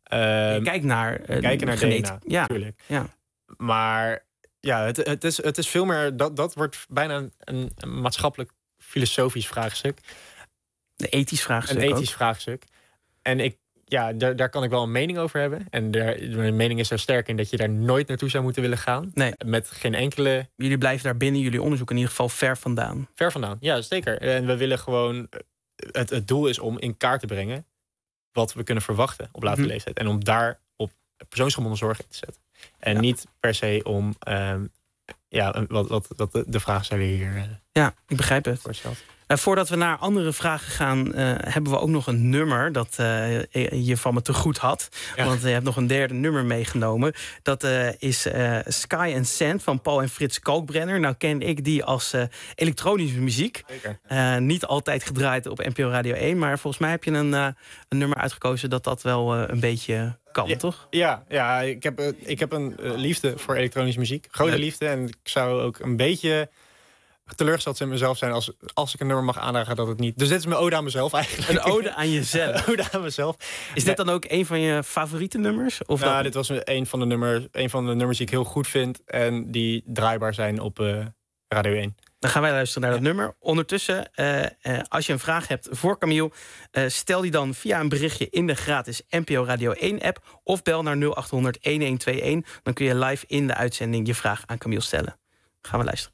Um, je kijkt naar, uh, kijken naar genet- D N A, ja. natuurlijk. Ja. Maar ja, het, het, is, het is veel meer... Dat, dat wordt bijna een, een, een maatschappelijk filosofisch vraagstuk. Een ethisch vraagstuk Een ethisch ook. vraagstuk. En ik, ja, daar, daar kan ik wel een mening over hebben. En daar, mijn mening is er sterk in dat je daar nooit naartoe zou moeten willen gaan. Nee. Met geen enkele... Jullie blijven daar binnen jullie onderzoek in ieder geval ver vandaan. Ver vandaan, ja, zeker. En we willen gewoon... Het, het doel is om in kaart te brengen wat we kunnen verwachten op latere Mm-hmm. leeftijd. En om daar op persoonsgebonden zorg in te zetten. En ja. niet per se om... Um, ja, wat, wat, wat de, de vraagsteller hier... Uh, ja, ik begrijp het. Uh, voordat we naar andere vragen gaan, uh, hebben we ook nog een nummer dat uh, je van me te goed had. Ja. Want je hebt nog een derde nummer meegenomen. Dat uh, is uh, Sky and Sand van Paul en Frits Kalkbrenner. Nou ken ik die als uh, elektronische muziek. Uh, niet altijd gedraaid op N P O Radio één. Maar volgens mij heb je een, uh, een nummer uitgekozen dat dat wel uh, een beetje kan, ja, toch? Ja, ja ik, heb, uh, ik heb een uh, liefde voor elektronische muziek. Grote ja. liefde. En ik zou ook een beetje... teleurgesteld in mezelf zijn als, als ik een nummer mag aandragen dat het niet... Dus dit is mijn ode aan mezelf eigenlijk. Een ode aan jezelf? Een ode aan mezelf. Is dit dan ook een van je favoriete nummers? Of nou, dat... dit was een van, de nummers, een van de nummers die ik heel goed vind... en die draaibaar zijn op uh, Radio één. Dan gaan wij luisteren naar dat ja. nummer. Ondertussen, uh, uh, als je een vraag hebt voor Camille... Uh, stel die dan via een berichtje in de gratis N P O Radio één app... of bel naar nul acht honderd een een twee een. Dan kun je live in de uitzending je vraag aan Camille stellen. Gaan we luisteren.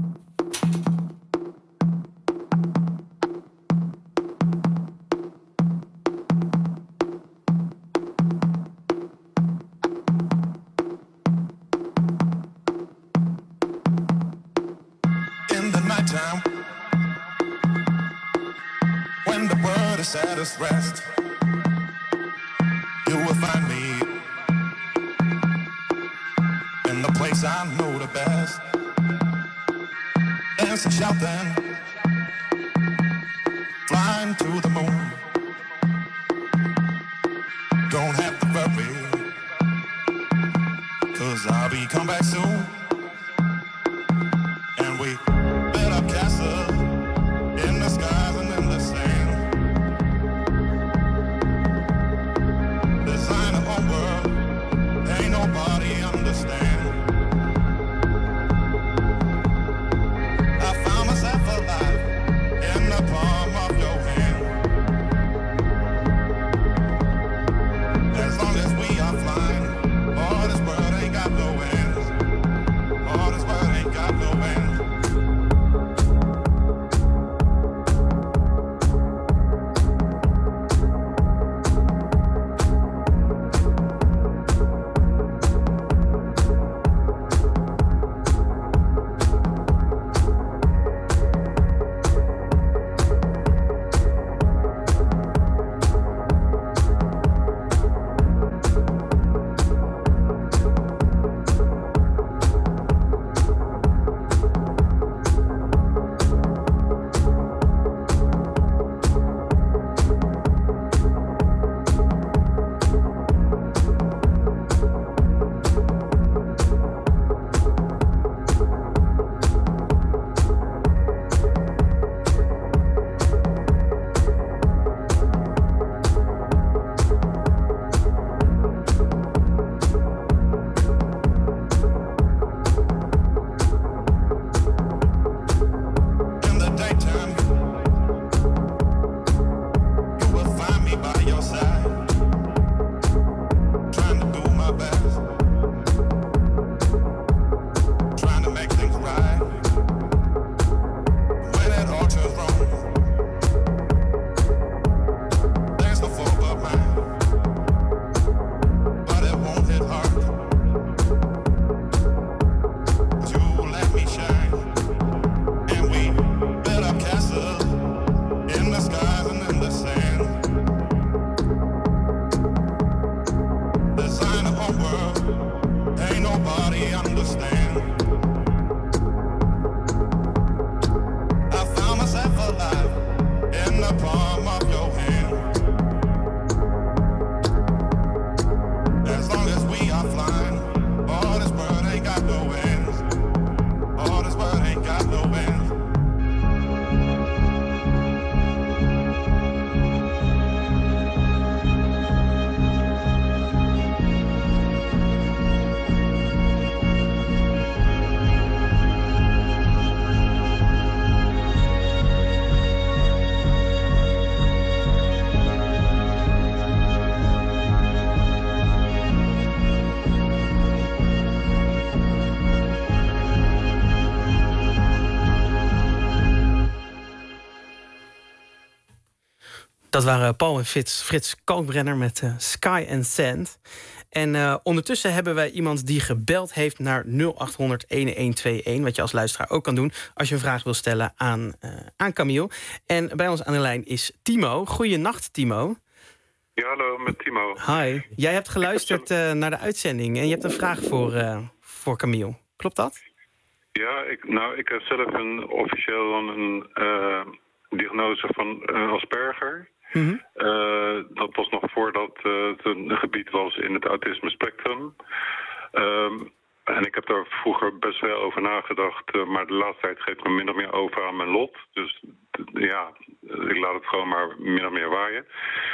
Time when the world is at its rest, you will find me in the place I know the best, dancing, shouting, flying to the moon. Don't have to worry, 'cause I'll be come back soon, and we castle in the skies and in the sand. Design a whole world, ain't nobody understand. I found myself alive in the palm of your hand. As long as we are flying, all this world ain't got no end. All this world ain't got no end. Dat waren Paul en Frits, Frits Kalkbrenner met uh, Sky and Sand. En uh, ondertussen hebben wij iemand die gebeld heeft naar nul acht honderd elf tweeëntig... wat je als luisteraar ook kan doen als je een vraag wil stellen aan, uh, aan Camille. En bij ons aan de lijn is Timo. Goeienacht, Timo. Ja, hallo, met Timo. Hi. Jij hebt geluisterd uh, naar de uitzending en je hebt een vraag voor, uh, voor Camille. Klopt dat? Ja, ik, nou, ik heb zelf een officieel een uh, diagnose van uh, Asperger. Mm-hmm. Uh, dat was nog voordat uh, het een gebied was in het autisme spectrum. Um, en ik heb daar vroeger best wel over nagedacht, uh, maar de laatste tijd geeft me min of meer over aan mijn lot. Dus t- ja, ik laat het gewoon maar min of meer waaien.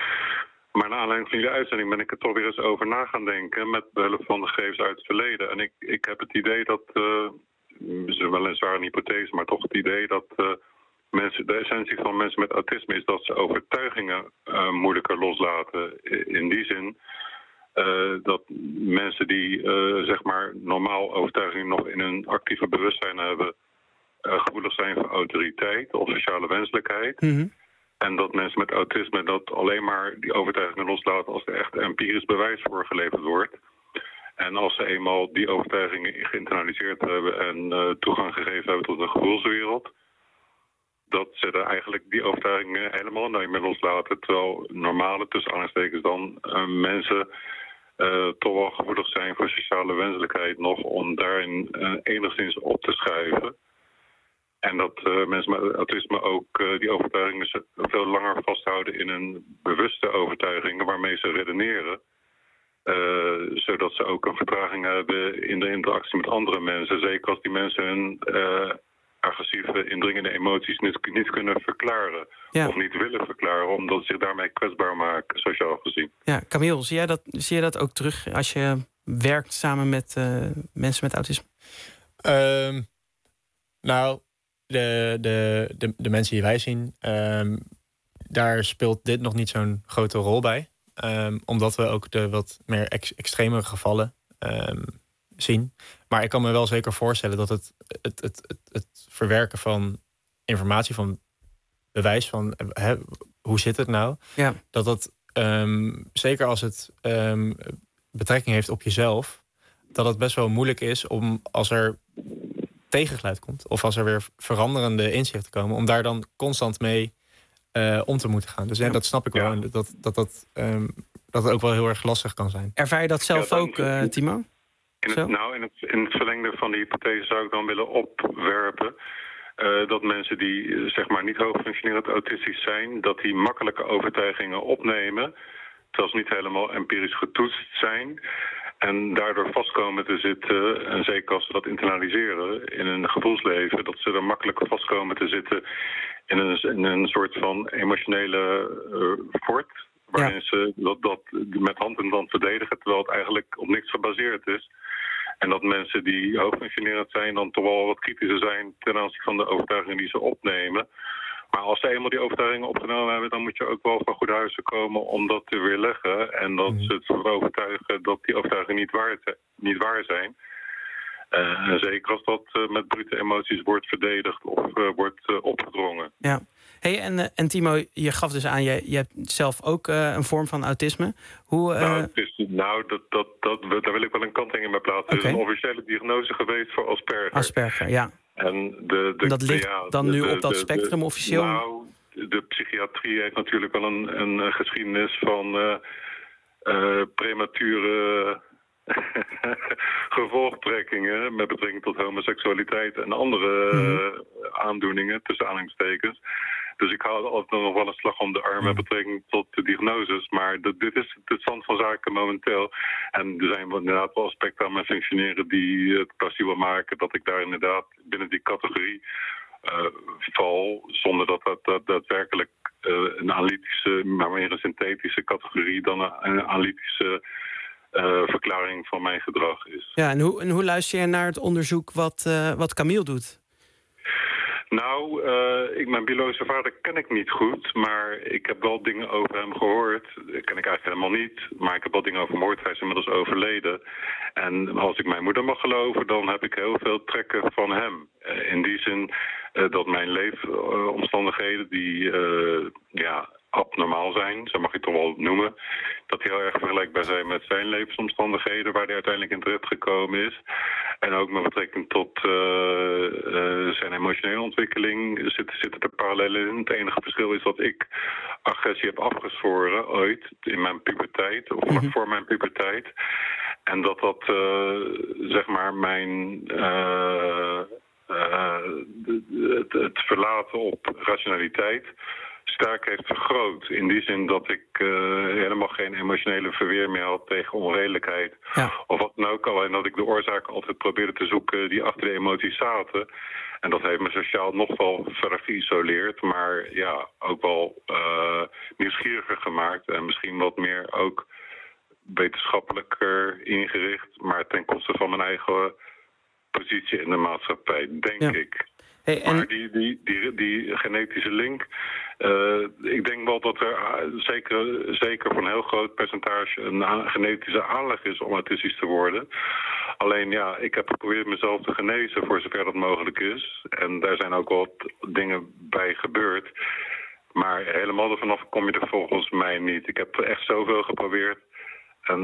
Maar naar aanleiding van jullie uitzending ben ik er toch weer eens over na gaan denken met behulp van de gegevens uit het verleden. En ik, ik heb het idee dat, uh, het is wel een zware hypothese, maar toch het idee dat uh, mensen, de essentie van mensen met autisme is dat ze overtuigingen uh, moeilijker loslaten. In die zin uh, dat mensen die uh, zeg maar normaal overtuigingen nog in hun actieve bewustzijn hebben, uh, gevoelig zijn voor autoriteit of sociale wenselijkheid. Mm-hmm. En dat mensen met autisme dat alleen maar die overtuigingen loslaten als er echt empirisch bewijs voor geleverd wordt. En als ze eenmaal die overtuigingen geïnternaliseerd hebben en uh, toegang gegeven hebben tot de gevoelswereld, dat ze er eigenlijk die overtuigingen helemaal niet meer loslaten. Terwijl normale, tussen aanhalingstekens dan, uh, mensen uh, toch wel gevoelig zijn voor sociale wenselijkheid nog om daarin uh, enigszins op te schuiven. En dat uh, mensen met autisme ook uh, die overtuigingen veel langer vasthouden in hun bewuste overtuigingen waarmee ze redeneren. Uh, zodat ze ook een vertraging hebben in de interactie met andere mensen. Zeker als die mensen hun uh, agressieve, indringende emoties niet, niet kunnen verklaren. Ja. Of niet willen verklaren, omdat ze zich daarmee kwetsbaar maken, sociaal gezien. Ja, Camille, zie jij dat, zie jij dat ook terug als je werkt samen met uh, mensen met autisme? Um, nou... De, de, de, de mensen die wij zien, um, daar speelt dit nog niet zo'n grote rol bij. Um, omdat we ook de wat meer ex, extremere gevallen um, zien. Maar ik kan me wel zeker voorstellen dat het, het, het, het, het verwerken van informatie, van bewijs van he, hoe zit het nou, ja. dat dat um, zeker als het um, betrekking heeft op jezelf, dat het best wel moeilijk is om als er tegengeluid komt, of als er weer veranderende inzichten komen, om daar dan constant mee uh, om te moeten gaan. Dus ja, ja. dat snap ik wel. En dat dat, dat, um, dat het ook wel heel erg lastig kan zijn. Ervaar je dat zelf ja, dan, ook, uh, Timo? In het, nou, in het, in het verlengde van die hypothese zou ik dan willen opwerpen uh, dat mensen die zeg maar niet hoog functionerend autistisch zijn, dat die makkelijke overtuigingen opnemen, terwijl ze niet helemaal empirisch getoetst zijn. En daardoor vastkomen te zitten, en zeker als ze dat internaliseren in hun gevoelsleven, dat ze er makkelijk vastkomen te zitten in een, in een soort van emotionele uh, fort, waarin ja. ze dat, dat met hand en tand verdedigen, terwijl het eigenlijk op niks gebaseerd is. En dat mensen die hoogfunctionerend zijn dan toch wel wat kritischer zijn ten aanzien van de overtuigingen die ze opnemen. Maar als ze eenmaal die overtuigingen opgenomen hebben, dan moet je ook wel van goede huizen komen om dat te weerleggen. En dat ze het ervan overtuigen dat die overtuigingen niet waar, te, niet waar zijn. Uh, en zeker als dat uh, met brute emoties wordt verdedigd of uh, wordt uh, opgedrongen. Ja. Hey, en, uh, en Timo, je gaf dus aan, je, je hebt zelf ook uh, een vorm van autisme. Hoe, uh... Nou, het is, nou dat, dat, dat, daar wil ik wel een kanttekening bij plaatsen. Okay. Er is een officiële diagnose geweest voor Asperger. Asperger, ja. En de, de, dat ligt ja, dan de, nu de, op dat de, spectrum de, officieel? Nou, de psychiatrie heeft natuurlijk wel een, een geschiedenis van uh, uh, premature gevolgtrekkingen met betrekking tot homoseksualiteit en andere uh, mm-hmm. aandoeningen, tussen aanhalingstekens. Dus ik hou altijd nog wel een slag om de arm met betrekking tot de diagnoses. Maar de, dit is de stand van zaken momenteel. En er zijn inderdaad wel aspecten aan mijn functioneren die het plausibel maken dat ik daar inderdaad binnen die categorie uh, val. Zonder dat dat, dat daadwerkelijk uh, een analytische, maar meer een synthetische categorie dan een, een analytische uh, verklaring van mijn gedrag is. Ja, en hoe, en hoe luister je naar het onderzoek wat, uh, wat Camille doet? Nou, uh, ik, mijn biologische vader ken ik niet goed, maar ik heb wel dingen over hem gehoord. Dat ken ik eigenlijk helemaal niet, maar ik heb wel dingen over hem gehoord. Hij is inmiddels overleden. En als ik mijn moeder mag geloven, dan heb ik heel veel trekken van hem. Uh, in die zin uh, dat mijn leefomstandigheden, die uh, ja, abnormaal zijn, zo mag je het toch wel noemen. Dat die heel erg vergelijkbaar zijn met zijn levensomstandigheden waar hij uiteindelijk in terecht gekomen is. En ook met betrekking tot uh, uh, zijn emotionele ontwikkeling zitten, zitten er parallellen in. Het enige verschil is dat ik agressie heb afgezworen ooit in mijn puberteit, of vlak voor mijn puberteit. En dat dat, uh, zeg maar, mijn... Uh, uh, het, het verlaten op rationaliteit sterk heeft vergroot. In die zin dat ik uh, helemaal geen emotionele verweer meer had tegen onredelijkheid. Ja. Of wat dan ook. Alleen dat ik de oorzaken altijd probeerde te zoeken die achter de emoties zaten. En dat heeft me sociaal nog wel verder geïsoleerd. Maar ja, ook wel uh, nieuwsgieriger gemaakt. En misschien wat meer ook wetenschappelijker ingericht. Maar ten koste van mijn eigen positie in de maatschappij, denk ja. ik. Hey, en... Maar die, die, die, die genetische link, uh, ik denk wel dat er uh, zeker, zeker voor een heel groot percentage een a- genetische aanleg is om autistisch te worden. Alleen ja, ik heb geprobeerd mezelf te genezen voor zover dat mogelijk is. En daar zijn ook wat dingen bij gebeurd. Maar helemaal er vanaf kom je er volgens mij niet. Ik heb echt zoveel geprobeerd. En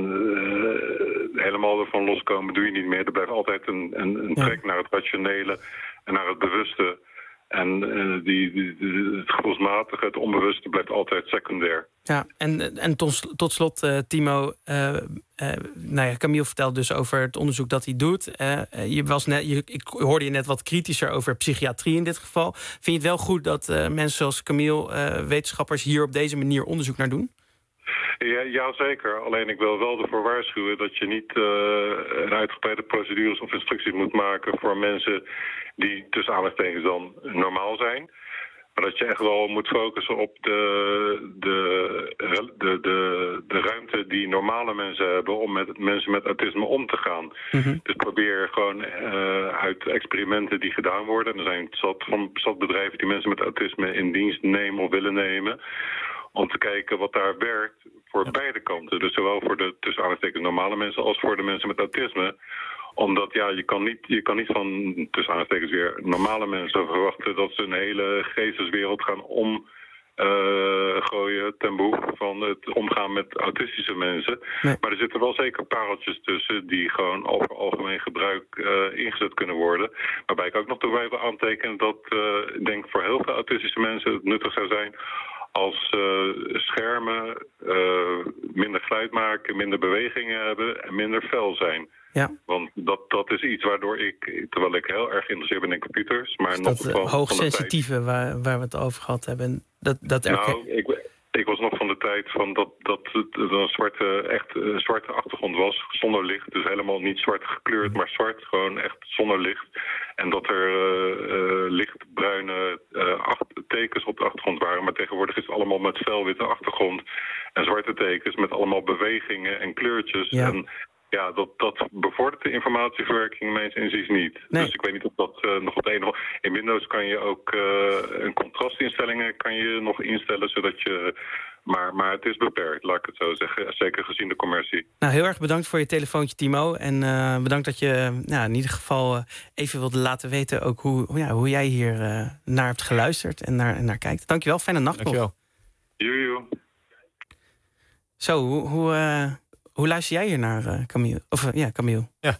uh, helemaal ervan loskomen doe je niet meer. Er blijft altijd een, een, een trek ja. naar het rationele en naar het bewuste. En uh, die, die, die, het gevoelsmatige, het onbewuste blijft altijd secundair. Ja, en, en tot, tot slot, uh, Timo, uh, uh, nou ja, Camille vertelt dus over het onderzoek dat hij doet. Uh, je was net, je, ik hoorde je net wat kritischer over psychiatrie in dit geval. Vind je het wel goed dat uh, mensen zoals Camille, uh, wetenschappers, hier op deze manier onderzoek naar doen? Ja, ja, zeker. Alleen ik wil wel ervoor waarschuwen dat je niet uh, een uitgebreide procedures of instructies moet maken voor mensen die tussen aanhalingstekens dan normaal zijn. Maar dat je echt wel moet focussen op de, de, de, de, de ruimte die normale mensen hebben om met mensen met autisme om te gaan. Mm-hmm. Dus probeer gewoon uh, uit experimenten die gedaan worden. En er zijn zat, van, zat bedrijven die mensen met autisme in dienst nemen of willen nemen. Om te kijken wat daar werkt voor ja. beide kanten. Dus zowel voor de tussen aanhalingstekens normale mensen als voor de mensen met autisme. Omdat ja, je kan niet, je kan niet van tussen aanhalingstekens weer normale mensen verwachten dat ze een hele geesteswereld gaan om uh, gooien ten behoeve van het omgaan met autistische mensen. Nee. Maar er zitten wel zeker pareltjes tussen die gewoon over algemeen gebruik uh, ingezet kunnen worden. Waarbij ik ook nog toe wil aantekenen dat uh, ik denk voor heel veel autistische mensen het nuttig zou zijn als uh, schermen uh, minder geluid maken, minder bewegingen hebben en minder fel zijn. Ja. Want dat, dat is iets waardoor ik, terwijl ik heel erg geïnteresseerd ben in computers, maar dus nog dat uh, hoogsensitieve waar, waar we het over gehad hebben. Dat, dat nou, ik, ik was nog van de tijd van dat, dat het een zwarte, echt uh, zwarte achtergrond was, zonder licht. Dus helemaal niet zwart gekleurd, maar zwart, gewoon echt zonder licht. En dat er uh, uh, lichtbruine uh, acht, tekens op de achtergrond waren. Maar tegenwoordig is het allemaal met felwitte achtergrond en zwarte tekens met allemaal bewegingen en kleurtjes. Ja. En ja, dat, dat bevordert de informatieverwerking mijns inziens niet. Nee. Dus ik weet niet of dat uh, nog op de ene... In Windows kan je ook uh, een contrastinstellingen kan je nog instellen, zodat je... Maar, maar het is beperkt, laat ik het zo zeggen. Zeker gezien de commercie. Nou, heel erg bedankt voor je telefoontje, Timo. En uh, bedankt dat je nou, in ieder geval uh, even wilde laten weten ook hoe, ja, hoe jij hier uh, naar hebt geluisterd en naar, en naar kijkt. Dankjewel, fijne nacht nog. Dankjewel. Joejoe. Zo, hoe... hoe uh, Hoe luister jij hier naar, uh, Camille? Of uh, ja, Camille. Ja,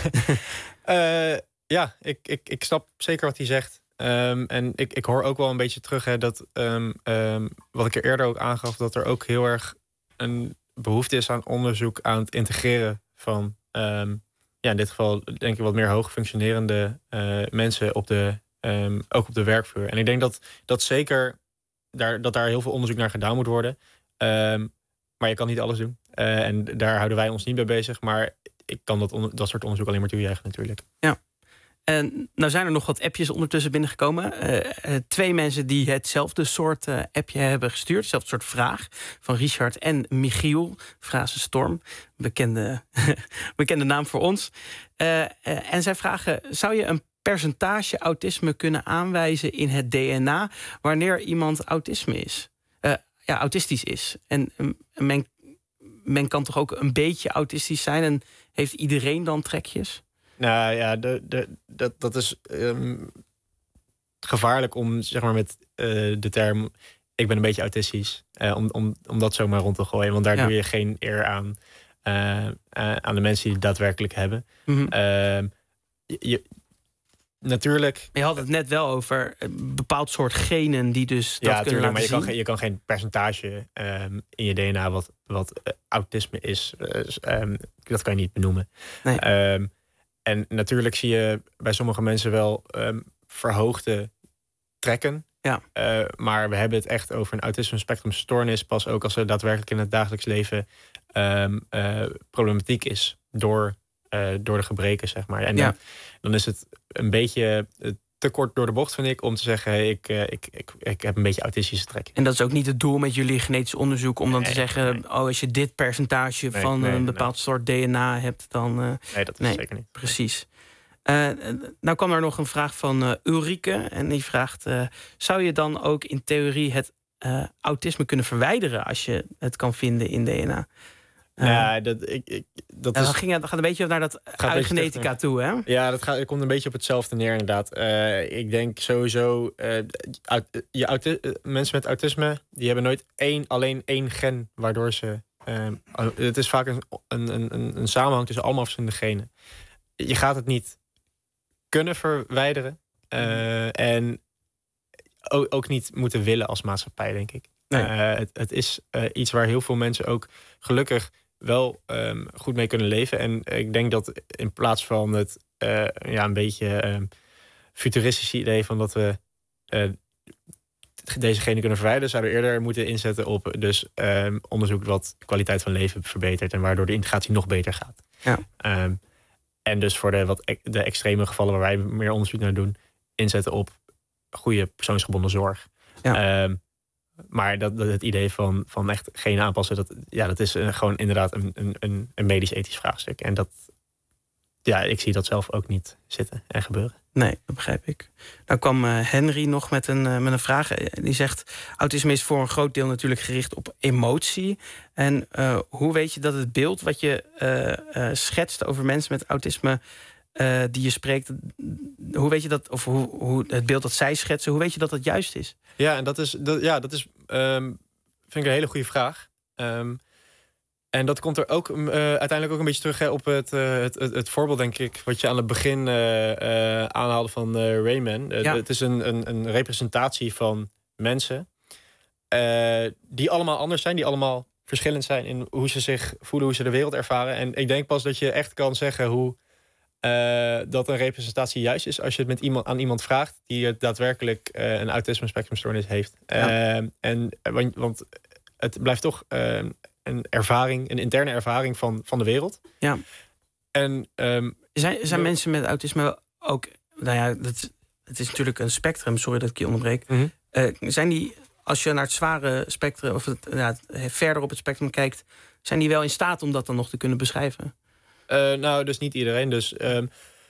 uh, ja ik, ik, ik snap zeker wat hij zegt. Um, en ik, ik hoor ook wel een beetje terug hè, dat um, um, wat ik er eerder ook aangaf, dat er ook heel erg een behoefte is aan onderzoek aan het integreren van, um, ja, in dit geval denk ik wat meer hoog functionerende uh, mensen op de, um, ook op de werkvloer. En ik denk dat dat zeker daar, dat daar heel veel onderzoek naar gedaan moet worden. Um, maar je kan niet alles doen. Uh, en daar houden wij ons niet mee bezig. Maar ik kan dat, on- dat soort onderzoek alleen maar toejuichen natuurlijk. Ja. En nou zijn er nog wat appjes ondertussen binnengekomen. Uh, uh, twee mensen die hetzelfde soort uh, appje hebben gestuurd. Hetzelfde soort vraag. Van Richard en Michiel. Frasenstorm. Bekende, bekende naam voor ons. Uh, uh, en zij vragen, zou je een percentage autisme kunnen aanwijzen in het D N A wanneer iemand autisme is? Uh, ja, autistisch is. En uh, men, men kan toch ook een beetje autistisch zijn? En heeft iedereen dan trekjes? Nou ja, de, de, dat, dat is um, gevaarlijk om zeg maar met uh, de term ik ben een beetje autistisch. Uh, om, om, om dat zomaar rond te gooien. Want daar Ja. doe je geen eer aan. Uh, uh, aan de mensen die het daadwerkelijk hebben. Mhm. Uh, je, je, natuurlijk. Je had het net wel over een bepaald soort genen die dus dat Ja, kunnen tuurlijk, maar laten je kan, zien. geen, je kan geen percentage um, in je D N A wat, wat uh, autisme is. Uh, um, dat kan je niet benoemen. Nee. Um, en natuurlijk zie je bij sommige mensen wel um, verhoogde trekken. Ja. Uh, maar we hebben het echt over een autisme spectrumstoornis pas ook als er daadwerkelijk in het dagelijks leven um, uh, problematiek is door, uh, door de gebreken, zeg maar. En Ja. dan, dan is het een beetje te kort door de bocht, vind ik, om te zeggen, hey, ik, uh, ik, ik, ik heb een beetje autistische trekken. En dat is ook niet het doel met jullie genetisch onderzoek om dan Nee, te zeggen, nee. oh, als je dit percentage Nee, van nee, een nee. bepaald soort D N A hebt, dan. Uh, Nee, dat is zeker niet. Precies. Uh, nou kwam er nog een vraag van uh, Ulrike. En die vraagt, uh, zou je dan ook in theorie het uh, autisme kunnen verwijderen als je het kan vinden in D N A? Uh, Ja, dat, ik, ik, dat, ja, is, dat, ging, dat gaat een beetje naar dat een eugenetica beetje toe, hè? Ja, dat gaat, het komt een beetje op hetzelfde neer, inderdaad. Uh, ik denk sowieso, uh, aut, je auti- uh, mensen met autisme, die hebben nooit één, alleen één gen, waardoor ze... Uh, het is vaak een, een, een, een samenhang tussen allemaal verschillende genen. Je gaat het niet kunnen verwijderen. Uh, en ook, ook niet moeten willen als maatschappij, denk ik. Nee. Uh, het, het is uh, iets waar heel veel mensen ook gelukkig wel um, goed mee kunnen leven. En ik denk dat in plaats van het uh, ja, een beetje um, futuristische idee van dat we uh, deze genen kunnen verwijderen, zouden we eerder moeten inzetten op dus um, onderzoek wat de kwaliteit van leven verbetert en waardoor de integratie nog beter gaat. Ja. Um, en dus voor de, wat, de extreme gevallen waar wij meer onderzoek naar doen, inzetten op goede persoonsgebonden zorg. Ja. Um, maar dat, dat het idee van, van echt genen aanpassen, dat, ja, dat is uh, gewoon inderdaad een, een, een medisch-ethisch vraagstuk. En dat, ja, ik zie dat zelf ook niet zitten en gebeuren. Nee, dat begrijp ik. Nou kwam uh, Henry nog met een, uh, met een vraag. Die zegt, autisme is voor een groot deel natuurlijk gericht op emotie. En uh, hoe weet je dat het beeld wat je uh, uh, schetst over mensen met autisme, uh, die je spreekt, hoe weet je dat, of hoe, hoe het beeld dat zij schetsen, hoe weet je dat dat juist is? Ja, en dat is, dat, ja, dat is um, vind ik een hele goede vraag. Um, en dat komt er ook uh, uiteindelijk ook een beetje terug hè, op het, uh, het, het, het voorbeeld, denk ik, wat je aan het begin uh, uh, aanhaalde van uh, Rayman. Uh, Ja. Het is een, een, een representatie van mensen uh, die allemaal anders zijn, die allemaal verschillend zijn in hoe ze zich voelen, hoe ze de wereld ervaren. En ik denk pas dat je echt kan zeggen hoe uh, dat een representatie juist is als je het met iemand, aan iemand vraagt die het daadwerkelijk uh, een autisme spectrumstoornis heeft. Ja. Uh, en, want, want het blijft toch uh, een ervaring, een interne ervaring van, van de wereld. Ja. En um, Zijn, zijn ja. mensen met autisme ook, nou ja, dat, het is natuurlijk een spectrum, sorry dat ik je onderbreek. Mm-hmm. Uh, zijn die, als je naar het zware spectrum, of het, ja, het verder op het spectrum kijkt, zijn die wel in staat om dat dan nog te kunnen beschrijven? Uh, nou, dus niet iedereen. Dus um,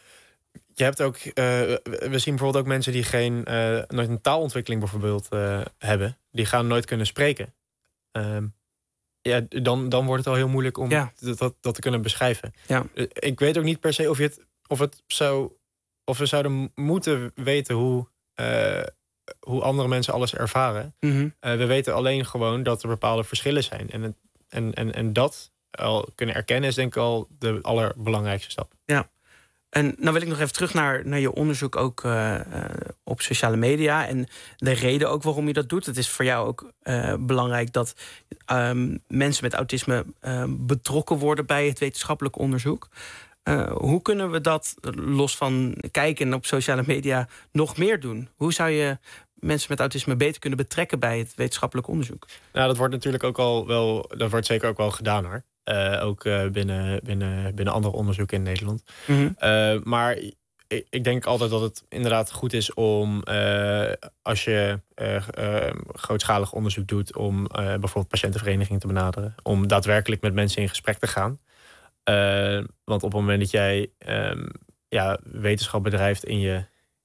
je hebt ook, uh, we zien bijvoorbeeld ook mensen die geen uh, nooit een taalontwikkeling bijvoorbeeld uh, hebben, die gaan nooit kunnen spreken. Um, ja, dan, dan wordt het al heel moeilijk om Ja. dat, dat, dat te kunnen beschrijven. Ja. Uh, ik weet ook niet per se of je het, of het zou, of we zouden moeten weten hoe, uh, hoe andere mensen alles ervaren. Mm-hmm. Uh, we weten alleen gewoon dat er bepaalde verschillen zijn. En, het, en, en, en dat al kunnen erkennen is denk ik al de allerbelangrijkste stap. Ja. En nou wil ik nog even terug naar, naar je onderzoek ook uh, uh, op sociale media. En de reden ook waarom je dat doet. Het is voor jou ook uh, belangrijk dat um, mensen met autisme uh, betrokken worden bij het wetenschappelijk onderzoek. Uh, hoe kunnen we dat, los van kijken op sociale media, nog meer doen? Hoe zou je mensen met autisme beter kunnen betrekken bij het wetenschappelijk onderzoek? Nou, dat wordt natuurlijk ook al wel, dat wordt zeker ook wel gedaan hoor. Uh, ook uh, binnen, binnen, binnen andere onderzoeken in Nederland. Mm-hmm. Uh, maar ik, ik denk altijd dat het inderdaad goed is om, uh, als je uh, uh, grootschalig onderzoek doet, om uh, bijvoorbeeld patiëntenverenigingen te benaderen. Om daadwerkelijk met mensen in gesprek te gaan. Uh, want op het moment dat jij um, ja, wetenschap bedrijft in je,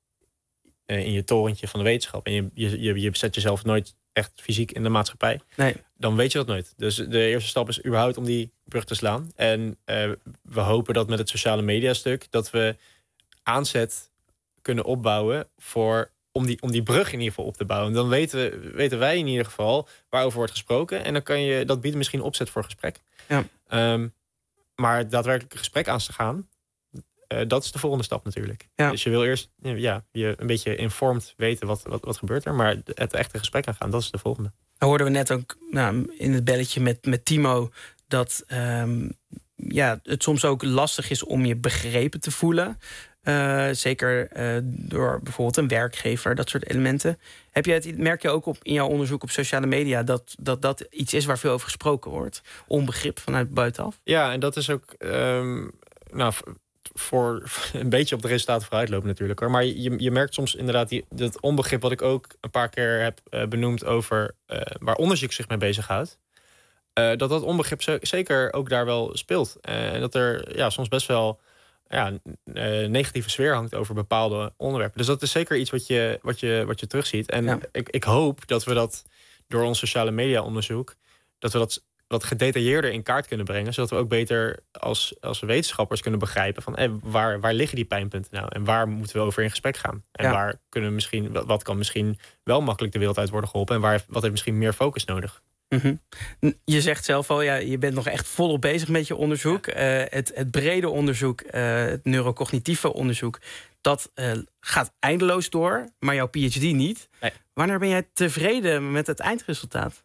uh, in je torentje van de wetenschap, en je, je, je, je zet jezelf nooit echt fysiek in de maatschappij, nee. dan weet je dat nooit. Dus de eerste stap is überhaupt om die brug te slaan. En uh, we hopen dat met het sociale media stuk dat we aanzet kunnen opbouwen voor om die, om die brug in ieder geval op te bouwen. Dan weten, weten wij in ieder geval waarover wordt gesproken. En dan kan je, dat biedt misschien opzet voor gesprek. Ja. Um, maar het daadwerkelijk gesprek aan te gaan, uh, dat is de volgende stap natuurlijk. Ja. Dus je wil eerst ja, je een beetje informed weten wat, wat, wat gebeurt er. Maar het echte gesprek aangaan, dat is de volgende. Dan hoorden we net ook nou, in het belletje met, met Timo dat um, ja, het soms ook lastig is om je begrepen te voelen. Uh, zeker uh, door bijvoorbeeld een werkgever, dat soort elementen. Heb je het, merk je ook op, in jouw onderzoek op sociale media dat, dat dat iets is waar veel over gesproken wordt? Onbegrip vanuit buitenaf? Ja, en dat is ook um, nou, voor een beetje op de resultaten vooruitlopen natuurlijk. Hoor. Maar je, je merkt soms inderdaad die, dat onbegrip wat ik ook een paar keer heb uh, benoemd over uh, waar onderzoek zich mee bezighoudt. Uh, dat dat onbegrip zo, zeker ook daar wel speelt. En uh, dat er ja, soms best wel ja, uh, negatieve sfeer hangt over bepaalde onderwerpen. Dus dat is zeker iets wat je, wat je, wat je terugziet. En ja. ik, ik hoop dat we dat door ons sociale media onderzoek, dat we dat wat gedetailleerder in kaart kunnen brengen, zodat we ook beter als, als wetenschappers kunnen begrijpen van hey, waar, waar liggen die pijnpunten nou en waar moeten we over in gesprek gaan en ja. waar kunnen we misschien wat kan misschien wel makkelijk de wereld uit worden geholpen en waar wat heeft misschien meer focus nodig. Mm-hmm. Je zegt zelf al, ja, je bent nog echt volop bezig met je onderzoek. Ja. Uh, het, het brede onderzoek, uh, het neurocognitieve onderzoek, dat uh, gaat eindeloos door, maar jouw P H D niet. Nee. Wanneer ben jij tevreden met het eindresultaat?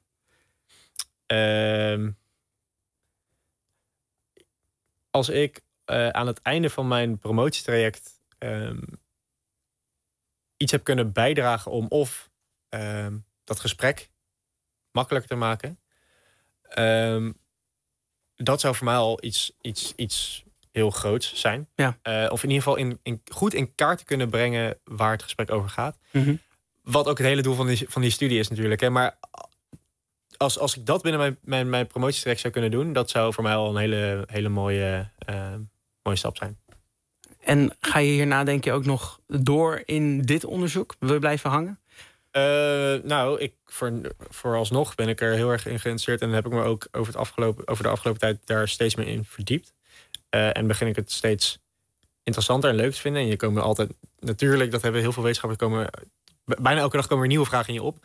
Uh, als ik uh, aan het einde van mijn promotietraject uh, iets heb kunnen bijdragen om of uh, dat gesprek makkelijker te maken, uh, dat zou voor mij al iets, iets, iets heel groots zijn. Ja. Uh, of in ieder geval in, in, goed in kaart te kunnen brengen waar het gesprek over gaat. Mm-hmm. Wat ook het hele doel van die, van die studie is natuurlijk. Hè. Maar Als, als ik dat binnen mijn, mijn, mijn promotietraject zou kunnen doen, dat zou voor mij al een hele, hele mooie, uh, mooie stap zijn. En ga je hierna denk je ook nog door in dit onderzoek? Wil je blijven hangen? Uh, nou, ik, voor, vooralsnog ben ik er heel erg in geïnteresseerd en heb ik me ook over, het afgelopen, over de afgelopen tijd daar steeds meer in verdiept. Uh, en begin ik het steeds interessanter en leuk te vinden. En je komen altijd, natuurlijk, dat hebben heel veel wetenschappers, komen bijna elke dag komen er nieuwe vragen in je op.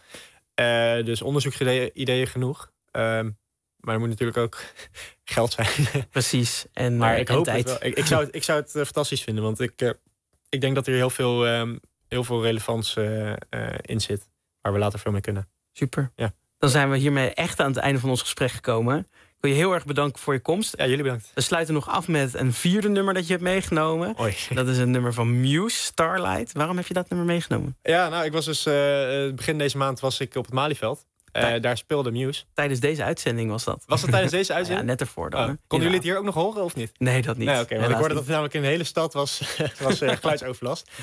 Uh, dus onderzoeksideeën genoeg. Uh, maar er moet natuurlijk ook geld zijn. Precies. En, maar uh, ik en hoop tijd. het wel. Ik, ik, zou het, ik zou het uh, fantastisch vinden. Want ik, uh, ik denk dat er heel veel, um, heel veel relevans uh, uh, in zit. Waar we later veel mee kunnen. Super. Ja. Dan zijn we hiermee echt aan het einde van ons gesprek gekomen. Ik wil je heel erg bedanken voor je komst. Ja, jullie bedankt. We sluiten nog af met een vierde nummer dat je hebt meegenomen. Oei. Dat is een nummer van Muse, Starlight. Waarom heb je dat nummer meegenomen? Ja, nou, ik was dus uh, begin deze maand was ik op het Malieveld. Uh, daar speelde Muse. Tijdens deze uitzending was dat. Was dat tijdens deze uitzending? Ja, net ervoor dan. Oh, konden ja. jullie het hier ook nog horen of niet? Nee, dat niet. Nee, oké. Okay, want ik hoorde niet. dat het namelijk in de hele stad was, was uh, geluidsoverlast.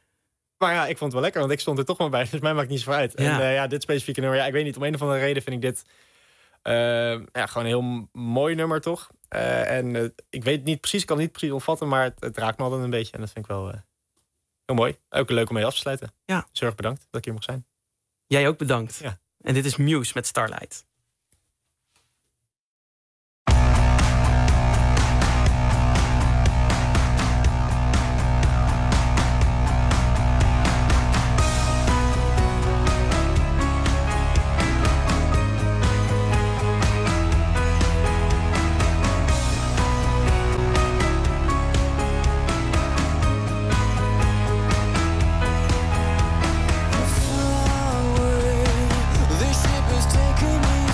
Maar ja, ik vond het wel lekker, want ik stond er toch maar bij. Dus mij maakt niet zo uit. Ja. En uh, ja, dit specifieke nummer, ja, ik weet niet, om een of andere reden vind ik dit uh, ja, gewoon een heel mooi nummer, toch? Uh, en uh, ik weet niet precies, ik kan het niet precies opvatten, maar het, het raakt me altijd een beetje. En dat vind ik wel uh, heel mooi. Ook leuk om mee af te sluiten. Ja. Dus heel erg bedankt dat ik hier mocht zijn. Jij ook bedankt. Ja. En dit is Muse met Starlight. This ship has taken me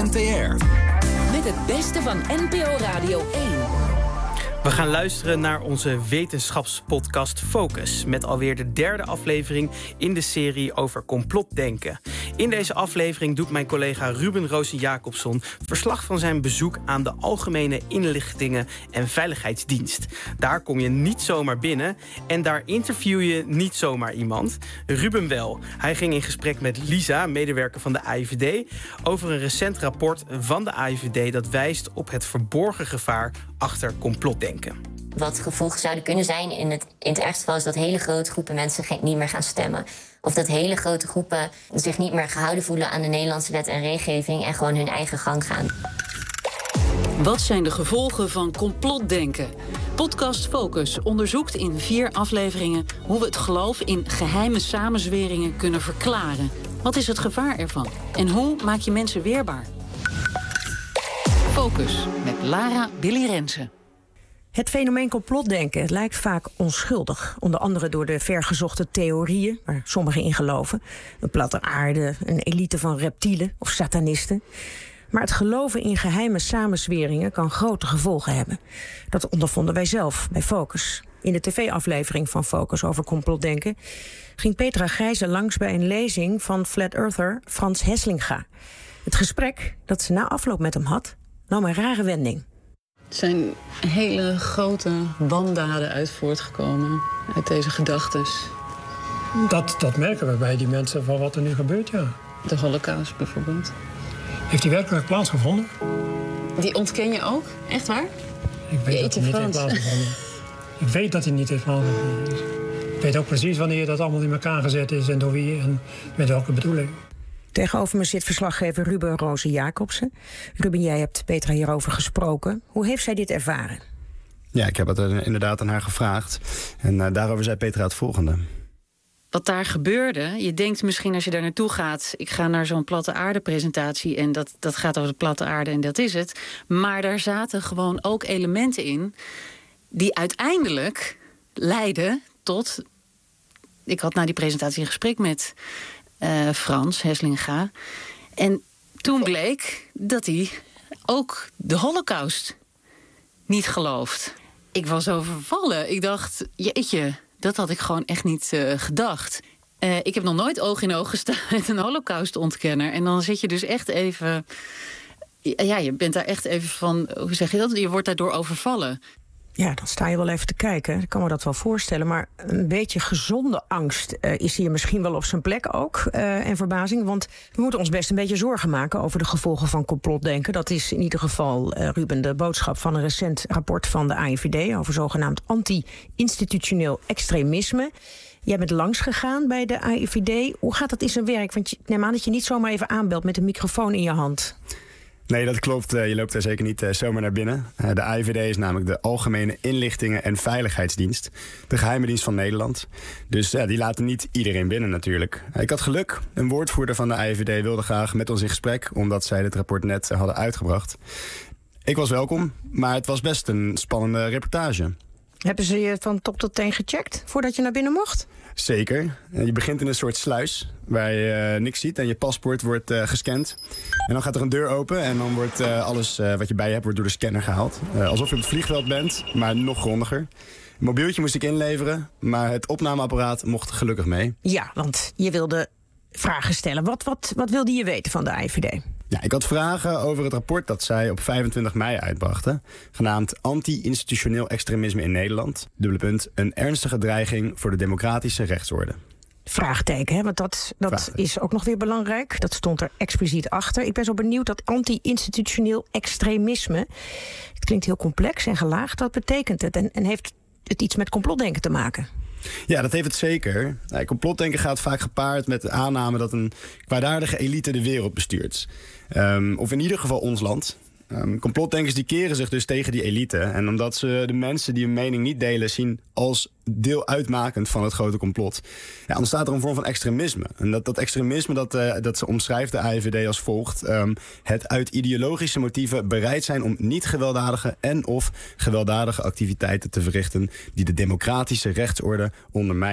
N T R. Met het beste van N P O Radio één. We gaan luisteren naar onze wetenschapspodcast Focus, met alweer de derde aflevering in de serie over complotdenken. In deze aflevering doet mijn collega Ruben Rozen-Jacobson verslag van zijn bezoek aan de Algemene Inlichtingen en Veiligheidsdienst. Daar kom je niet zomaar binnen en daar interview je niet zomaar iemand. Ruben wel. Hij ging in gesprek met Lisa, medewerker van de A I V D, over een recent rapport van de A I V D dat wijst op het verborgen gevaar achter complotdenken. Wat gevolgen zouden kunnen zijn in het, in het ergste geval is dat hele grote groepen mensen geen, niet meer gaan stemmen. Of dat hele grote groepen zich niet meer gehouden voelen aan de Nederlandse wet en regelgeving en gewoon hun eigen gang gaan. Wat zijn de gevolgen van complotdenken? Podcast Focus onderzoekt in vier afleveringen hoe we het geloof in geheime samenzweringen kunnen verklaren. Wat is het gevaar ervan? En hoe maak je mensen weerbaar? Focus met Lara Billy Rensen. Het fenomeen complotdenken lijkt vaak onschuldig. Onder andere door de vergezochte theorieën, waar sommigen in geloven. Een platte aarde, een elite van reptielen of satanisten. Maar het geloven in geheime samenzweringen kan grote gevolgen hebben. Dat ondervonden wij zelf bij Focus. In de tv-aflevering van Focus over complotdenken ging Petra Grijze langs bij een lezing van Flat Earther Frans Heslinga. Het gesprek dat ze na afloop met hem had, nam een rare wending. Er zijn hele grote wandaden uit voortgekomen, uit deze gedachtes. Dat, dat merken we bij die mensen van wat er nu gebeurt, ja. De Holocaust bijvoorbeeld. Heeft die werkelijk plaatsgevonden? Die ontken je ook? Echt waar? Ik weet dat hij niet heeft plaatsgevonden. Ik weet dat hij niet heeft plaatsgevonden. Ik weet ook precies wanneer dat allemaal in elkaar gezet is en door wie en met welke bedoeling. Tegenover me zit verslaggever Ruben Rozen-Jacobson. Ruben, jij hebt Petra hierover gesproken. Hoe heeft zij dit ervaren? Ja, ik heb het inderdaad aan haar gevraagd. En uh, daarover zei Petra het volgende. Wat daar gebeurde, je denkt misschien als je daar naartoe gaat, ik ga naar zo'n platte aarde presentatie en dat, dat gaat over de platte aarde en dat is het. Maar daar zaten gewoon ook elementen in die uiteindelijk leiden tot... Ik had na die presentatie een gesprek met uh, Frans Heslinga. En toen bleek dat hij ook de Holocaust niet gelooft. Ik was overvallen. Ik dacht, jeetje, dat had ik gewoon echt niet uh, gedacht. Uh, ik heb nog nooit oog in oog gestaan met een Holocaust-ontkenner. En dan zit je dus echt even... Ja, je bent daar echt even van... Hoe zeg je dat? Je wordt daardoor overvallen. Ja, dan sta je wel even te kijken. Ik kan me dat wel voorstellen. Maar een beetje gezonde angst uh, is hier misschien wel op zijn plek ook. Uh, en verbazing, want we moeten ons best een beetje zorgen maken over de gevolgen van complotdenken. Dat is in ieder geval, uh, Ruben, de boodschap van een recent rapport van de A I V D... over zogenaamd anti-institutioneel extremisme. Jij bent langs gegaan bij de A I V D. Hoe gaat dat in zijn werk? Want je, neem aan dat je niet zomaar even aanbelt met een microfoon in je hand. Nee, dat klopt. Je loopt er zeker niet zomaar naar binnen. De A I V D is namelijk de Algemene Inlichtingen en Veiligheidsdienst. De geheime dienst van Nederland. Dus ja, die laten niet iedereen binnen natuurlijk. Ik had geluk. Een woordvoerder van de A I V D wilde graag met ons in gesprek, omdat zij dit rapport net hadden uitgebracht. Ik was welkom, maar het was best een spannende reportage. Hebben ze je van top tot teen gecheckt voordat je naar binnen mocht? Zeker. Je begint in een soort sluis waar je uh, niks ziet en je paspoort wordt uh, gescand. En dan gaat er een deur open en dan wordt uh, alles uh, wat je bij je hebt wordt door de scanner gehaald. Uh, alsof je op het vliegveld bent, maar nog grondiger. Een mobieltje moest ik inleveren, maar het opnameapparaat mocht gelukkig mee. Ja, want je wilde vragen stellen. Wat, wat, wat wilde je weten van de A I V D? Ja, ik had vragen over het rapport dat zij op vijfentwintig mei uitbrachten, genaamd Anti-institutioneel extremisme in Nederland. Dubbele punt, een ernstige dreiging voor de democratische rechtsorde. Vraagteken, hè? Want dat, dat is ook nog weer belangrijk. Dat stond er expliciet achter. Ik ben zo benieuwd, dat anti-institutioneel extremisme, het klinkt heel complex en gelaagd. Wat betekent het? En, en heeft het iets met complotdenken te maken? Ja, dat heeft het zeker. Nou, complotdenken gaat vaak gepaard met de aanname dat een kwaadaardige elite de wereld bestuurt. Um, of in ieder geval ons land. Um, complotdenkers die keren zich dus tegen die elite. En omdat ze de mensen die hun mening niet delen zien als deel uitmakend van het grote complot, ja, ontstaat er een vorm van extremisme. En dat, dat extremisme dat, uh, dat omschrijft de A I V D als volgt. Um, het uit ideologische motieven bereid zijn om niet gewelddadige en of gewelddadige activiteiten te verrichten die de democratische rechtsorde ondermijnen.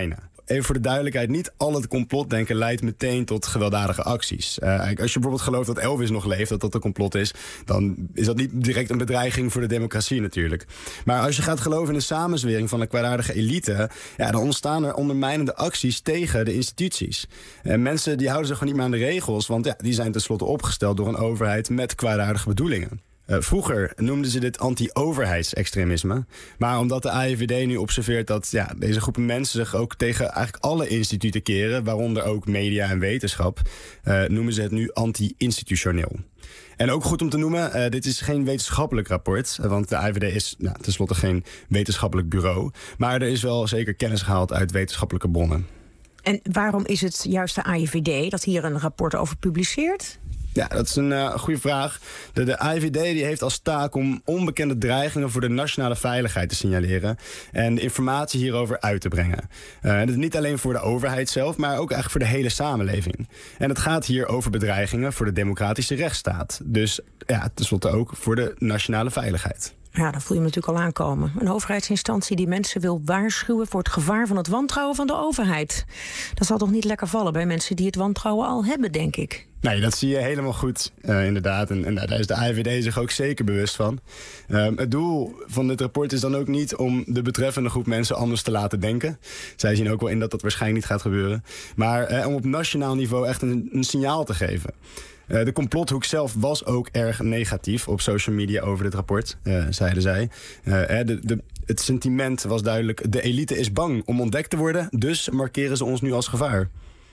even voor de duidelijkheid, niet al het complotdenken leidt meteen tot gewelddadige acties. Uh, als je bijvoorbeeld gelooft dat Elvis nog leeft, dat dat een complot is, dan is dat niet direct een bedreiging voor de democratie natuurlijk. Maar als je gaat geloven in de samenzwering van een kwaadaardige elite, ja, dan ontstaan er ondermijnende acties tegen de instituties. En mensen die houden zich gewoon niet meer aan de regels, want ja, die zijn tenslotte opgesteld door een overheid met kwaadaardige bedoelingen. Uh, vroeger noemden ze dit anti-overheidsextremisme. Maar omdat de A I V D nu observeert dat ja, deze groepen mensen zich ook tegen eigenlijk alle instituten keren, waaronder ook media en wetenschap, uh, noemen ze het nu anti-institutioneel. En ook goed om te noemen, uh, dit is geen wetenschappelijk rapport, uh, want de A I V D is nou, tenslotte geen wetenschappelijk bureau. Maar er is wel zeker kennis gehaald uit wetenschappelijke bronnen. En waarom is het juist de A I V D dat hier een rapport over publiceert? Ja, dat is een uh, goede vraag. De, de A I V D die heeft als taak om onbekende dreigingen voor de nationale veiligheid te signaleren en de informatie hierover uit te brengen. Uh, dat is niet alleen voor de overheid zelf, maar ook eigenlijk voor de hele samenleving. En het gaat hier over bedreigingen voor de democratische rechtsstaat. Dus ja, tenslotte ook voor de nationale veiligheid. Ja, dat voel je natuurlijk al aankomen. Een overheidsinstantie die mensen wil waarschuwen voor het gevaar van het wantrouwen van de overheid. Dat zal toch niet lekker vallen bij mensen die het wantrouwen al hebben, denk ik. Nee, dat zie je helemaal goed, uh, inderdaad. En, en daar is de A I V D zich ook zeker bewust van. Um, het doel van dit rapport is dan ook niet om de betreffende groep mensen anders te laten denken. Zij zien ook wel in dat dat waarschijnlijk niet gaat gebeuren. Maar uh, om op nationaal niveau echt een, een signaal te geven. Uh, de complothoek zelf was ook erg negatief op social media over dit rapport, uh, zeiden zij. Uh, de, de, het sentiment was duidelijk, de elite is bang om ontdekt te worden, dus markeren ze ons nu als gevaar.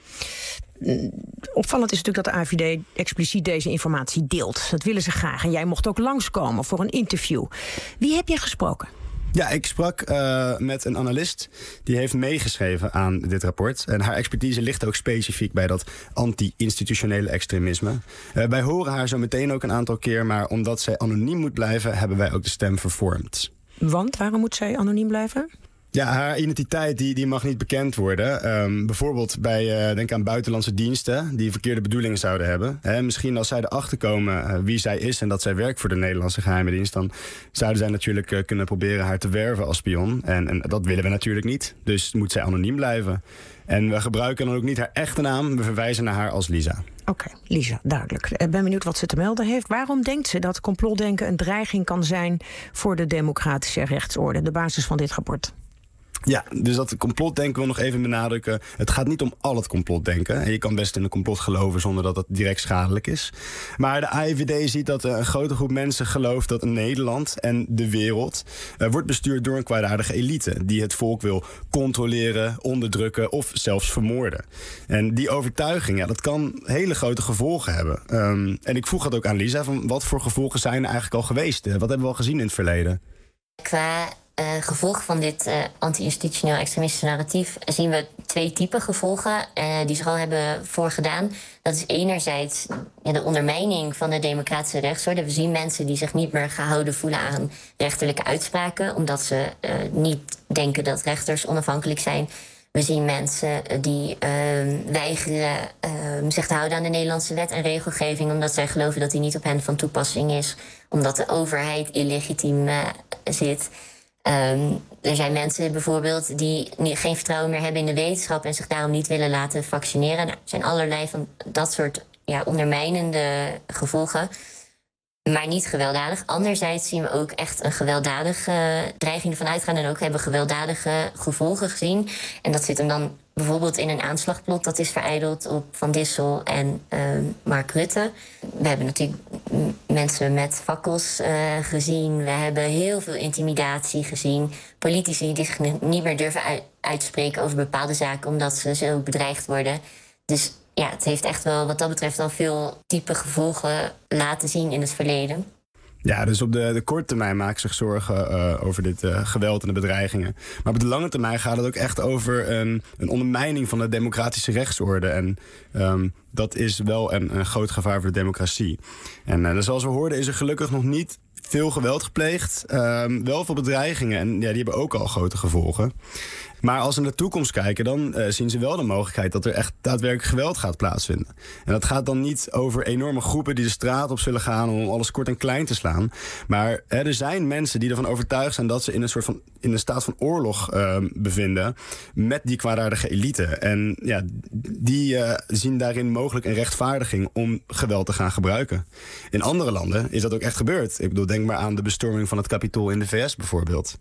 Opvallend is natuurlijk dat de A I V D expliciet deze informatie deelt. Dat willen ze graag. En jij mocht ook langskomen voor een interview. Wie heb jij gesproken? Ja, ik sprak uh, met een analist die heeft meegeschreven aan dit rapport. En haar expertise ligt ook specifiek bij dat anti-institutionele extremisme. Uh, wij horen haar zo meteen ook een aantal keer, maar omdat zij anoniem moet blijven, hebben wij ook de stem vervormd. Want waarom moet zij anoniem blijven? Ja, haar identiteit die, die mag niet bekend worden. Um, bijvoorbeeld bij, uh, denk aan buitenlandse diensten die verkeerde bedoelingen zouden hebben. He, misschien als zij erachter komen uh, wie zij is en dat zij werkt voor de Nederlandse geheime dienst, dan zouden zij natuurlijk uh, kunnen proberen haar te werven als spion. En, en dat willen we natuurlijk niet. Dus moet zij anoniem blijven. En we gebruiken dan ook niet haar echte naam. We verwijzen naar haar als Lisa. Oké, okay, Lisa, duidelijk. Ik ben benieuwd wat ze te melden heeft. Waarom denkt ze dat complotdenken een dreiging kan zijn voor de democratische rechtsorde? De basis van dit rapport. Ja, dus dat complotdenken wil nog even benadrukken. Het gaat niet om al het complotdenken. En je kan best in een complot geloven zonder dat het direct schadelijk is. Maar de A I V D ziet dat een grote groep mensen gelooft dat Nederland en de wereld uh, wordt bestuurd door een kwaadaardige elite die het volk wil controleren, onderdrukken of zelfs vermoorden. En die overtuiging, ja, dat kan hele grote gevolgen hebben. Um, en ik vroeg het ook aan Lisa, van wat voor gevolgen zijn er eigenlijk al geweest? Wat hebben we al gezien in het verleden? Qua uh, gevolgen van dit uh, anti-institutioneel extremistische narratief zien we twee typen gevolgen uh, die zich al hebben voorgedaan. Dat is enerzijds ja, de ondermijning van de democratische rechtsorde. We zien mensen die zich niet meer gehouden voelen aan rechterlijke uitspraken, omdat ze uh, niet denken dat rechters onafhankelijk zijn. We zien mensen die uh, weigeren uh, zich te houden aan de Nederlandse wet en regelgeving, omdat zij geloven dat die niet op hen van toepassing is, omdat de overheid illegitiem uh, zit. Um, er zijn mensen bijvoorbeeld die geen vertrouwen meer hebben in de wetenschap en zich daarom niet willen laten vaccineren. Nou, er zijn allerlei van dat soort ja, ondermijnende gevolgen, maar niet gewelddadig. Anderzijds zien we ook echt een gewelddadige dreiging ervan uitgaan en ook hebben gewelddadige gevolgen gezien. En dat zit hem dan bijvoorbeeld in een aanslagplot dat is verijdeld op Van Dissel en uh, Mark Rutte. We hebben natuurlijk mensen met fakkels uh, gezien. We hebben heel veel intimidatie gezien. Politici die zich niet meer durven uitspreken over bepaalde zaken omdat ze zo bedreigd worden. Dus ja, het heeft echt wel wat dat betreft al veel diepe gevolgen laten zien in het verleden. Ja, dus op de, de korte termijn maak ik zich zorgen uh, over dit uh, geweld en de bedreigingen. Maar op de lange termijn gaat het ook echt over een, een ondermijning van de democratische rechtsorde. En um, dat is wel een, een groot gevaar voor de democratie. En uh, dus zoals we hoorden is er gelukkig nog niet veel geweld gepleegd. Um, wel veel bedreigingen en ja, die hebben ook al grote gevolgen. Maar als ze naar de toekomst kijken, dan uh, zien ze wel de mogelijkheid dat er echt daadwerkelijk geweld gaat plaatsvinden. En dat gaat dan niet over enorme groepen die de straat op zullen gaan om alles kort en klein te slaan. Maar hè, er zijn mensen die ervan overtuigd zijn dat ze in een soort van in een staat van oorlog uh, bevinden met die kwaadaardige elite. En ja, die uh, zien daarin mogelijk een rechtvaardiging om geweld te gaan gebruiken. In andere landen is dat ook echt gebeurd. Ik bedoel, denk maar aan de bestorming van het Capitool in de V S bijvoorbeeld.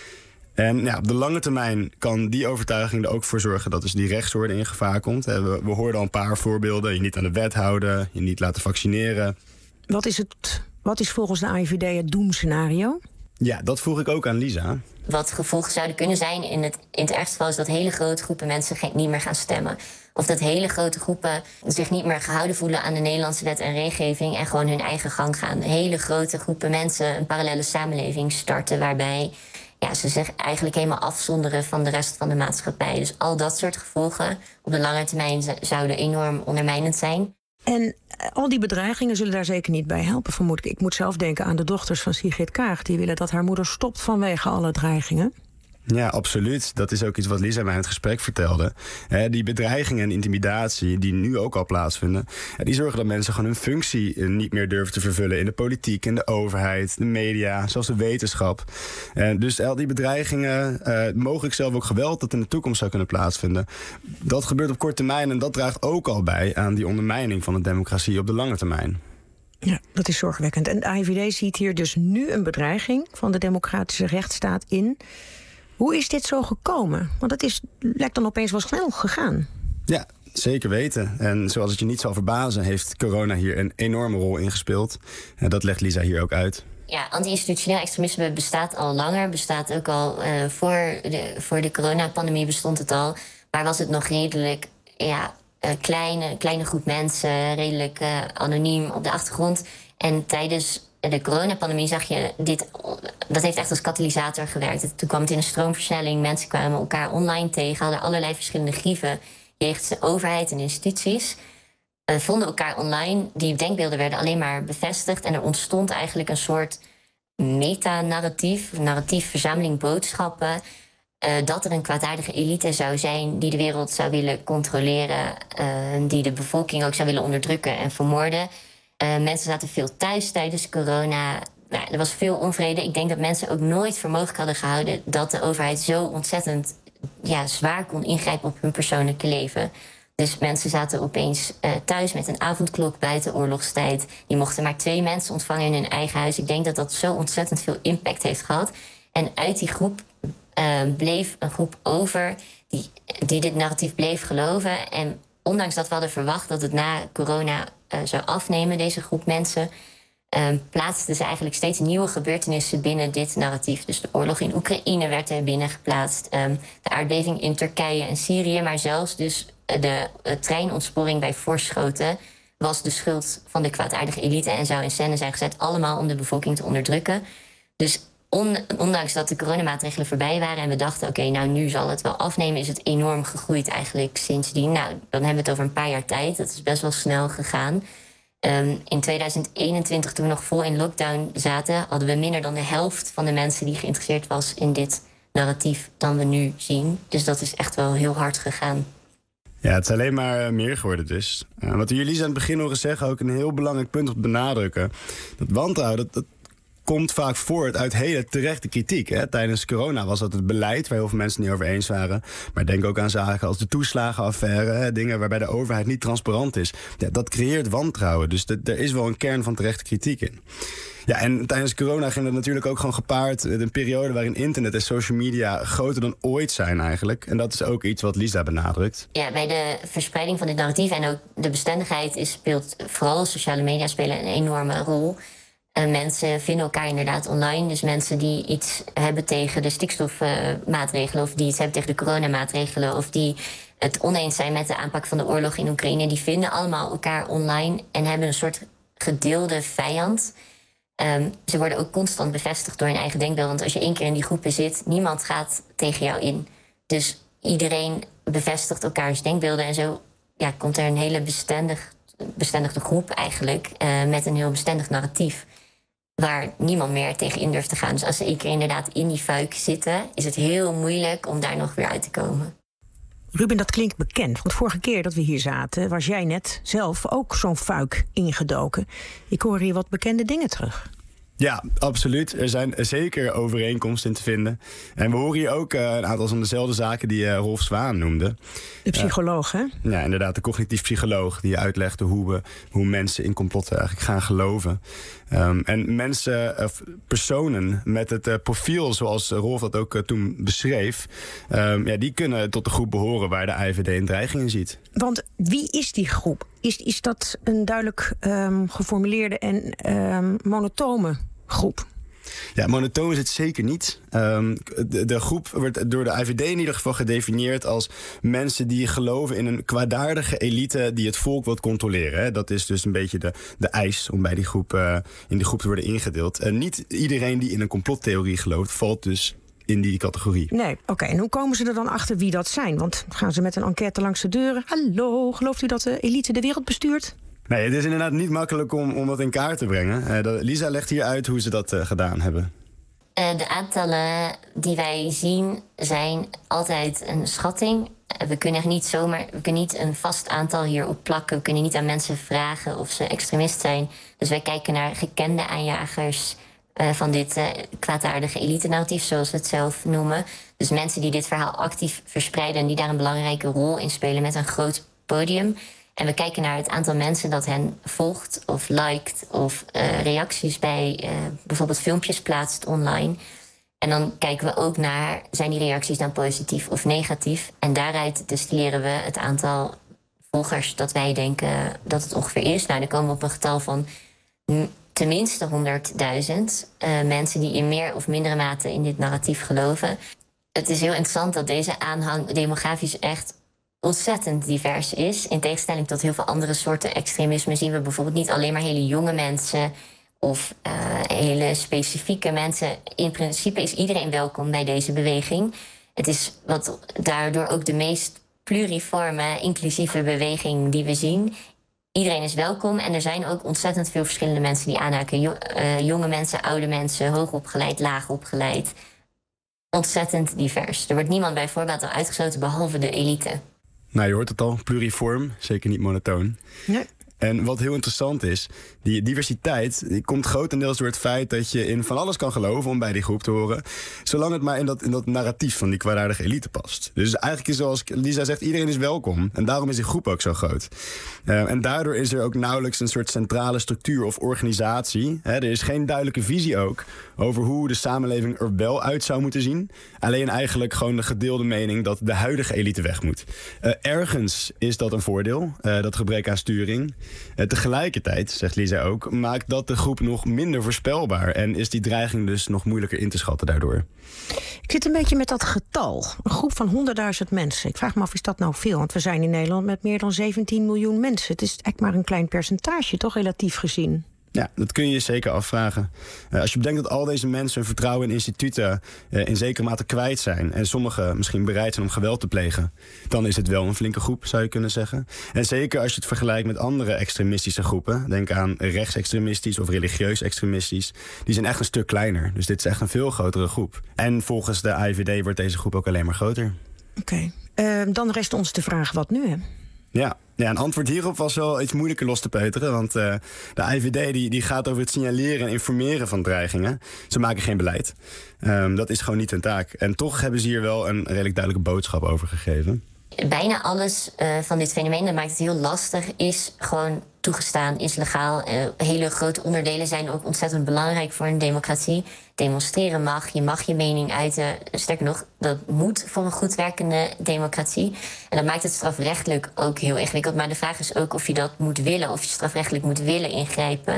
En ja, op de lange termijn kan die overtuiging er ook voor zorgen dat dus die rechtsorde in gevaar komt. We, we hoorden al een paar voorbeelden. Je niet aan de wet houden, je niet laten vaccineren. Wat is, het, wat is volgens de A I V D het doemscenario? Ja, dat vroeg ik ook aan Lisa. Wat gevolgen zouden kunnen zijn in het, in het ergste geval is dat hele grote groepen mensen geen, niet meer gaan stemmen. Of dat hele grote groepen zich niet meer gehouden voelen aan de Nederlandse wet en regelgeving en gewoon hun eigen gang gaan. Hele grote groepen mensen een parallele samenleving starten waarbij ja, ze zich eigenlijk helemaal afzonderen van de rest van de maatschappij. Dus al dat soort gevolgen op de lange termijn zouden enorm ondermijnend zijn. En al die bedreigingen zullen daar zeker niet bij helpen, vermoed ik. Ik moet zelf denken aan de dochters van Sigrid Kaag. Die willen dat haar moeder stopt vanwege alle dreigingen. Ja, absoluut. Dat is ook iets wat Lisa mij in het gesprek vertelde. He, die bedreigingen en intimidatie die nu ook al plaatsvinden, die zorgen dat mensen gewoon hun functie niet meer durven te vervullen in de politiek, in de overheid, de media, zelfs de wetenschap. En dus al die bedreigingen, uh, mogelijk zelf ook geweld dat in de toekomst zou kunnen plaatsvinden, dat gebeurt op korte termijn en dat draagt ook al bij aan die ondermijning van de democratie op de lange termijn. Ja, dat is zorgwekkend. En de A I V D ziet hier dus nu een bedreiging van de democratische rechtsstaat in. Hoe is dit zo gekomen? Want het is, lijkt dan opeens wel snel gegaan. Ja, zeker weten. En zoals het je niet zal verbazen, heeft corona hier een enorme rol in gespeeld. En dat legt Lisa hier ook uit. Ja, anti-institutioneel extremisme bestaat al langer. Bestaat ook al uh, voor de, voor de coronapandemie bestond het al. Maar was het nog redelijk ja, uh, kleine, kleine groep mensen, redelijk uh, anoniem op de achtergrond. En tijdens de coronapandemie zag je dit, dat heeft echt als katalysator gewerkt. Toen kwam het in een stroomversnelling, mensen kwamen elkaar online tegen, hadden allerlei verschillende grieven jegens de overheid en instituties. Uh, vonden elkaar online, die denkbeelden werden alleen maar bevestigd en er ontstond eigenlijk een soort metanarratief, een narratief verzameling boodschappen, uh, dat er een kwaadaardige elite zou zijn die de wereld zou willen controleren, uh, die de bevolking ook zou willen onderdrukken en vermoorden. Uh, mensen zaten veel thuis tijdens corona. Nou, er was veel onvrede. Ik denk dat mensen ook nooit voor mogelijk hadden gehouden dat de overheid zo ontzettend ja, zwaar kon ingrijpen op hun persoonlijke leven. Dus mensen zaten opeens uh, thuis met een avondklok buiten oorlogstijd. Die mochten maar twee mensen ontvangen in hun eigen huis. Ik denk dat dat zo ontzettend veel impact heeft gehad. En uit die groep uh, bleef een groep over die, die dit narratief bleef geloven. En ondanks dat we hadden verwacht dat het na corona uh, zou afnemen, deze groep mensen, uh, plaatsten ze eigenlijk steeds nieuwe gebeurtenissen binnen dit narratief. Dus de oorlog in Oekraïne werd er binnen geplaatst, um, de aardbeving in Turkije en Syrië, maar zelfs dus de uh, treinontsporing bij Voorschoten was de schuld van de kwaadaardige elite en zou in scène zijn gezet, allemaal om de bevolking te onderdrukken. Dus on, ondanks dat de coronamaatregelen voorbij waren en we dachten, oké, okay, nou nu zal het wel afnemen, is het enorm gegroeid eigenlijk sindsdien. Nou, dan hebben we het over een paar jaar tijd. Dat is best wel snel gegaan. Um, in tweeduizend eenentwintig, toen we nog vol in lockdown zaten, hadden we minder dan de helft van de mensen die geïnteresseerd was in dit narratief dan we nu zien. Dus dat is echt wel heel hard gegaan. Ja, het is alleen maar meer geworden dus. Uh, wat jullie aan het begin horen zeggen, ook een heel belangrijk punt op benadrukken. Dat wantrouwen, dat, dat komt vaak voort uit hele terechte kritiek. Hè. Tijdens corona was dat het beleid waar heel veel mensen het niet over eens waren. Maar denk ook aan zaken als de toeslagenaffaire. Hè, dingen waarbij de overheid niet transparant is. Ja, dat creëert wantrouwen. Dus de, er is wel een kern van terechte kritiek in. Ja, en tijdens corona ging dat natuurlijk ook gewoon gepaard met een periode waarin internet en social media groter dan ooit zijn eigenlijk. En dat is ook iets wat Lisa benadrukt. Ja, bij de verspreiding van dit narratief en ook de bestendigheid is, speelt vooral sociale media spelen een enorme rol. En mensen vinden elkaar inderdaad online. Dus mensen die iets hebben tegen de stikstofmaatregelen, of die iets hebben tegen de coronamaatregelen, of die het oneens zijn met de aanpak van de oorlog in Oekraïne, die vinden allemaal elkaar online en hebben een soort gedeelde vijand. Um, ze worden ook constant bevestigd door hun eigen denkbeeld. Want als je één keer in die groepen zit, niemand gaat tegen jou in. Dus iedereen bevestigt elkaars denkbeelden. En zo ja, komt er een hele bestendig, bestendigde groep eigenlijk, uh, met een heel bestendig narratief. waar niemand meer tegen in durft te gaan. Dus als ze één keer inderdaad in die fuik zitten, is het heel moeilijk om daar nog weer uit te komen. Ruben, dat klinkt bekend. Want vorige keer dat we hier zaten, was jij net zelf ook zo'n fuik ingedoken. Ik hoor hier wat bekende dingen terug. Ja, absoluut. Er zijn zeker overeenkomsten in te vinden. En we horen hier ook uh, een aantal van dezelfde zaken die uh, Rolf Zwaan noemde. De psycholoog, uh, hè? Ja, inderdaad, de cognitief psycholoog die uitlegde hoe, we, hoe mensen in complotten eigenlijk gaan geloven. Um, en mensen, of personen met het uh, profiel zoals Rolf dat ook uh, toen beschreef, um, ja, die kunnen tot de groep behoren waar de I V D een dreiging in ziet. Want wie is die groep? Is, is dat een duidelijk um, geformuleerde en um, monotone groep? Ja, monotoon is het zeker niet. Um, de, de groep wordt door de I V D in ieder geval gedefinieerd als mensen die geloven in een kwaadaardige elite die het volk wil controleren. Hè. Dat is dus een beetje de, de eis om bij die groep, uh, in die groep te worden ingedeeld. En niet iedereen die in een complottheorie gelooft, valt dus in die categorie. Nee, oké. Okay. En hoe komen ze er dan achter wie dat zijn? Want gaan ze met een enquête langs de deuren? Hallo, gelooft u dat de elite de wereld bestuurt? Nee, het is inderdaad niet makkelijk om, om dat in kaart te brengen. Uh, dat, Lisa legt hier uit hoe ze dat uh, gedaan hebben. Uh, de aantallen die wij zien zijn altijd een schatting. Uh, we kunnen niet zomaar, we kunnen niet een vast aantal hierop plakken. We kunnen niet aan mensen vragen of ze extremist zijn. Dus wij kijken naar gekende aanjagers uh, van dit uh, kwaadaardige elite-narratief, zoals we het zelf noemen. Dus mensen die dit verhaal actief verspreiden en die daar een belangrijke rol in spelen met een groot podium. En we kijken naar het aantal mensen dat hen volgt of liked of uh, reacties bij uh, bijvoorbeeld filmpjes plaatst online. En dan kijken we ook naar, zijn die reacties dan positief of negatief? En daaruit destilleren we het aantal volgers dat wij denken dat het ongeveer is. Nou, dan komen we op een getal van tenminste honderdduizend uh, mensen die in meer of mindere mate in dit narratief geloven. Het is heel interessant dat deze aanhang demografisch echt ontzettend divers is. In tegenstelling tot heel veel andere soorten extremisme zien we bijvoorbeeld niet alleen maar hele jonge mensen of uh, hele specifieke mensen. In principe is iedereen welkom bij deze beweging. Het is wat daardoor ook de meest pluriforme, inclusieve beweging die we zien. Iedereen is welkom en er zijn ook ontzettend veel verschillende mensen die aanhaken. Jo- uh, jonge mensen, oude mensen, hoogopgeleid, laagopgeleid. Ontzettend divers. Er wordt niemand bij voorbaat al uitgesloten behalve de elite. Nou, je hoort het al, pluriform, zeker niet monotoon. Nee. En wat heel interessant is, die diversiteit die komt grotendeels door het feit dat je in van alles kan geloven om bij die groep te horen, zolang het maar in dat, in dat narratief van die kwaadaardige elite past. Dus eigenlijk is zoals Lisa zegt, iedereen is welkom. En daarom is die groep ook zo groot. Uh, en daardoor is er ook nauwelijks een soort centrale structuur of organisatie. Hè, er is geen duidelijke visie ook over hoe de samenleving er wel uit zou moeten zien. Alleen eigenlijk gewoon de gedeelde mening dat de huidige elite weg moet. Uh, ergens is dat een voordeel, uh, dat gebrek aan sturing. Uh, tegelijkertijd, zegt Lisa ook, maakt dat de groep nog minder voorspelbaar en is die dreiging dus nog moeilijker in te schatten daardoor. Ik zit een beetje met dat getal. Een groep van honderdduizend mensen. Ik vraag me af, is dat nou veel? Want we zijn in Nederland met meer dan zeventien miljoen mensen. Het is eigenlijk maar een klein percentage, toch, relatief gezien? Ja, dat kun je je zeker afvragen. Uh, als je bedenkt dat al deze mensen hun vertrouwen in instituten uh, in zekere mate kwijt zijn en sommigen misschien bereid zijn om geweld te plegen, dan is het wel een flinke groep, zou je kunnen zeggen. En zeker als je het vergelijkt met andere extremistische groepen, denk aan rechtsextremistisch of religieus extremistisch, die zijn echt een stuk kleiner. Dus dit is echt een veel grotere groep. En volgens de I V D wordt deze groep ook alleen maar groter. Oké, okay. uh, dan rest ons de vraag, wat nu, hè? Ja. ja, een antwoord hierop was wel iets moeilijker los te peuteren. Want uh, de I V D die, die gaat over het signaleren en informeren van dreigingen. Ze maken geen beleid. Um, dat is gewoon niet hun taak. En toch hebben ze hier wel een redelijk duidelijke boodschap over gegeven. Bijna alles uh, van dit fenomeen, dat maakt het heel lastig, is gewoon toegestaan, is legaal. Uh, hele grote onderdelen zijn ook ontzettend belangrijk voor een democratie. Demonstreren mag, je mag je mening uiten. Sterker nog, dat moet voor een goed werkende democratie. En dat maakt het strafrechtelijk ook heel ingewikkeld. Maar de vraag is ook of je dat moet willen, of je strafrechtelijk moet willen ingrijpen.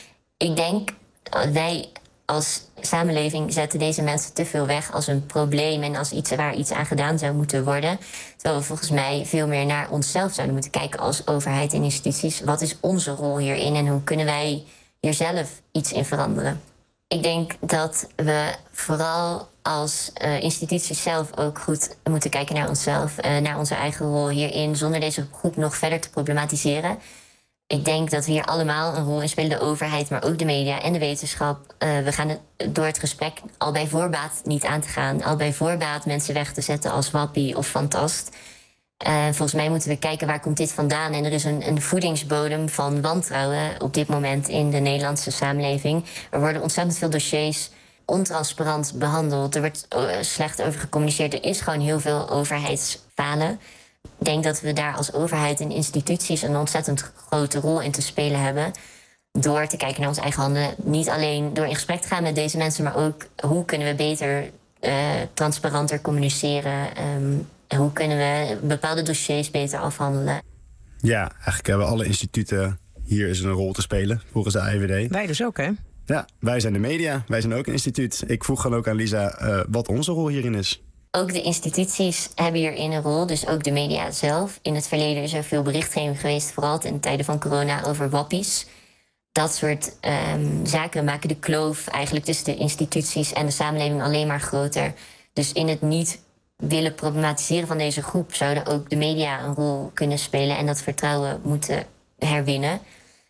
Ik denk, wij als samenleving zetten deze mensen te veel weg als een probleem en als iets waar iets aan gedaan zou moeten worden. Terwijl we volgens mij veel meer naar onszelf zouden moeten kijken als overheid en instituties. Wat is onze rol hierin en hoe kunnen wij hier zelf iets in veranderen? Ik denk dat we vooral als uh, instituties zelf ook goed moeten kijken naar onszelf, uh, naar onze eigen rol hierin, zonder deze groep nog verder te problematiseren. Ik denk dat we hier allemaal een rol in spelen. De overheid, maar ook de media en de wetenschap. Uh, we gaan het door het gesprek al bij voorbaat niet aan te gaan. Al bij voorbaat mensen weg te zetten als wappie of fantast. Uh, volgens mij moeten we kijken waar komt dit vandaan. En er is een, een voedingsbodem van wantrouwen op dit moment in de Nederlandse samenleving. Er worden ontzettend veel dossiers ontransparant behandeld. Er wordt uh, slecht over gecommuniceerd. Er is gewoon heel veel overheidsfalen. Ik denk dat we daar als overheid en instituties een ontzettend grote rol in te spelen hebben. Door te kijken naar ons eigen handen. Niet alleen door in gesprek te gaan met deze mensen, maar ook hoe kunnen we beter, uh, transparanter communiceren. Um, hoe kunnen we bepaalde dossiers beter afhandelen. Ja, eigenlijk hebben alle instituten hier eens een rol te spelen, volgens de I V D. Wij dus ook, hè? Ja, wij zijn de media, wij zijn ook een instituut. Ik vroeg dan ook aan Lisa uh, wat onze rol hierin is. Ook de instituties hebben hierin een rol, dus ook de media zelf. In het verleden is er veel berichtgeving geweest, vooral in tijden van corona, over wappies. Dat soort um, zaken maken de kloof eigenlijk tussen de instituties en de samenleving alleen maar groter. Dus in het niet willen problematiseren van deze groep zouden ook de media een rol kunnen spelen en dat vertrouwen moeten herwinnen.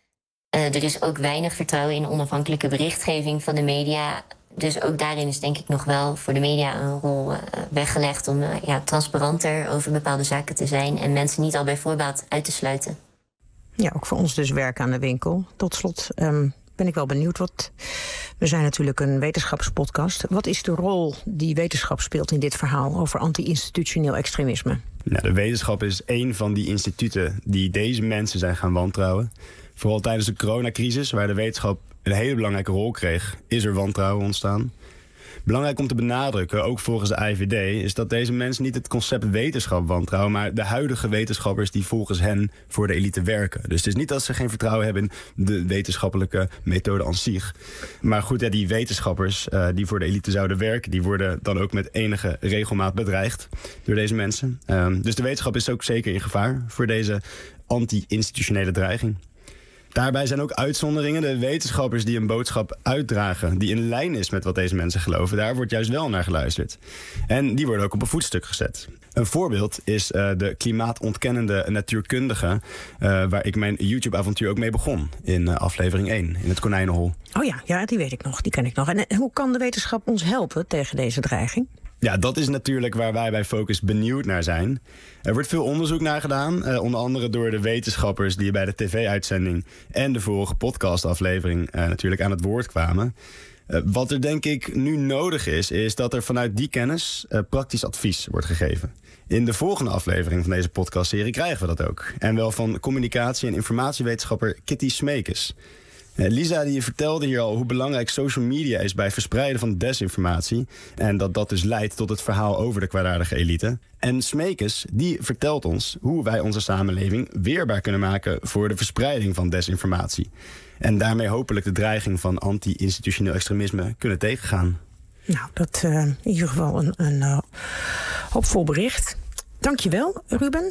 Uh, er is ook weinig vertrouwen in onafhankelijke berichtgeving van de media. Dus ook daarin is denk ik nog wel voor de media een rol uh, weggelegd om uh, ja, transparanter over bepaalde zaken te zijn en mensen niet al bij voorbaat uit te sluiten. Ja, ook voor ons dus werk aan de winkel. Tot slot um, ben ik wel benieuwd. Wat... We zijn natuurlijk een wetenschapspodcast. Wat is de rol die wetenschap speelt in dit verhaal over anti-institutioneel extremisme? Nou, de wetenschap is één van die instituten die deze mensen zijn gaan wantrouwen. Vooral tijdens de coronacrisis, waar de wetenschap een hele belangrijke rol kreeg, is er wantrouwen ontstaan. Belangrijk om te benadrukken, ook volgens de I V D, is dat deze mensen niet het concept wetenschap wantrouwen, maar de huidige wetenschappers die volgens hen voor de elite werken. Dus het is niet dat ze geen vertrouwen hebben in de wetenschappelijke methode aan zich. Maar goed, ja, die wetenschappers uh, die voor de elite zouden werken, die worden dan ook met enige regelmaat bedreigd door deze mensen. Um, dus de wetenschap is ook zeker in gevaar voor deze anti-institutionele dreiging. Daarbij zijn ook uitzonderingen. De wetenschappers die een boodschap uitdragen die in lijn is met wat deze mensen geloven, daar wordt juist wel naar geluisterd. En die worden ook op een voetstuk gezet. Een voorbeeld is uh, de klimaatontkennende natuurkundige, uh, waar ik mijn YouTube-avontuur ook mee begon in uh, aflevering één, in het konijnenhol. Oh ja, ja, die weet ik nog, die ken ik nog. En uh, hoe kan de wetenschap ons helpen tegen deze dreiging? Ja, dat is natuurlijk waar wij bij Focus benieuwd naar zijn. Er wordt veel onderzoek naar gedaan, eh, onder andere door de wetenschappers die bij de tv-uitzending en de vorige podcastaflevering eh, natuurlijk aan het woord kwamen. Uh, wat er denk ik nu nodig is, is dat er vanuit die kennis uh, praktisch advies wordt gegeven. In de volgende aflevering van deze podcastserie krijgen we dat ook. En wel van communicatie- en informatiewetenschapper Kitty Smeekes. Lisa die vertelde hier al hoe belangrijk social media is bij het verspreiden van desinformatie. En dat dat dus leidt tot het verhaal over de kwaadaardige elite. En Smeekes die vertelt ons hoe wij onze samenleving weerbaar kunnen maken voor de verspreiding van desinformatie. En daarmee hopelijk de dreiging van anti-institutioneel extremisme kunnen tegengaan. Nou, dat uh, in ieder geval een, een uh, hoopvol bericht. Dankjewel, Ruben.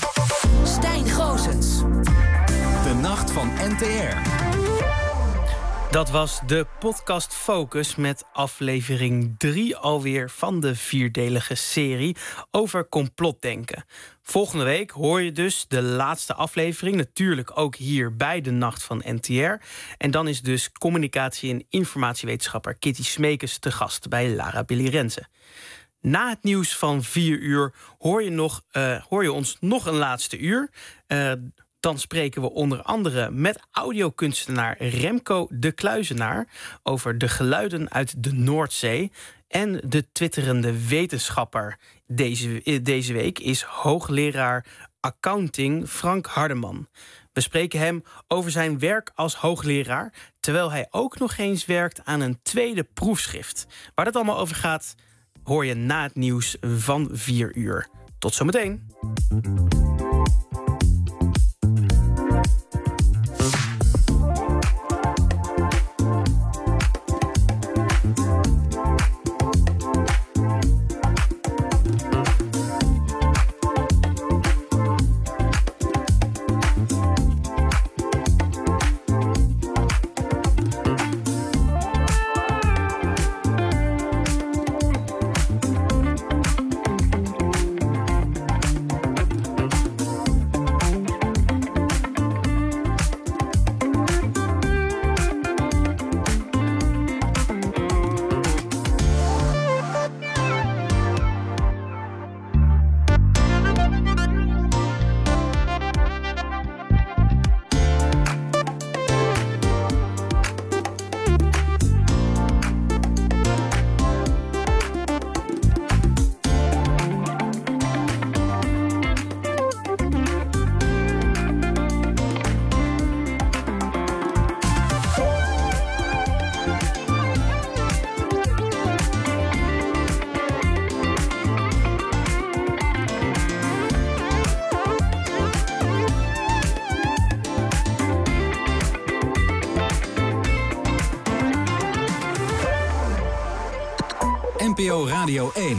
Stijn Goossens. De nacht van N T R. Dat was de podcast Focus met aflevering drie alweer van de vierdelige serie over complotdenken. Volgende week hoor je dus de laatste aflevering, natuurlijk ook hier bij de Nacht van N T R. En dan is dus communicatie- en informatiewetenschapper Kitty Smeekes te gast bij Lara Billy Renze. Na het nieuws van vier uur hoor je, nog, uh, hoor je ons nog een laatste uur. Uh, Dan spreken we onder andere met audiokunstenaar Remco de Kluizenaar over de geluiden uit de Noordzee. En de twitterende wetenschapper deze, deze week is hoogleraar accounting Frank Hardeman. We spreken hem over zijn werk als hoogleraar, terwijl hij ook nog eens werkt aan een tweede proefschrift. Waar dat allemaal over gaat, hoor je na het nieuws van vier uur. Tot zometeen. N P O Radio één.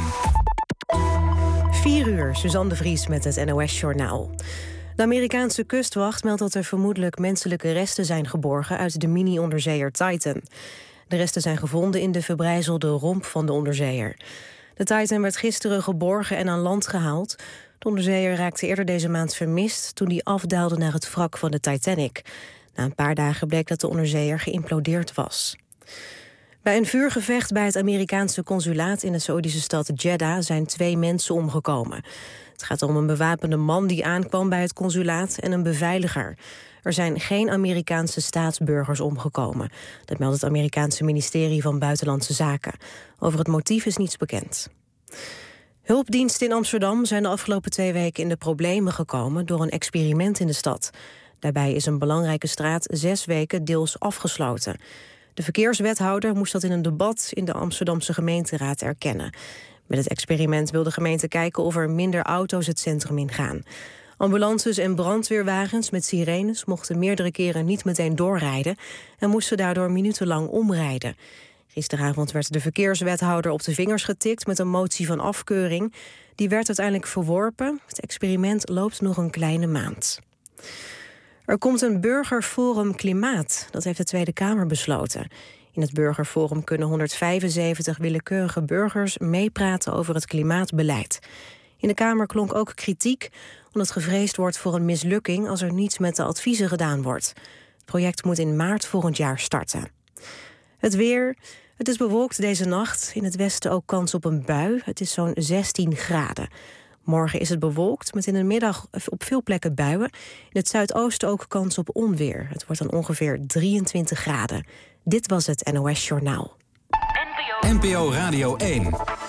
vier uur, Suzanne de Vries met het N O S-journaal. De Amerikaanse kustwacht meldt dat er vermoedelijk menselijke resten zijn geborgen uit de mini-onderzeeër Titan. De resten zijn gevonden in de verbrijzelde romp van de onderzeeër. De Titan werd gisteren geborgen en aan land gehaald. De onderzeeër raakte eerder deze maand vermist toen die afdaalde naar het wrak van de Titanic. Na een paar dagen bleek dat de onderzeeër geïmplodeerd was. Bij een vuurgevecht bij het Amerikaanse consulaat in de Saoedische stad Jeddah zijn twee mensen omgekomen. Het gaat om een bewapende man die aankwam bij het consulaat en een beveiliger. Er zijn geen Amerikaanse staatsburgers omgekomen. Dat meldt het Amerikaanse ministerie van Buitenlandse Zaken. Over het motief is niets bekend. Hulpdiensten in Amsterdam zijn de afgelopen twee weken in de problemen gekomen door een experiment in de stad. Daarbij is een belangrijke straat zes weken deels afgesloten. De verkeerswethouder moest dat in een debat in de Amsterdamse gemeenteraad erkennen. Met het experiment wil de gemeente kijken of er minder auto's het centrum ingaan. Ambulances en brandweerwagens met sirenes mochten meerdere keren niet meteen doorrijden en moesten daardoor minutenlang omrijden. Gisteravond werd de verkeerswethouder op de vingers getikt met een motie van afkeuring. Die werd uiteindelijk verworpen. Het experiment loopt nog een kleine maand. Er komt een burgerforum klimaat. Dat heeft de Tweede Kamer besloten. In het burgerforum kunnen honderdvijfenzeventig willekeurige burgers meepraten over het klimaatbeleid. In de Kamer klonk ook kritiek, omdat gevreesd wordt voor een mislukking als er niets met de adviezen gedaan wordt. Het project moet in maart volgend jaar starten. Het weer. Het is bewolkt deze nacht. In het westen ook kans op een bui. Het is zo'n zestien graden. Morgen is het bewolkt, met in de middag op veel plekken buien. In het zuidoosten ook kans op onweer. Het wordt dan ongeveer drieëntwintig graden. Dit was het N O S-journaal. N P O Radio één.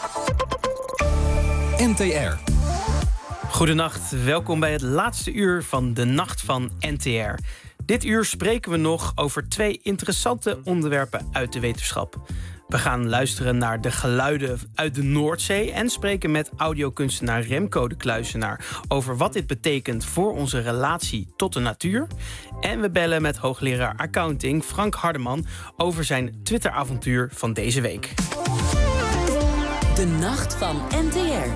N T R. Goedenacht, welkom bij het laatste uur van de Nacht van N T R. Dit uur spreken we nog over twee interessante onderwerpen uit de wetenschap. We gaan luisteren naar de geluiden uit de Noordzee en spreken met audiokunstenaar Remco de Kluizenaar over wat dit betekent voor onze relatie tot de natuur. En we bellen met hoogleraar accounting Frank Hardeman over zijn Twitter-avontuur van deze week. De Nacht van N T R.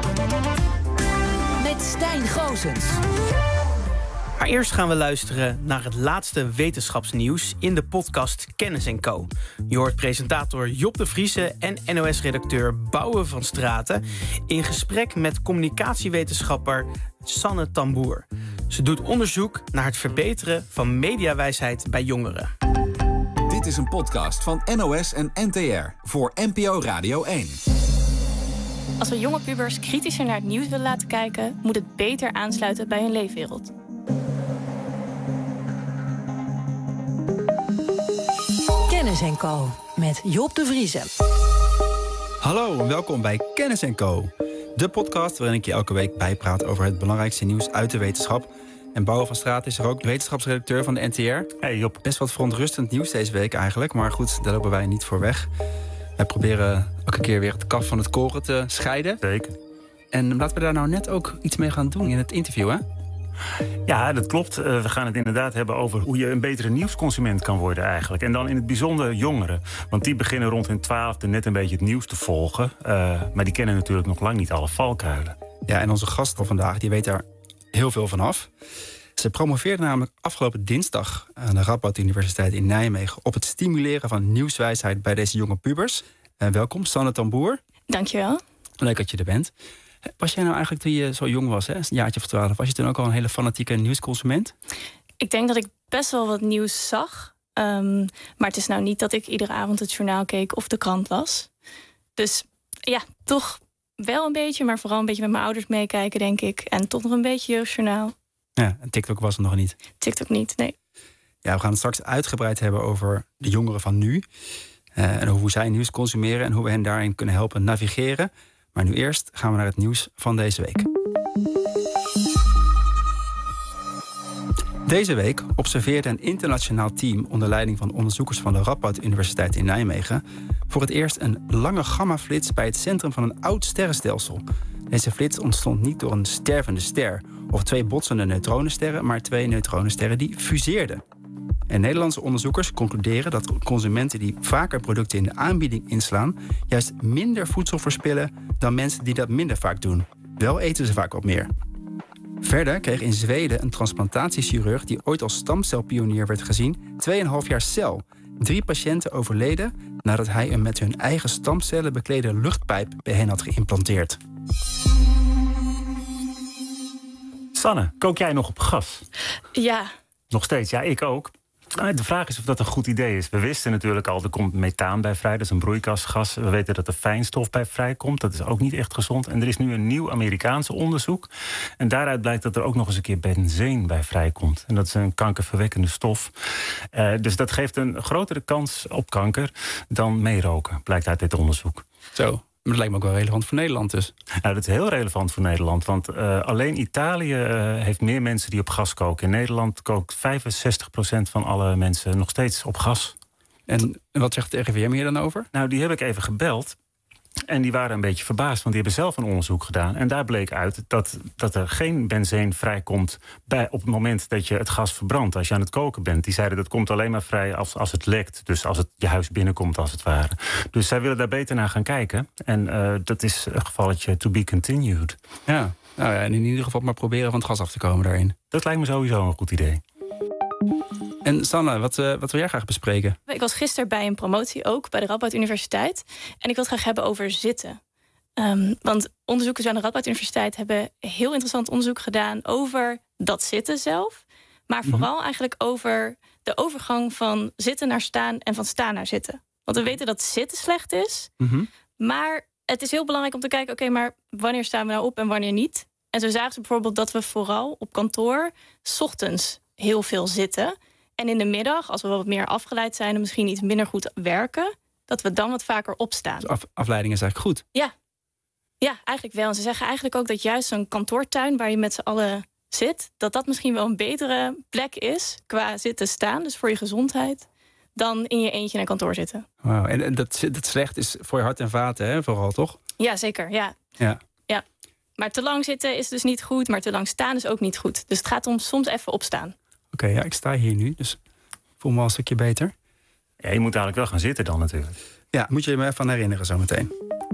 Met Stijn Goosens. Maar eerst gaan we luisteren naar het laatste wetenschapsnieuws in de podcast Kennis en Co. Je hoort presentator Job de Vriese en N O S-redacteur Bouwe van Straten in gesprek met communicatiewetenschapper Sanne Tamboer. Ze doet onderzoek naar het verbeteren van mediawijsheid bij jongeren. Dit is een podcast van N O S en N T R voor N P O Radio één. Als we jonge pubers kritischer naar het nieuws willen laten kijken, moet het beter aansluiten bij hun leefwereld. Kennis en Co. met Job de Vriese. Hallo en welkom bij Kennis en Co. De podcast waarin ik je elke week bijpraat over het belangrijkste nieuws uit de wetenschap. En Bouwe van Straten is er ook, de wetenschapsredacteur van de N T R. Hey Job. Best wat verontrustend nieuws deze week eigenlijk, maar goed, daar lopen wij niet voor weg. Wij proberen elke keer weer het kaf van het koren te scheiden. Zeker. En laten we daar nou net ook iets mee gaan doen in het interview, hè? Ja, dat klopt. Uh, we gaan het inderdaad hebben over hoe je een betere nieuwsconsument kan worden eigenlijk. En dan in het bijzonder jongeren. Want die beginnen rond hun twaalfde net een beetje het nieuws te volgen. Uh, maar die kennen natuurlijk nog lang niet alle valkuilen. Ja, en onze gast van vandaag, die weet daar heel veel van af. Ze promoveerde namelijk afgelopen dinsdag aan de Radboud Universiteit in Nijmegen op het stimuleren van nieuwswijsheid bij deze jonge pubers. Uh, welkom, Sanne Tamboer. Dankjewel. Leuk dat je er bent. Was jij nou eigenlijk toen je zo jong was, hè, een jaartje of twaalf, was je toen ook al een hele fanatieke nieuwsconsument? Ik denk dat ik best wel wat nieuws zag. Um, maar het is nou niet dat ik iedere avond het journaal keek of de krant las. Dus ja, toch wel een beetje, maar vooral een beetje met mijn ouders meekijken, denk ik. En toch nog een beetje jeugdjournaal. Ja, en TikTok was er nog niet. TikTok niet, nee. Ja, we gaan het straks uitgebreid hebben over de jongeren van nu. Uh, en hoe zij nieuws consumeren en hoe we hen daarin kunnen helpen navigeren. Maar nu eerst gaan we naar het nieuws van deze week. Deze week observeerde een internationaal team onder leiding van onderzoekers van de Radboud Universiteit in Nijmegen voor het eerst een lange gammaflits bij het centrum van een oud sterrenstelsel. Deze flits ontstond niet door een stervende ster of twee botsende neutronensterren, maar twee neutronensterren die fuseerden. En Nederlandse onderzoekers concluderen dat consumenten die vaker producten in de aanbieding inslaan, juist minder voedsel verspillen dan mensen die dat minder vaak doen. Wel eten ze vaak wat meer. Verder kreeg in Zweden een transplantatiechirurg die ooit als stamcelpionier werd gezien tweeënhalf jaar cel. Drie patiënten overleden nadat hij een met hun eigen stamcellen beklede luchtpijp bij hen had geïmplanteerd. Sanne, kook jij nog op gas? Ja. Nog steeds, ja, ik ook. De vraag is of dat een goed idee is. We wisten natuurlijk al, er komt methaan bij vrij. Dat is een broeikasgas. We weten dat er fijnstof bij vrijkomt. Dat is ook niet echt gezond. En er is nu een nieuw Amerikaans onderzoek. En daaruit blijkt dat er ook nog eens een keer benzeen bij vrijkomt. En dat is een kankerverwekkende stof. Uh, dus dat geeft een grotere kans op kanker dan meeroken, blijkt uit dit onderzoek. Zo. Maar dat lijkt me ook wel relevant voor Nederland dus. Nou, dat is heel relevant voor Nederland. Want uh, alleen Italië uh, heeft meer mensen die op gas koken. In Nederland kookt vijfenzestig procent van alle mensen nog steeds op gas. En wat zegt de R I V M hier dan over? Nou, die heb ik even gebeld. En die waren een beetje verbaasd, want die hebben zelf een onderzoek gedaan. En daar bleek uit dat, dat er geen benzeen vrijkomt bij, op het moment dat je het gas verbrandt. Als je aan het koken bent. Die zeiden dat komt alleen maar vrij als, als het lekt. Dus als het je huis binnenkomt, als het ware. Dus zij willen daar beter naar gaan kijken. En uh, dat is een gevalletje to be continued. Ja, nou ja, en in ieder geval maar proberen van het gas af te komen daarin. Dat lijkt me sowieso een goed idee. En Sanne, wat, uh, wat wil jij graag bespreken? Ik was gisteren bij een promotie ook, bij de Radboud Universiteit. En ik wil het graag hebben over zitten. Um, want onderzoekers aan de Radboud Universiteit hebben heel interessant onderzoek gedaan over dat zitten zelf. Maar vooral mm-hmm. eigenlijk over de overgang van zitten naar staan en van staan naar zitten. Want we weten dat zitten slecht is. Mm-hmm. Maar het is heel belangrijk om te kijken, oké, okay, maar wanneer staan we nou op en wanneer niet? En zo zagen ze bijvoorbeeld dat we vooral op kantoor 's ochtends heel veel zitten. En in de middag, als we wat meer afgeleid zijn en misschien iets minder goed werken, dat we dan wat vaker opstaan. Dus af, afleiding is eigenlijk goed. Ja. Ja, eigenlijk wel. En ze zeggen eigenlijk ook dat juist zo'n kantoortuin waar je met z'n allen zit, dat dat misschien wel een betere plek is qua zitten staan, dus voor je gezondheid, dan in je eentje in een kantoor zitten. Wauw. En dat, dat slecht is voor je hart en vaten, hè, vooral, toch? Ja, zeker. Ja. Ja. Ja. Maar te lang zitten is dus niet goed, maar te lang staan is ook niet goed. Dus het gaat om soms even opstaan. Oké, okay, ja, ik sta hier nu, dus ik voel me al een stukje beter. Ja, je moet eigenlijk wel gaan zitten dan natuurlijk. Ja, moet je me even aan herinneren zometeen.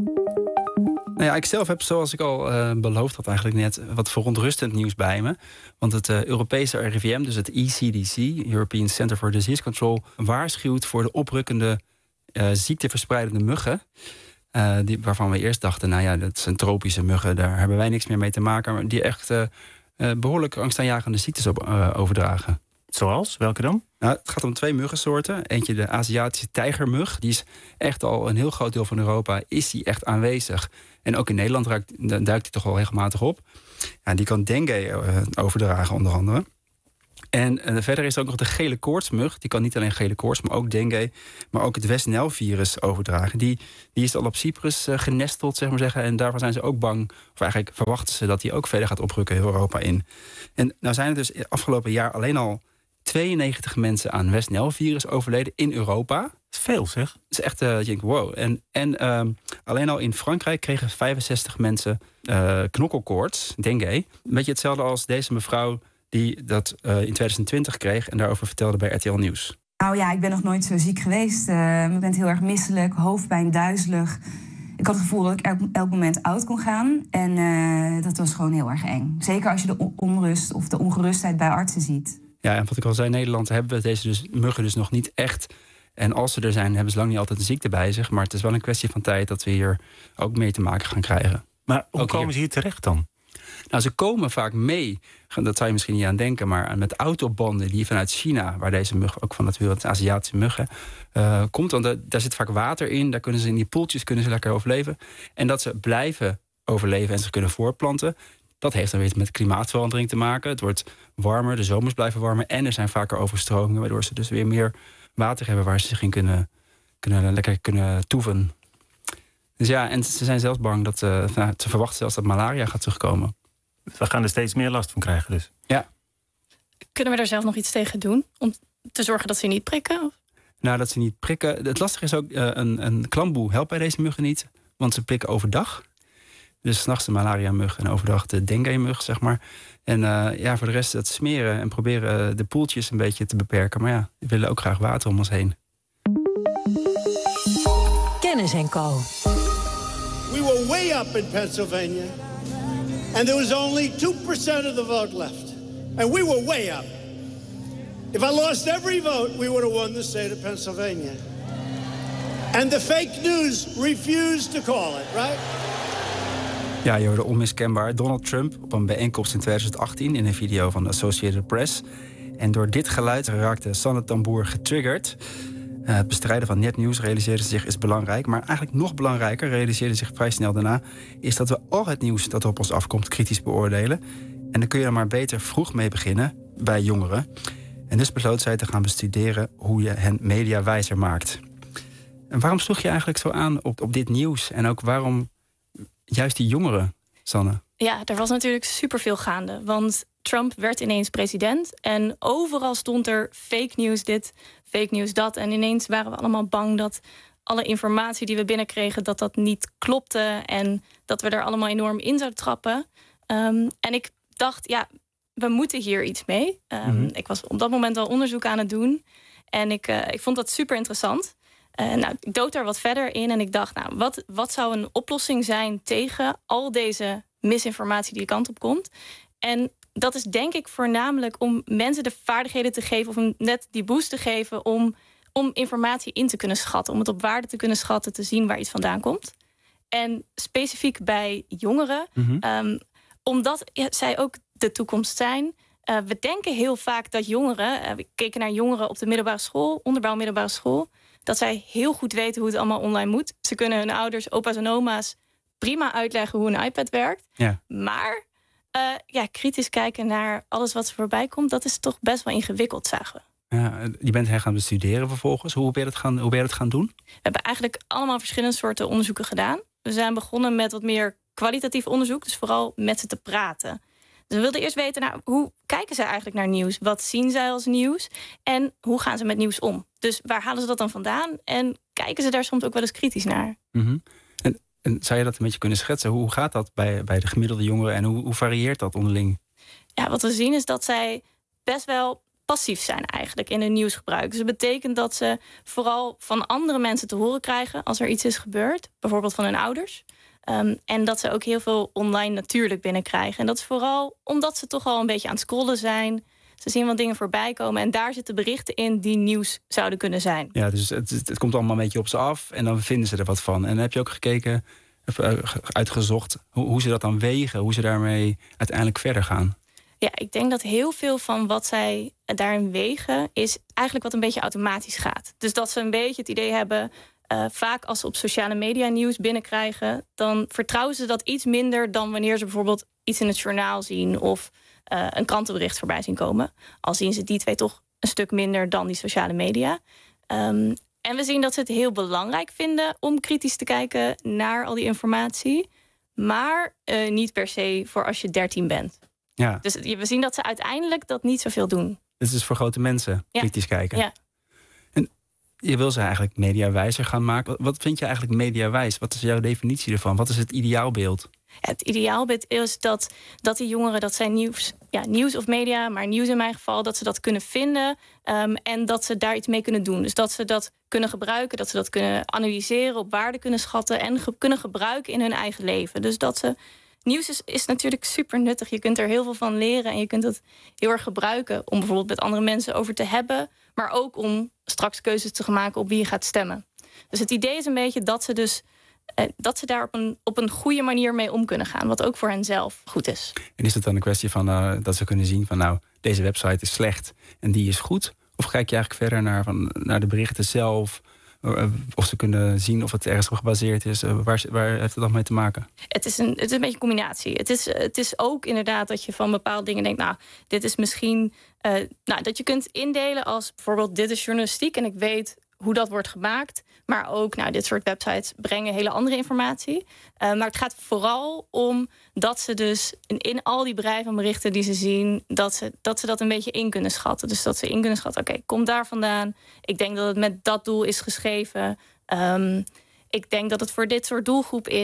Nou ja, ik zelf heb, zoals ik al uh, beloofd had eigenlijk net, wat verontrustend nieuws bij me. Want het uh, Europese R I V M, dus het E C D C, European Center for Disease Control, waarschuwt voor de oprukkende uh, ziekteverspreidende muggen. Uh, die, waarvan we eerst dachten, nou ja, dat zijn tropische muggen, daar hebben wij niks meer mee te maken. Maar die echt uh, uh, behoorlijk angstaanjagende ziektes op, uh, overdragen. Zoals? Welke dan? Nou, het gaat om twee muggensoorten. Eentje de Aziatische tijgermug. Die is echt al een heel groot deel van Europa is die echt aanwezig. En ook in Nederland ruikt, duikt die toch wel regelmatig op. Ja, die kan dengue uh, overdragen onder andere. En uh, verder is er ook nog de gele koortsmug. Die kan niet alleen gele koorts, maar ook dengue. Maar ook het West-Nijl-virus overdragen. Die, die is al op Cyprus uh, genesteld, zeg maar zeggen. En daarvan zijn ze ook bang, of eigenlijk verwachten ze dat die ook verder gaat oprukken heel Europa in. En nou zijn er dus afgelopen jaar alleen al tweeënnegentig mensen aan West-Nijl-virus overleden in Europa. Dat is veel, zeg. Dat is echt, uh, denk, wow. En, en um, alleen al in Frankrijk kregen vijfenzestig mensen uh, knokkelkoorts, dengue. Een beetje hetzelfde als deze mevrouw die dat uh, in twintig twintig kreeg en daarover vertelde bij R T L Nieuws. Nou ja, ik ben nog nooit zo ziek geweest. Uh, ik ben heel erg misselijk, hoofdpijn, duizelig. Ik had het gevoel dat ik elk, elk moment oud kon gaan. En uh, dat was gewoon heel erg eng. Zeker als je de onrust of de ongerustheid bij artsen ziet. Ja, en wat ik al zei, in Nederland hebben we deze dus, muggen dus nog niet echt. En als ze er zijn, hebben ze lang niet altijd een ziekte bij zich. Maar het is wel een kwestie van tijd dat we hier ook mee te maken gaan krijgen. Maar hoe ook komen hier. ze hier terecht dan? Nou, ze komen vaak mee, dat zou je misschien niet aan denken, maar met autobanden die vanuit China, waar deze mug ook van nature, het Aziatische muggen, uh, komt. Want daar, daar zit vaak water in, daar kunnen ze in die poeltjes kunnen ze lekker overleven. En dat ze blijven overleven en zich kunnen voortplanten, dat heeft dan weer met klimaatverandering te maken. Het wordt warmer, de zomers blijven warmer en er zijn vaker overstromingen, waardoor ze dus weer meer water hebben waar ze zich in kunnen, kunnen lekker kunnen toeven. Dus ja, en ze zijn zelfs bang dat, uh, nou, ze verwachten zelfs dat malaria gaat terugkomen. We gaan er steeds meer last van krijgen dus. Ja. Kunnen we daar zelf nog iets tegen doen? Om te zorgen dat ze niet prikken? Of? Nou, dat ze niet prikken. Het lastige is ook, uh, een, een klamboe helpt bij deze muggen niet. Want ze prikken overdag. Dus 's nachts de malaria-mug en overdag de dengue-mug, zeg maar. En uh, ja, voor de rest het smeren en proberen uh, de poeltjes een beetje te beperken. Maar ja, we willen ook graag water om ons heen. Kennis en Co. We were way up in Pennsylvania. And there was only two percent of the vote left. And we were way up. If I lost every vote, we would have won the state of Pennsylvania. And the fake news refused to call it, right? Ja, je hoorde onmiskenbaar Donald Trump op een bijeenkomst in twintig achttien... in een video van de Associated Press. En door dit geluid raakte Sanne Tamboer getriggerd. Uh, het bestrijden van nepnieuws realiseerde zich is belangrijk. Maar eigenlijk nog belangrijker, realiseerde zich vrij snel daarna... is dat we al het nieuws dat op ons afkomt kritisch beoordelen. En dan kun je er maar beter vroeg mee beginnen bij jongeren. En dus besloot zij te gaan bestuderen hoe je hen mediawijzer maakt. En waarom sloeg je eigenlijk zo aan op, op dit nieuws? En ook waarom juist die jongeren, Sanne? Ja, er was natuurlijk superveel gaande. Want Trump werd ineens president. En overal stond er fake news dit, fake news dat. En ineens waren we allemaal bang dat alle informatie die we binnenkregen... dat dat niet klopte en dat we er allemaal enorm in zouden trappen. Um, en ik dacht, ja, we moeten hier iets mee. Um, mm-hmm. Ik was op dat moment al onderzoek aan het doen. En ik, uh, ik vond dat super interessant. Uh, nou, ik dook daar wat verder in en ik dacht, nou, wat, wat zou een oplossing zijn tegen al deze misinformatie die de kant op komt? En dat is denk ik voornamelijk om mensen de vaardigheden te geven... of net die boost te geven om, om informatie in te kunnen schatten. Om het op waarde te kunnen schatten, te zien waar iets vandaan komt. En specifiek bij jongeren, mm-hmm. um, omdat ja, zij ook de toekomst zijn... Uh, we denken heel vaak dat jongeren... Uh, we keken naar jongeren op de middelbare school, onderbouw middelbare school... dat zij heel goed weten hoe het allemaal online moet. Ze kunnen hun ouders, opa's en oma's prima uitleggen hoe een iPad werkt. Ja. Maar uh, ja, kritisch kijken naar alles wat er voorbij komt... dat is toch best wel ingewikkeld, zagen we. Ja, je bent her gaan bestuderen vervolgens. Hoe ben je dat gaan, hoe ben je dat gaan doen? We hebben eigenlijk allemaal verschillende soorten onderzoeken gedaan. We zijn begonnen met wat meer kwalitatief onderzoek. Dus vooral met ze te praten. Dus we wilden eerst weten, nou, hoe kijken zij eigenlijk naar nieuws? Wat zien zij als nieuws? En hoe gaan ze met nieuws om? Dus waar halen ze dat dan vandaan? En kijken ze daar soms ook wel eens kritisch naar? Mm-hmm. En, en zou je dat een beetje kunnen schetsen? Hoe gaat dat bij, bij de gemiddelde jongeren? En hoe, hoe varieert dat onderling? Ja, wat we zien is dat zij best wel passief zijn eigenlijk in hun nieuwsgebruik. Dus dat betekent dat ze vooral van andere mensen te horen krijgen... als er iets is gebeurd, bijvoorbeeld van hun ouders... Um, en dat ze ook heel veel online natuurlijk binnenkrijgen. En dat is vooral omdat ze toch al een beetje aan het scrollen zijn. Ze zien wat dingen voorbij komen. En daar zitten berichten in die nieuws zouden kunnen zijn. Ja, dus het, het komt allemaal een beetje op ze af. En dan vinden ze er wat van. En dan heb je ook gekeken, uitgezocht hoe, hoe ze dat dan wegen. Hoe ze daarmee uiteindelijk verder gaan. Ja, ik denk dat heel veel van wat zij daarin wegen... is eigenlijk wat een beetje automatisch gaat. Dus dat ze een beetje het idee hebben... Uh, vaak als ze op sociale media nieuws binnenkrijgen... dan vertrouwen ze dat iets minder dan wanneer ze bijvoorbeeld iets in het journaal zien... of uh, een krantenbericht voorbij zien komen. Al zien ze die twee toch een stuk minder dan die sociale media. Um, en we zien dat ze het heel belangrijk vinden om kritisch te kijken naar al die informatie. Maar uh, niet per se voor als je dertien bent. Ja. Dus we zien dat ze uiteindelijk dat niet zoveel doen. Dus het is voor grote mensen kritisch ja. kijken. Ja. Je wil ze eigenlijk mediawijzer gaan maken. Wat vind je eigenlijk mediawijs? Wat is jouw definitie ervan? Wat is het ideaalbeeld? Ja, het ideaalbeeld is dat, dat die jongeren, dat zijn nieuws, ja, nieuws of media, maar nieuws in mijn geval, dat ze dat kunnen vinden um, en dat ze daar iets mee kunnen doen. Dus dat ze dat kunnen gebruiken, dat ze dat kunnen analyseren, op waarde kunnen schatten en ge- kunnen gebruiken in hun eigen leven. Dus dat ze nieuws is, is natuurlijk super nuttig. Je kunt er heel veel van leren en je kunt het heel erg gebruiken om bijvoorbeeld met andere mensen over te hebben, maar ook om straks keuzes te gaan maken op wie je gaat stemmen. Dus het idee is een beetje dat ze dus eh, dat ze daar op een, op een goede manier mee om kunnen gaan, wat ook voor hen zelf goed is. En is het dan een kwestie van uh, dat ze kunnen zien van nou, deze website is slecht en die is goed? Of kijk je eigenlijk verder naar, van, naar de berichten zelf? Of ze kunnen zien of het ergens op gebaseerd is. Waar, waar heeft het dan mee te maken? Het is een, het is een beetje een combinatie. Het is, het is ook inderdaad dat je van bepaalde dingen denkt, nou, dit is misschien Uh, nou, dat je kunt indelen als bijvoorbeeld dit is journalistiek en ik weet hoe dat wordt gemaakt. Maar ook, nou, dit soort websites brengen hele andere informatie. Uh, maar het gaat vooral om dat ze dus in, in al die brei van berichten die ze zien, dat ze, dat ze dat een beetje in kunnen schatten. Dus dat ze in kunnen schatten, oké, okay, kom daar vandaan. Ik denk dat het met dat doel is geschreven. Um, ik denk dat het voor dit soort doelgroep is.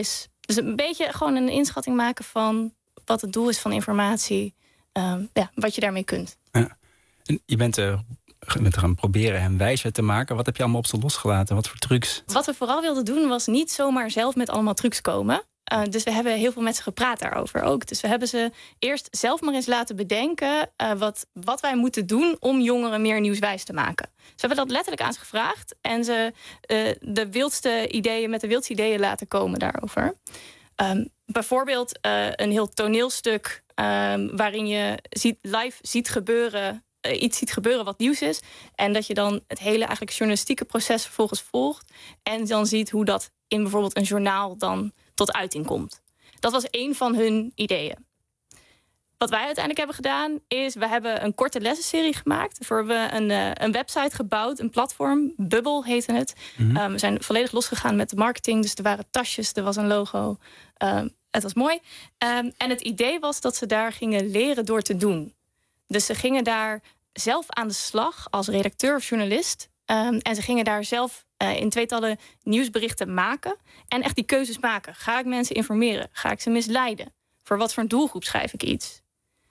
Dus een beetje gewoon een inschatting maken van wat het doel is van informatie. Um, ja, wat je daarmee kunt. Ja. En je bent er met gaan proberen hem wijzer te maken. Wat heb je allemaal op ze losgelaten? Wat voor trucs? Wat we vooral wilden doen was niet zomaar zelf met allemaal trucs komen. Uh, dus we hebben heel veel met ze gepraat daarover ook. Dus we hebben ze eerst zelf maar eens laten bedenken Uh, wat, wat wij moeten doen om jongeren meer nieuwswijs te maken. Dus we hebben dat letterlijk aan ze gevraagd. En ze uh, de wildste ideeën met de wildste ideeën laten komen daarover. Um, bijvoorbeeld uh, een heel toneelstuk um, waarin je ziet, live ziet gebeuren, uh, iets ziet gebeuren wat nieuws is. En dat je dan het hele eigenlijk journalistieke proces vervolgens volgt. En dan ziet hoe dat in bijvoorbeeld een journaal dan tot uiting komt. Dat was één van hun ideeën. Wat wij uiteindelijk hebben gedaan is, we hebben een korte lessenserie gemaakt. Daarvoor hebben we een, uh, een website gebouwd, een platform. Bubble heette het. Mm-hmm. Um, we zijn volledig losgegaan met de marketing. Dus er waren tasjes, er was een logo. Um, het was mooi. Um, en het idee was dat ze daar gingen leren door te doen. Dus ze gingen daar zelf aan de slag als redacteur of journalist. Um, en ze gingen daar zelf uh, in tweetallen nieuwsberichten maken. En echt die keuzes maken. Ga ik mensen informeren? Ga ik ze misleiden? Voor wat voor een doelgroep schrijf ik iets?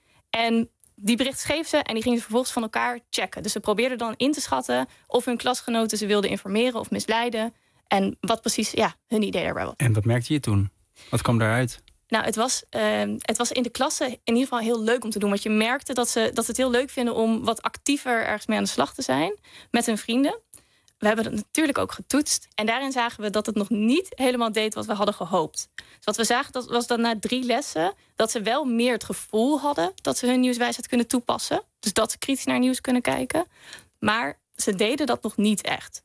En die bericht schreef ze en die gingen ze vervolgens van elkaar checken. Dus ze probeerden dan in te schatten of hun klasgenoten ze wilden informeren of misleiden. En wat precies ja, hun idee daarbij was. En wat merkte je toen? Wat kwam daaruit? Nou, het was, uh, het was in de klasse in ieder geval heel leuk om te doen. Want je merkte dat ze, dat ze het heel leuk vinden om wat actiever ergens mee aan de slag te zijn. Met hun vrienden. We hebben het natuurlijk ook getoetst. En daarin zagen we dat het nog niet helemaal deed wat we hadden gehoopt. Dus wat we zagen dat was dat na drie lessen dat ze wel meer het gevoel hadden dat ze hun nieuwswijsheid kunnen toepassen. Dus dat ze kritisch naar nieuws kunnen kijken. Maar ze deden dat nog niet echt.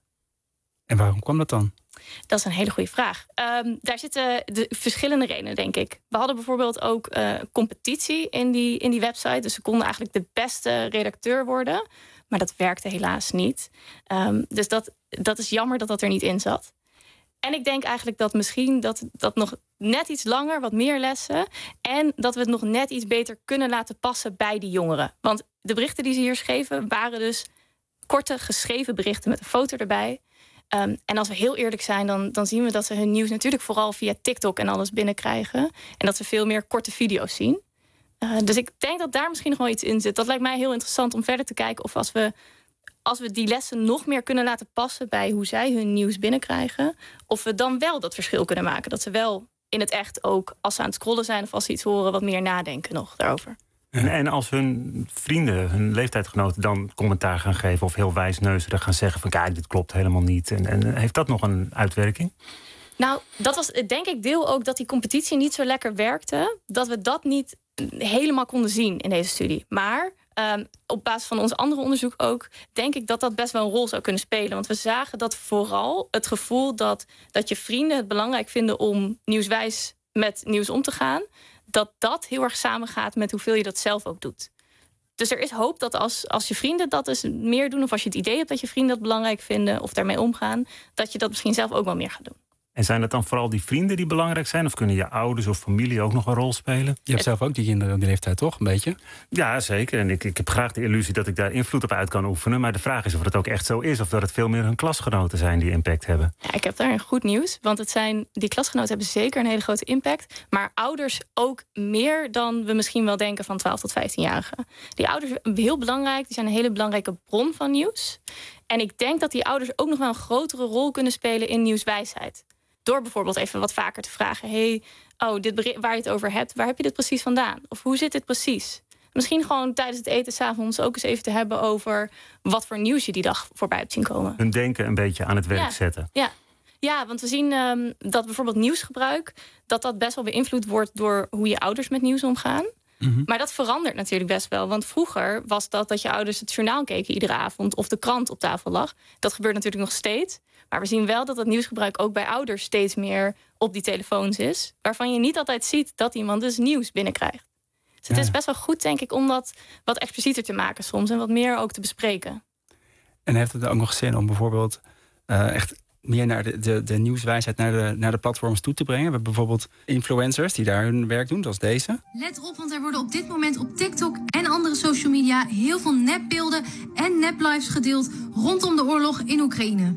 En waarom kwam dat dan? Dat is een hele goede vraag. Um, daar zitten de verschillende redenen, denk ik. We hadden bijvoorbeeld ook uh, competitie in die, in die website. Dus ze konden eigenlijk de beste redacteur worden. Maar dat werkte helaas niet. Um, dus dat, dat is jammer dat dat er niet in zat. En ik denk eigenlijk dat misschien dat, dat nog net iets langer, wat meer lessen. En dat we het nog net iets beter kunnen laten passen bij die jongeren. Want de berichten die ze hier schreven waren dus korte geschreven berichten met een foto erbij. Um, en als we heel eerlijk zijn, dan, dan zien we dat ze hun nieuws natuurlijk vooral via TikTok en alles binnenkrijgen. En dat ze veel meer korte video's zien. Uh, dus ik denk dat daar misschien nog wel iets in zit. Dat lijkt mij heel interessant om verder te kijken of als we, als we die lessen nog meer kunnen laten passen bij hoe zij hun nieuws binnenkrijgen, of we dan wel dat verschil kunnen maken. Dat ze wel in het echt ook, als ze aan het scrollen zijn of als ze iets horen, wat meer nadenken nog daarover. En, en als hun vrienden, hun leeftijdsgenoten dan commentaar gaan geven of heel wijsneuzerig gaan zeggen van kijk, dit klopt helemaal niet. En, en heeft dat nog een uitwerking? Nou, dat was denk ik deel ook dat die competitie niet zo lekker werkte. Dat we dat niet helemaal konden zien in deze studie. Maar um, op basis van ons andere onderzoek ook, denk ik dat dat best wel een rol zou kunnen spelen. Want we zagen dat vooral het gevoel dat, dat je vrienden het belangrijk vinden om nieuwswijs met nieuws om te gaan, dat dat heel erg samengaat met hoeveel je dat zelf ook doet. Dus er is hoop dat als, als je vrienden dat dus meer doen, of als je het idee hebt dat je vrienden dat belangrijk vinden of daarmee omgaan, dat je dat misschien zelf ook wel meer gaat doen. En zijn het dan vooral die vrienden die belangrijk zijn? Of kunnen je ouders of familie ook nog een rol spelen? Je hebt zelf ook die kinderen op die leeftijd, toch? Een beetje? Ja, zeker. En ik, ik heb graag de illusie dat ik daar invloed op uit kan oefenen. Maar de vraag is of het ook echt zo is. Of dat het veel meer hun klasgenoten zijn die impact hebben. Ja, ik heb daar een goed nieuws. Want het zijn, die klasgenoten hebben zeker een hele grote impact. Maar ouders ook meer dan we misschien wel denken van twaalf tot vijftienjarigen. Die ouders zijn heel belangrijk. Die zijn een hele belangrijke bron van nieuws. En ik denk dat die ouders ook nog wel een grotere rol kunnen spelen in nieuwswijsheid. Door bijvoorbeeld even wat vaker te vragen. Hey, oh, dit bericht waar je het over hebt, waar heb je dit precies vandaan? Of hoe zit dit precies? Misschien gewoon tijdens het eten 's avonds ook eens even te hebben over wat voor nieuws je die dag voorbij hebt zien komen. Hun denken een beetje aan het werk ja. zetten. Ja. ja, want we zien um, dat bijvoorbeeld nieuwsgebruik, dat dat best wel beïnvloed wordt door hoe je ouders met nieuws omgaan. Mm-hmm. Maar dat verandert natuurlijk best wel. Want vroeger was dat dat je ouders het journaal keken iedere avond of de krant op tafel lag. Dat gebeurt natuurlijk nog steeds. Maar we zien wel dat het nieuwsgebruik ook bij ouders steeds meer op die telefoons is. Waarvan je niet altijd ziet dat iemand dus nieuws binnenkrijgt. Dus het ja. is best wel goed, denk ik, om dat wat explicieter te maken soms. En wat meer ook te bespreken. En heeft het ook nog zin om bijvoorbeeld uh, echt meer naar de, de, de nieuwswijsheid naar de, naar de platforms toe te brengen? We hebben bijvoorbeeld influencers die daar hun werk doen, zoals deze. Let op, want er worden op dit moment op TikTok en andere social media heel veel nepbeelden en neplives gedeeld rondom de oorlog in Oekraïne. De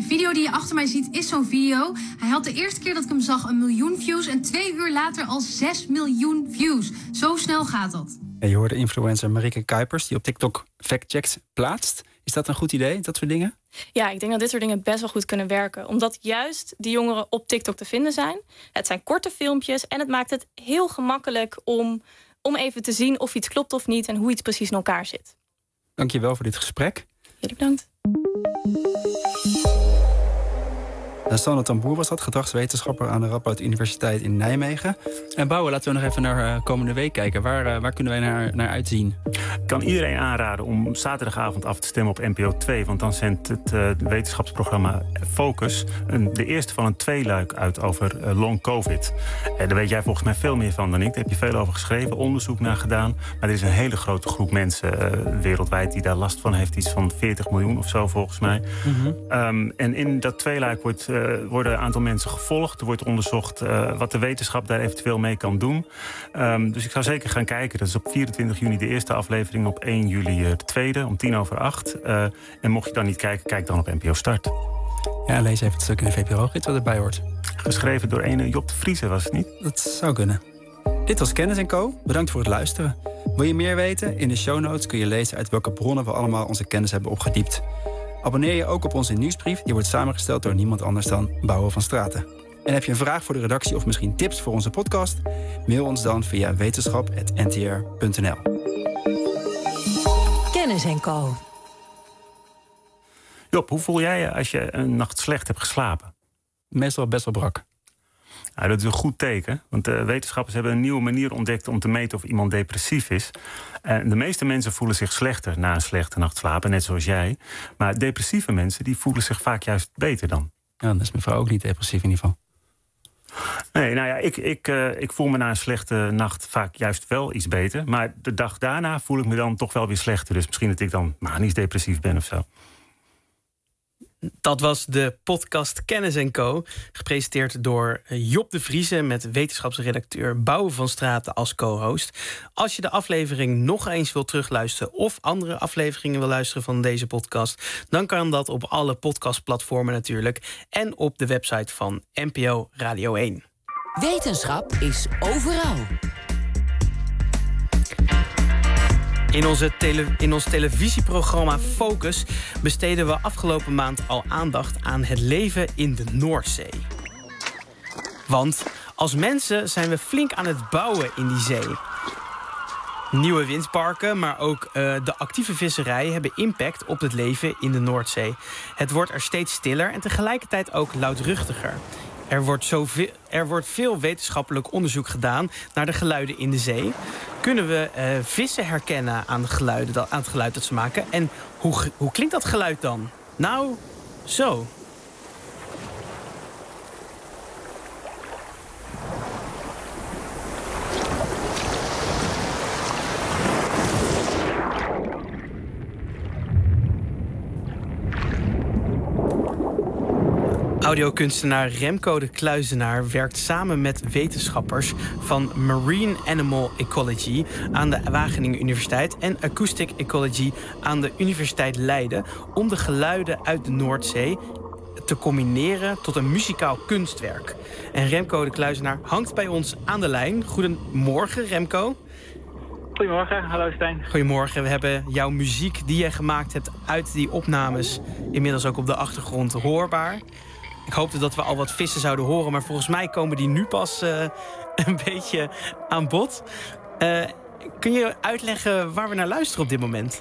video die je achter mij ziet is zo'n video. Hij had de eerste keer dat ik hem zag een miljoen views en twee uur later al zes miljoen views. Zo snel gaat dat. Ja, je hoorde influencer Marieke Kuipers die op TikTok factchecks plaatst. Is dat een goed idee, dat soort dingen? Ja, ik denk dat dit soort dingen best wel goed kunnen werken. Omdat juist die jongeren op TikTok te vinden zijn. Het zijn korte filmpjes en het maakt het heel gemakkelijk om, om even te zien of iets klopt of niet en hoe iets precies in elkaar zit. Dank je wel voor dit gesprek. Jullie bedankt. Sanne Tamboer was dat, gedragswetenschapper aan de Radboud Universiteit in Nijmegen. En Bouwen, laten we nog even naar uh, komende week kijken. Waar, uh, waar kunnen wij naar, naar uitzien? Ik kan iedereen aanraden om zaterdagavond af te stemmen op N P O twee. Want dan zendt het uh, wetenschapsprogramma Focus een, de eerste van een tweeluik uit over uh, long covid. Uh, daar weet jij volgens mij veel meer van dan ik. Daar heb je veel over geschreven, onderzoek naar gedaan. Maar er is een hele grote groep mensen uh, wereldwijd die daar last van heeft. Iets van veertig miljoen of zo volgens mij. Mm-hmm. Um, en in dat tweeluik wordt... Uh, worden een aantal mensen gevolgd. Er wordt onderzocht uh, wat de wetenschap daar eventueel mee kan doen. Um, dus ik zou zeker gaan kijken. Dat is op vierentwintig juni de eerste aflevering. Op één juli de tweede, om tien over acht. Uh, en mocht je dan niet kijken, kijk dan op N P O Start. Ja, lees even het stuk in de V P R-gids wat erbij hoort. Geschreven door ene Job de Vrieze, was het niet? Dat zou kunnen. Dit was Kennis en Co. Bedankt voor het luisteren. Wil je meer weten? In de show notes kun je lezen uit welke bronnen we allemaal onze kennis hebben opgediept. Abonneer je ook op onze nieuwsbrief. Die wordt samengesteld door niemand anders dan Bouwen van Straten. En heb je een vraag voor de redactie of misschien tips voor onze podcast? Mail ons dan via wetenschap punt n t r punt n l. Kennis en Co. Job, hoe voel jij je als je een nacht slecht hebt geslapen? Meestal best wel brak. Nou, dat is een goed teken, want de wetenschappers hebben een nieuwe manier ontdekt om te meten of iemand depressief is. En de meeste mensen voelen zich slechter na een slechte nacht slapen, net zoals jij. Maar depressieve mensen die voelen zich vaak juist beter dan. Ja, dan is mijn vrouw ook niet depressief in ieder geval. Nee, nou ja, ik, ik, uh, ik voel me na een slechte nacht vaak juist wel iets beter. Maar de dag daarna voel ik me dan toch wel weer slechter. Dus misschien dat ik dan manisch depressief ben of zo. Dat was de podcast Kennis en Co. Gepresenteerd door Job de Vrieze met wetenschapsredacteur Bouwen van Straten als co-host. Als je de aflevering nog eens wil terugluisteren of andere afleveringen wil luisteren van deze podcast, dan kan dat op alle podcastplatformen natuurlijk en op de website van N P O Radio één. Wetenschap is overal. In, onze tele- in ons televisieprogramma Focus besteden we afgelopen maand al aandacht aan het leven in de Noordzee. Want als mensen zijn we flink aan het bouwen in die zee. Nieuwe windparken, maar ook uh, de actieve visserij hebben impact op het leven in de Noordzee. Het wordt er steeds stiller en tegelijkertijd ook luidruchtiger. Er wordt, zoveel, er wordt veel wetenschappelijk onderzoek gedaan naar de geluiden in de zee. Kunnen we uh, vissen herkennen aan, de geluiden, dat, aan het geluid dat ze maken? En hoe, hoe klinkt dat geluid dan? Nou, zo. Audiokunstenaar Remco de Kluizenaar werkt samen met wetenschappers van Marine Animal Ecology aan de Wageningen Universiteit en Acoustic Ecology aan de Universiteit Leiden om de geluiden uit de Noordzee te combineren tot een muzikaal kunstwerk. En Remco de Kluizenaar hangt bij ons aan de lijn. Goedemorgen, Remco. Goedemorgen, hallo Stijn. Goedemorgen, we hebben jouw muziek die je gemaakt hebt uit die opnames inmiddels ook op de achtergrond hoorbaar. Ik hoopte dat we al wat vissen zouden horen, maar volgens mij komen die nu pas uh, een beetje aan bod. Uh, kun je uitleggen waar we naar luisteren op dit moment?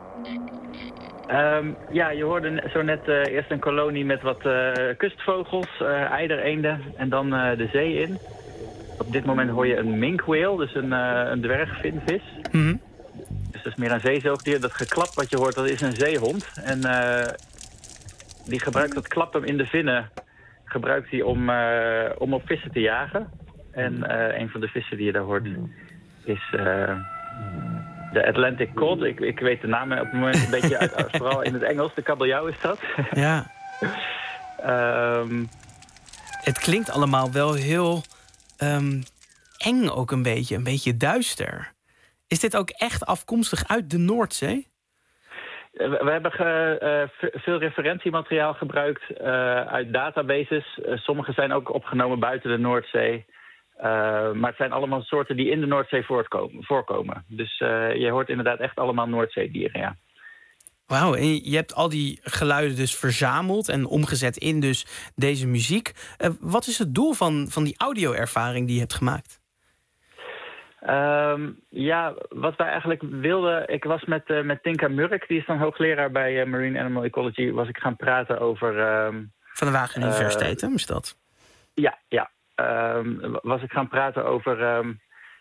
Um, ja, je hoorde zo net uh, eerst een kolonie met wat uh, kustvogels, uh, eidereenden en dan uh, de zee in. Op dit moment hoor je een minke whale, dus een, uh, een dwergvinvis. Mm-hmm. Dus dat is meer een zeezoogdier. Dat geklap wat je hoort, dat is een zeehond. En uh, die gebruikt dat klappen in de vinnen gebruikt hij om, uh, om op vissen te jagen. En uh, een van de vissen die je daar hoort is uh, de Atlantic cod. Ik, ik weet de naam op het moment een beetje uit, vooral in het Engels. De kabeljauw is dat. Ja. um, het klinkt allemaal wel heel um, eng ook een beetje. Een beetje duister. Is dit ook echt afkomstig uit de Noordzee? We, we hebben ge, uh, veel referentiemateriaal gebruikt uh, uit databases. Uh, sommige zijn ook opgenomen buiten de Noordzee. Uh, maar het zijn allemaal soorten die in de Noordzee voortkomen, voorkomen. Dus uh, je hoort inderdaad echt allemaal Noordzeedieren, ja. Wauw, en je hebt al die geluiden dus verzameld en omgezet in dus deze muziek. Uh, wat is het doel van, van die audio-ervaring die je hebt gemaakt? Um, ja, wat wij eigenlijk wilden... Ik was met, uh, met Tinka Murk, die is dan hoogleraar bij uh, Marine Animal Ecology... was ik gaan praten over... Um, van de Wageningen uh, Universiteit, hè, is dat? Ja, ja. Um, was ik gaan praten over... Um,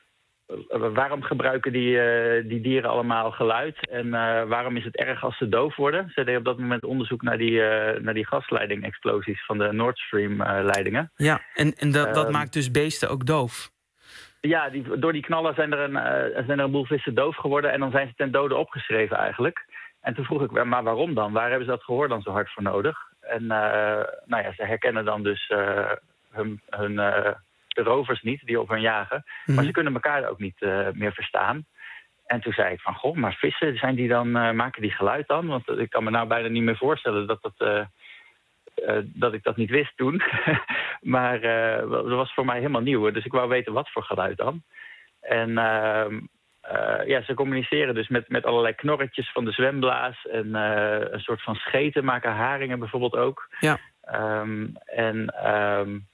waarom gebruiken die, uh, die dieren allemaal geluid? En uh, waarom is het erg als ze doof worden? Ze deden op dat moment onderzoek naar die, uh, naar die gasleiding-explosies... van de Nord Stream-leidingen. Uh, ja, en, en dat, dat um, maakt dus beesten ook doof? Ja, die, door die knallen zijn er, een, uh, zijn er een boel vissen doof geworden... en dan zijn ze ten dode opgeschreven eigenlijk. En toen vroeg ik, maar waarom dan? Waar hebben ze dat gehoor dan zo hard voor nodig? En uh, nou ja, ze herkennen dan dus uh, hun, hun, uh, de rovers niet die op hen jagen. Mm-hmm. Maar ze kunnen elkaar ook niet uh, meer verstaan. En toen zei ik van, goh, maar vissen, zijn die dan, uh, maken die geluid dan? Want ik kan me nou bijna niet meer voorstellen dat dat... Uh, Uh, dat ik dat niet wist toen. maar uh, dat was voor mij helemaal nieuw. Dus ik wou weten wat voor geluid dan. En uh, uh, ja, ze communiceren dus met, met allerlei knorretjes van de zwemblaas. En uh, een soort van scheten maken haringen bijvoorbeeld ook. Ja. Um, en um,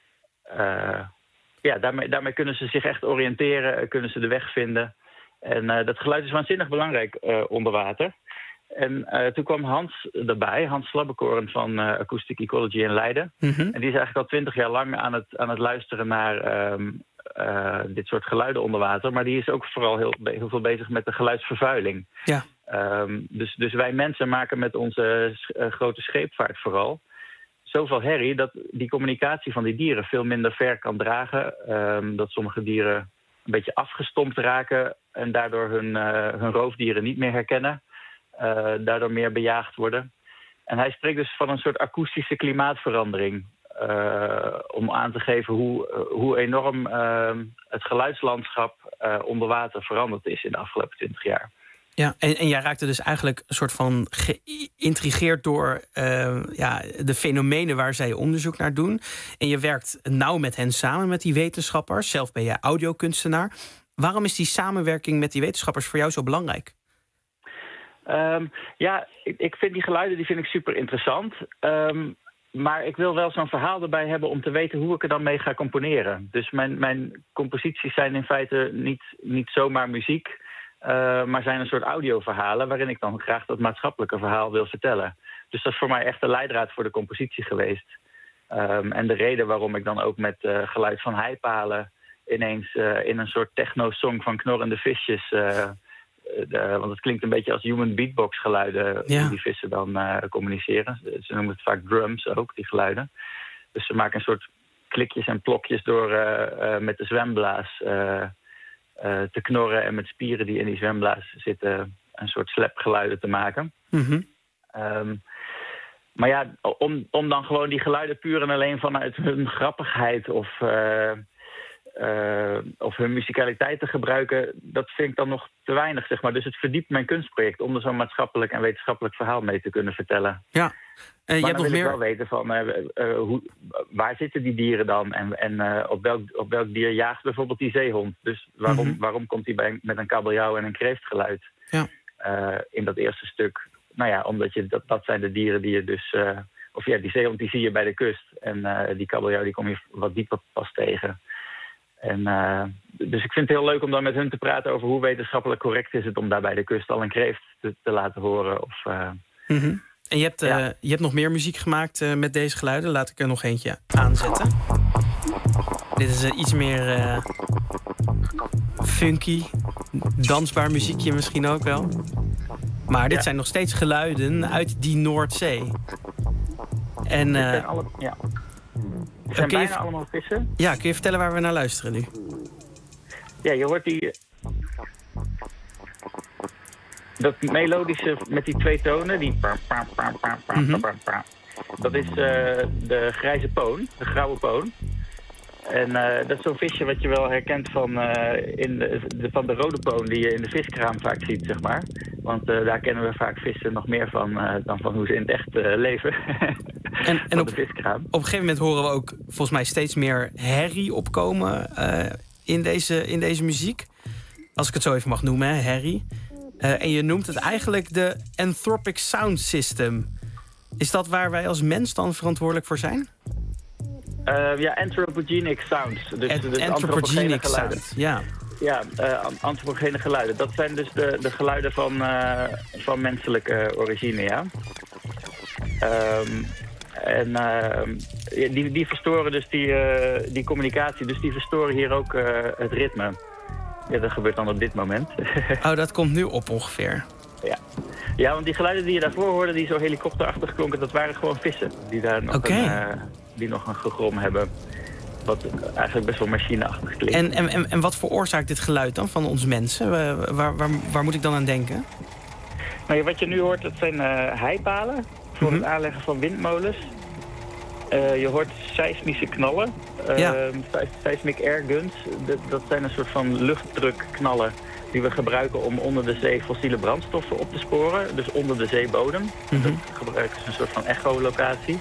uh, ja, daarmee, daarmee kunnen ze zich echt oriënteren. Kunnen ze de weg vinden. En uh, dat geluid is waanzinnig belangrijk uh, onder water. En uh, toen kwam Hans erbij, Hans Slabbekoren van uh, Acoustic Ecology in Leiden. Mm-hmm. En die is eigenlijk al twintig jaar lang aan het, aan het luisteren naar um, uh, dit soort geluiden onder water. Maar die is ook vooral heel, heel veel bezig met de geluidsvervuiling. Ja. Um, dus, dus wij mensen maken met onze uh, grote scheepvaart vooral zoveel herrie dat die communicatie van die dieren veel minder ver kan dragen. Um, dat sommige dieren een beetje afgestompt raken en daardoor hun, uh, hun roofdieren niet meer herkennen. Uh, daardoor meer bejaagd worden. En hij spreekt dus van een soort akoestische klimaatverandering. Uh, om aan te geven hoe, uh, hoe enorm uh, het geluidslandschap uh, onder water veranderd is in de afgelopen twintig jaar. Ja, en, en jij raakte dus eigenlijk een soort van geïntrigeerd door uh, ja, de fenomenen waar zij onderzoek naar doen. En je werkt nauw met hen samen, met die wetenschappers. Zelf ben jij audiokunstenaar. Waarom is die samenwerking met die wetenschappers voor jou zo belangrijk? Um, ja, ik, ik vind die geluiden die vind ik super interessant. Um, maar ik wil wel zo'n verhaal erbij hebben om te weten hoe ik er dan mee ga componeren. Dus mijn, mijn composities zijn in feite niet, niet zomaar muziek, uh, maar zijn een soort audioverhalen waarin ik dan graag dat maatschappelijke verhaal wil vertellen. Dus dat is voor mij echt de leidraad voor de compositie geweest. Um, en de reden waarom ik dan ook met uh, geluid van heipalen ineens uh, in een soort techno-song van knorrende visjes... Uh, De, want het klinkt een beetje als human beatbox geluiden ja. die die vissen dan uh, communiceren. Ze noemen het vaak drums ook, die geluiden. Dus ze maken een soort klikjes en plokjes door uh, uh, met de zwemblaas uh, uh, te knorren... en met spieren die in die zwemblaas zitten een soort slepgeluiden te maken. Mm-hmm. Um, maar ja, om, om dan gewoon die geluiden puur en alleen vanuit hun grappigheid of... Uh, Uh, of hun musicaliteit te gebruiken, dat vind ik dan nog te weinig, zeg maar. Dus het verdiept mijn kunstproject om er zo'n maatschappelijk en wetenschappelijk verhaal mee te kunnen vertellen. Ja. Uh, maar je dan hebt wil nog ik meer... wel weten van, uh, uh, hoe, waar zitten die dieren dan? En, en uh, op, welk, op welk dier jaagt bijvoorbeeld die zeehond? Dus waarom, mm-hmm. waarom komt hij bij, met een kabeljauw en een kreeftgeluid ja. uh, in dat eerste stuk? Nou ja, omdat je, dat, dat zijn de dieren die je dus... Uh, of ja, die zeehond die zie je bij de kust. En uh, die kabeljauw die kom je wat dieper pas tegen. En, uh, dus ik vind het heel leuk om dan met hun te praten over hoe wetenschappelijk correct is het om daar bij de kust al een kreeft te, te laten horen. Of, uh, mm-hmm. En je hebt, uh, ja. je hebt nog meer muziek gemaakt uh, met deze geluiden. Laat ik er nog eentje aanzetten. Dit is uh, iets meer uh, funky, dansbaar muziekje misschien ook wel. Maar dit ja. zijn nog steeds geluiden uit die Noordzee. En, uh, dit zijn alle, ja. Het zijn bijna je... allemaal vissen. Ja, kun je vertellen waar we naar luisteren nu? Ja, je hoort die... Dat melodische met die twee tonen, die... Mm-hmm. Dat is uh, de grijze poon, de grauwe poon. En uh, dat is zo'n visje wat je wel herkent van, uh, in de, de, van de rode poon die je in de viskraam vaak ziet, zeg maar. Want uh, daar kennen we vaak vissen nog meer van uh, dan van hoe ze in het echt uh, leven. En, en op, op een gegeven moment horen we ook volgens mij steeds meer herrie opkomen uh, in, deze, in deze muziek. Als ik het zo even mag noemen, hè, herrie. Uh, en je noemt het eigenlijk de Anthropic Sound System. Is dat waar wij als mens dan verantwoordelijk voor zijn? Uh, ja, anthropogenic sounds. Dus, An- dus anthropogenic sounds, ja. Ja, uh, antropogene geluiden. Dat zijn dus de, de geluiden van, uh, van menselijke origine, ja. Um, en uh, die, die verstoren dus die, uh, die communicatie. Dus die verstoren hier ook uh, het ritme. Ja, dat gebeurt dan op dit moment. Oh, dat komt nu op ongeveer. Ja. Ja, want die geluiden die je daarvoor hoorde, die zo helikopterachtig klonken, dat waren gewoon vissen. Die daar nog, okay. een, uh, die nog een gegrom hebben. Wat eigenlijk best wel machineachtig klinkt. En, en, en, en wat veroorzaakt dit geluid dan van ons mensen? Waar, waar, waar, waar moet ik dan aan denken? Nou, wat je nu hoort, dat zijn uh, heipalen voor mm-hmm. het aanleggen van windmolens. Uh, je hoort seismische knallen. Uh, ja. Seismic airguns. Dat, dat zijn een soort van luchtdrukknallen die we gebruiken om onder de zee fossiele brandstoffen op te sporen. Dus onder de zeebodem. Mm-hmm. Dat gebruiken ze een soort van echolocatie.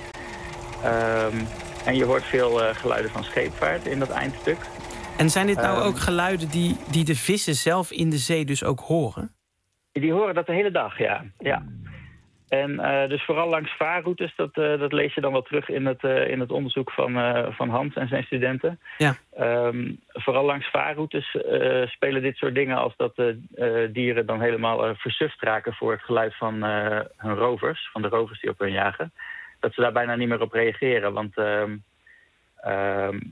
Um, en je hoort veel uh, geluiden van scheepvaart in dat eindstuk. En zijn dit nou um, ook geluiden die, die de vissen zelf in de zee dus ook horen? Die horen dat de hele dag, ja. ja. En uh, dus vooral langs vaarroutes, dat, uh, dat lees je dan wel terug in het, uh, in het onderzoek van, uh, van Hans en zijn studenten. Ja. Um, vooral langs vaarroutes uh, spelen dit soort dingen als dat de uh, dieren dan helemaal uh, versuft raken voor het geluid van uh, hun rovers, van de rovers die op hun jagen. Dat ze daar bijna niet meer op reageren, want um, um,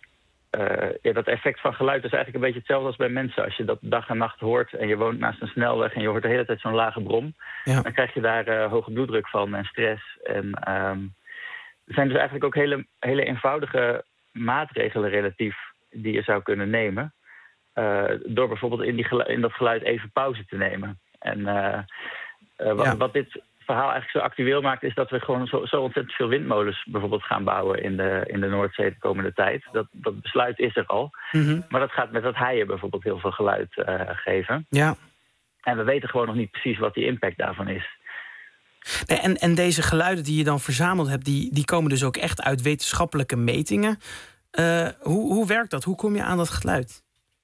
uh, ja, dat effect van geluid is eigenlijk een beetje hetzelfde als bij mensen. Als je dat dag en nacht hoort en je woont naast een snelweg en je hoort de hele tijd zo'n lage brom, ja. dan krijg je daar uh, hoge bloeddruk van en stress. En um, er zijn dus eigenlijk ook hele, hele eenvoudige maatregelen relatief die je zou kunnen nemen. Uh, door bijvoorbeeld in, die geluid, in dat geluid even pauze te nemen. En uh, uh, wat, ja. wat dit verhaal eigenlijk zo actueel maakt, is dat we gewoon zo, zo ontzettend veel windmolens bijvoorbeeld gaan bouwen in de, in de Noordzee de komende tijd. Dat, dat besluit is er al. Mm-hmm. Maar dat gaat met dat haaien bijvoorbeeld heel veel geluid uh, geven. Ja. En we weten gewoon nog niet precies wat die impact daarvan is. Nee, en, en deze geluiden die je dan verzameld hebt, die, die komen dus ook echt uit wetenschappelijke metingen. Uh, hoe, hoe werkt dat? Hoe kom je aan dat geluid?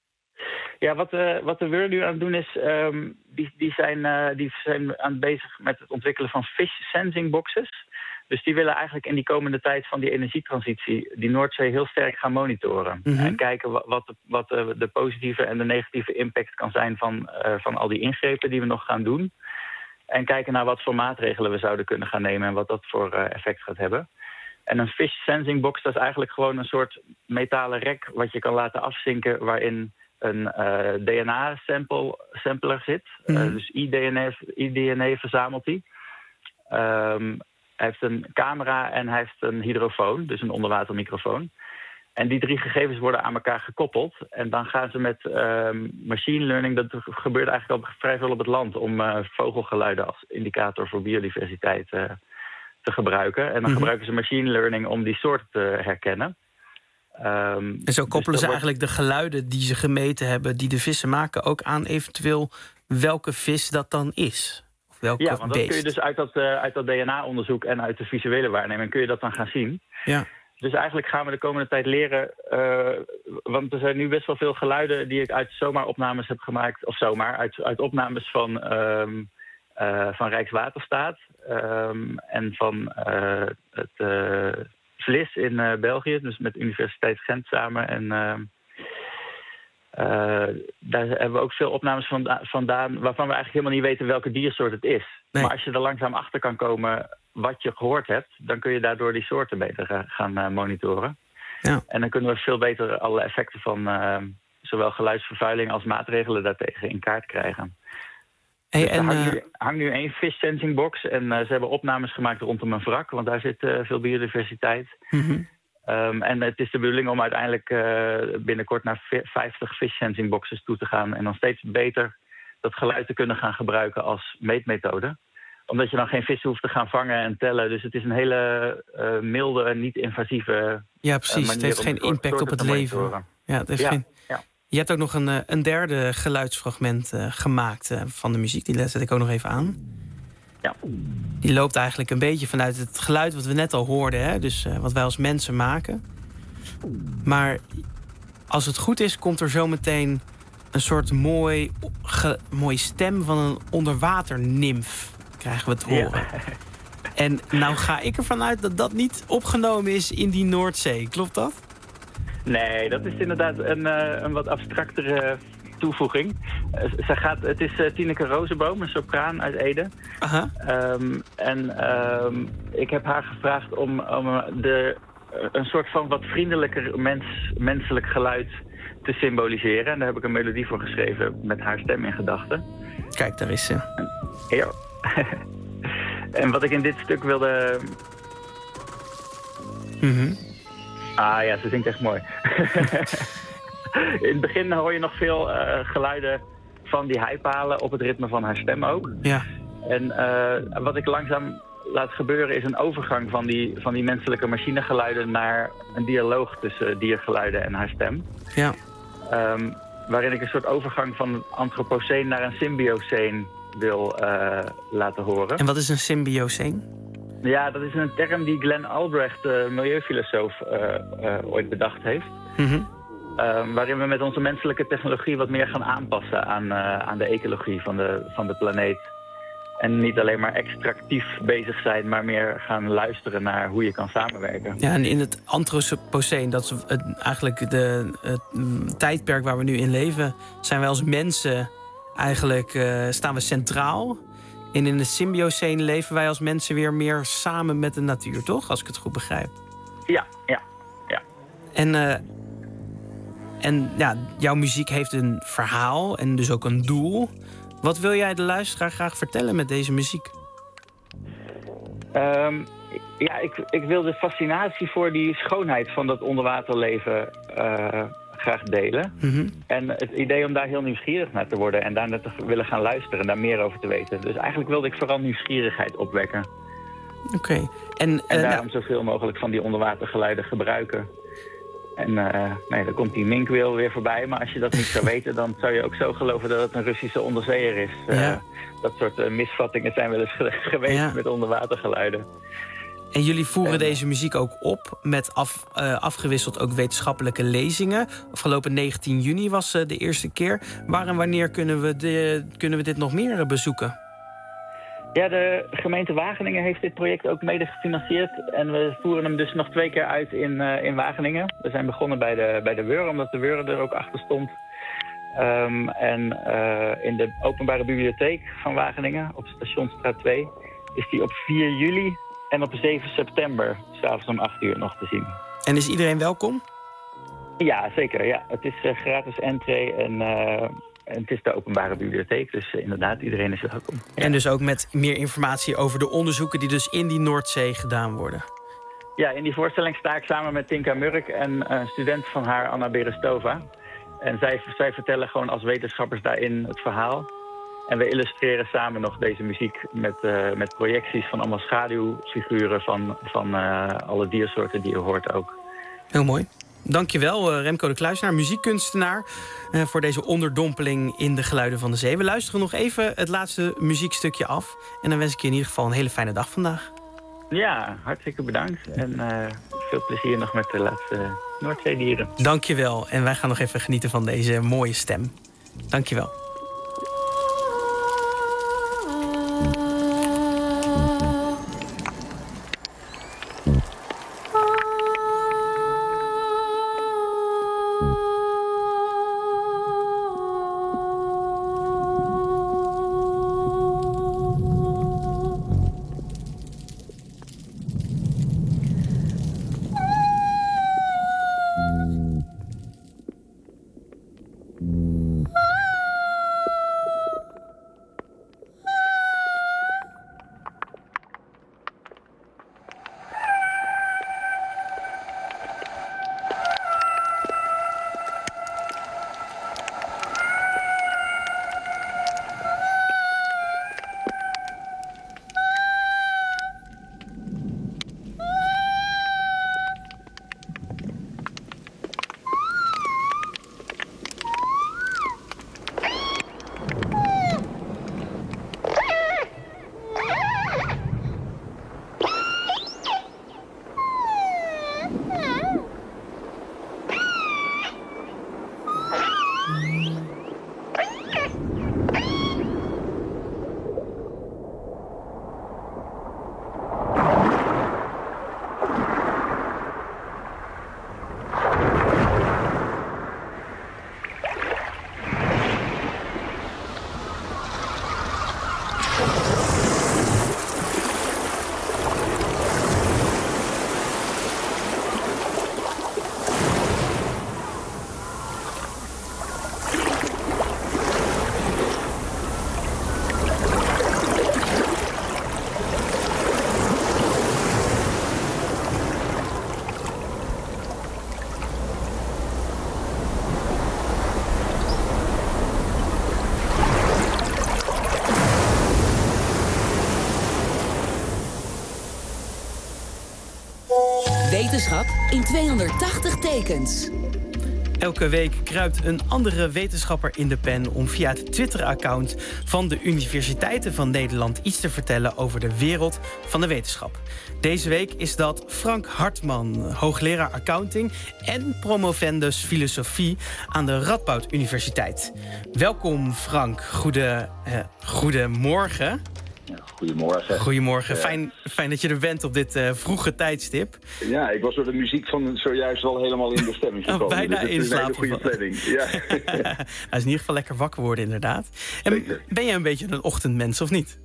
Ja, wat, uh, wat de W U R nu aan het doen is, um, die, die, zijn, uh, die zijn aan bezig met het ontwikkelen van fish sensing boxes. Dus die willen eigenlijk in die komende tijd van die energietransitie die Noordzee heel sterk gaan monitoren. Mm-hmm. En kijken wat, wat, de, wat de, de positieve en de negatieve impact kan zijn van, uh, van al die ingrepen die we nog gaan doen. En kijken naar wat voor maatregelen we zouden kunnen gaan nemen en wat dat voor uh, effect gaat hebben. En een fish sensing box, dat is eigenlijk gewoon een soort metalen rek wat je kan laten afzinken waarin een uh, D N A-sampler zit. Mm. Uh, dus iDN A verzamelt hij. Um, hij heeft een camera en hij heeft een hydrofoon, dus een onderwatermicrofoon. En die drie gegevens worden aan elkaar gekoppeld. En dan gaan ze met um, machine learning, dat gebeurt eigenlijk al vrij veel op het land, om uh, vogelgeluiden als indicator voor biodiversiteit uh, te gebruiken. En dan mm-hmm. gebruiken ze machine learning om die soorten te herkennen. Um, en zo koppelen dus ze wordt... eigenlijk de geluiden die ze gemeten hebben, die de vissen maken, ook aan eventueel welke vis dat dan is. Of welke ja, want beest. dat kun je dus uit dat, uh, uit dat D N A-onderzoek en uit de visuele waarneming kun je dat dan gaan zien. Ja. Dus eigenlijk gaan we de komende tijd leren, uh, want er zijn nu best wel veel geluiden die ik uit zomaar-opnames heb gemaakt, of zomaar, uit, uit opnames van, um, uh, van Rijkswaterstaat um, en van uh, het uh, V L I S in uh, België, dus met Universiteit Gent samen. En uh, uh, daar hebben we ook veel opnames vandaan waarvan we eigenlijk helemaal niet weten welke diersoort het is. Nee. Maar als je er langzaam achter kan komen wat je gehoord hebt, dan kun je daardoor die soorten beter gaan uh, monitoren. Ja. En dan kunnen we veel beter alle effecten van uh, zowel geluidsvervuiling als maatregelen daartegen in kaart krijgen. Hey, dus en, er hangt, uh... nu, hangt nu één fish sensing box en uh, ze hebben opnames gemaakt rondom een wrak, want daar zit uh, veel biodiversiteit. Mm-hmm. Um, en het is de bedoeling om uiteindelijk uh, binnenkort naar vijftig fish sensing boxes toe te gaan en dan steeds beter dat geluid te kunnen gaan gebruiken als meetmethode. Omdat je dan geen vissen hoeft te gaan vangen en tellen. Dus het is een hele uh, milde en niet-invasieve Ja, precies. Uh, het heeft geen impact op het leven. Ja, het heeft ja, geen... ja. Je hebt ook nog een, een derde geluidsfragment uh, gemaakt uh, van de muziek. Die zet ik ook nog even aan. Ja. Die loopt eigenlijk een beetje vanuit het geluid wat we net al hoorden. Hè? Dus uh, wat wij als mensen maken. Maar als het goed is, komt er zometeen een soort mooi, ge, mooie stem van een onderwaternimf. Krijgen we het horen. Ja. En nou ga ik ervan uit dat dat niet opgenomen is in die Noordzee. Klopt dat? Nee, dat is inderdaad een, uh, een wat abstractere toevoeging. Uh, ze gaat, het is uh, Tineke Rozenboom, een sopraan uit Ede. Aha. Um, en um, ik heb haar gevraagd om, om de, uh, een soort van wat vriendelijker mens, menselijk geluid te symboliseren. En daar heb ik een melodie voor geschreven met haar stem in gedachten. Kijk, daar is ze. En, ja. En wat ik in dit stuk wilde... Mm-hmm. Ah ja, ze zingt echt mooi. In het begin hoor je nog veel uh, geluiden van die heipalen op het ritme van haar stem ook. Ja. En uh, wat ik langzaam laat gebeuren is een overgang van die, van die menselijke machinegeluiden naar een dialoog tussen diergeluiden en haar stem. Ja. Um, waarin ik een soort overgang van een anthropoceen naar een symbioceen wil uh, laten horen. En wat is een symbioceen? Ja, dat is een term die Glenn Albrecht, de milieufilosoof, uh, uh, ooit bedacht heeft. Mm-hmm. Uh, waarin we met onze menselijke technologie wat meer gaan aanpassen aan, uh, aan de ecologie van de, van de planeet. En niet alleen maar extractief bezig zijn, maar meer gaan luisteren naar hoe je kan samenwerken. Ja, en in het Anthropoceen, dat is het, eigenlijk de, het tijdperk waar we nu in leven, zijn wij als mensen eigenlijk, uh, staan we centraal. En in de Symbioceen leven wij als mensen weer meer samen met de natuur, toch? Als ik het goed begrijp. Ja, ja, ja. En, uh, en ja, jouw muziek heeft een verhaal en dus ook een doel. Wat wil jij de luisteraar graag vertellen met deze muziek? Um, ja, ik, ik wil de fascinatie voor die schoonheid van dat onderwaterleven uh, graag delen. Mm-hmm. En het idee om daar heel nieuwsgierig naar te worden en daar naar te willen gaan luisteren en daar meer over te weten. Dus eigenlijk wilde ik vooral nieuwsgierigheid opwekken. Oké. Okay. En, uh, en daarom nou... zoveel mogelijk van die onderwatergeluiden gebruiken. En uh, nee, dan komt die minkweel weer voorbij. Maar als je dat niet zou weten, dan zou je ook zo geloven dat het een Russische onderzeeër is. Uh, ja. Dat soort uh, misvattingen zijn wel eens ge- geweest ja. met onderwatergeluiden. En jullie voeren en, deze muziek ook op met af, uh, afgewisseld ook wetenschappelijke lezingen. Afgelopen negentien juni was uh, de eerste keer. Waar en wanneer kunnen we, de, kunnen we dit nog meer uh, bezoeken? Ja, de gemeente Wageningen heeft dit project ook mede gefinancierd. En we voeren hem dus nog twee keer uit in, uh, in Wageningen. We zijn begonnen bij de, bij de Weur, omdat de Weur er ook achter stond. Um, en uh, in de openbare bibliotheek van Wageningen, op Stationsstraat twee... is die op vier juli en op zeven september, 's avonds om acht uur, nog te zien. En is iedereen welkom? Ja, zeker. Ja. Het is uh, gratis entree en... Uh, En het is de openbare bibliotheek, dus uh, inderdaad, iedereen is welkom. En dus ook met meer informatie over de onderzoeken die dus in die Noordzee gedaan worden. Ja, in die voorstelling sta ik samen met Tinka Murk en een student van haar, Anna Berestova. En zij, zij vertellen gewoon als wetenschappers daarin het verhaal. En we illustreren samen nog deze muziek met, uh, met projecties van allemaal schaduwfiguren van, van uh, alle diersoorten die je hoort ook. Heel mooi. Dankjewel, Remco de Kluisenaar, muziekkunstenaar, voor deze onderdompeling in de geluiden van de zee. We luisteren nog even het laatste muziekstukje af. En dan wens ik je in ieder geval een hele fijne dag vandaag. Ja, hartstikke bedankt. En uh, veel plezier nog met de laatste Noordzeedieren. Dankjewel. En wij gaan nog even genieten van deze mooie stem. Dankjewel. Wetenschap in tweehonderdtachtig tekens. Elke week kruipt een andere wetenschapper in de pen om via het Twitter-account van de Universiteiten van Nederland iets te vertellen over de wereld van de wetenschap. Deze week is dat Frank Hartman, hoogleraar accounting en promovendus filosofie aan de Radboud Universiteit. Welkom Frank, Goede, eh, goedemorgen. Goedemorgen. Goedemorgen, Ja. fijn, fijn dat je er bent op dit uh, vroege tijdstip. Ja, ik was door de muziek van zojuist wel helemaal in de stemming gekomen. Oh, bijna dus het in is een hele slaap goede planning. Ja. Hij is in ieder geval lekker wakker worden, inderdaad. En ben jij een beetje een ochtendmens, of niet?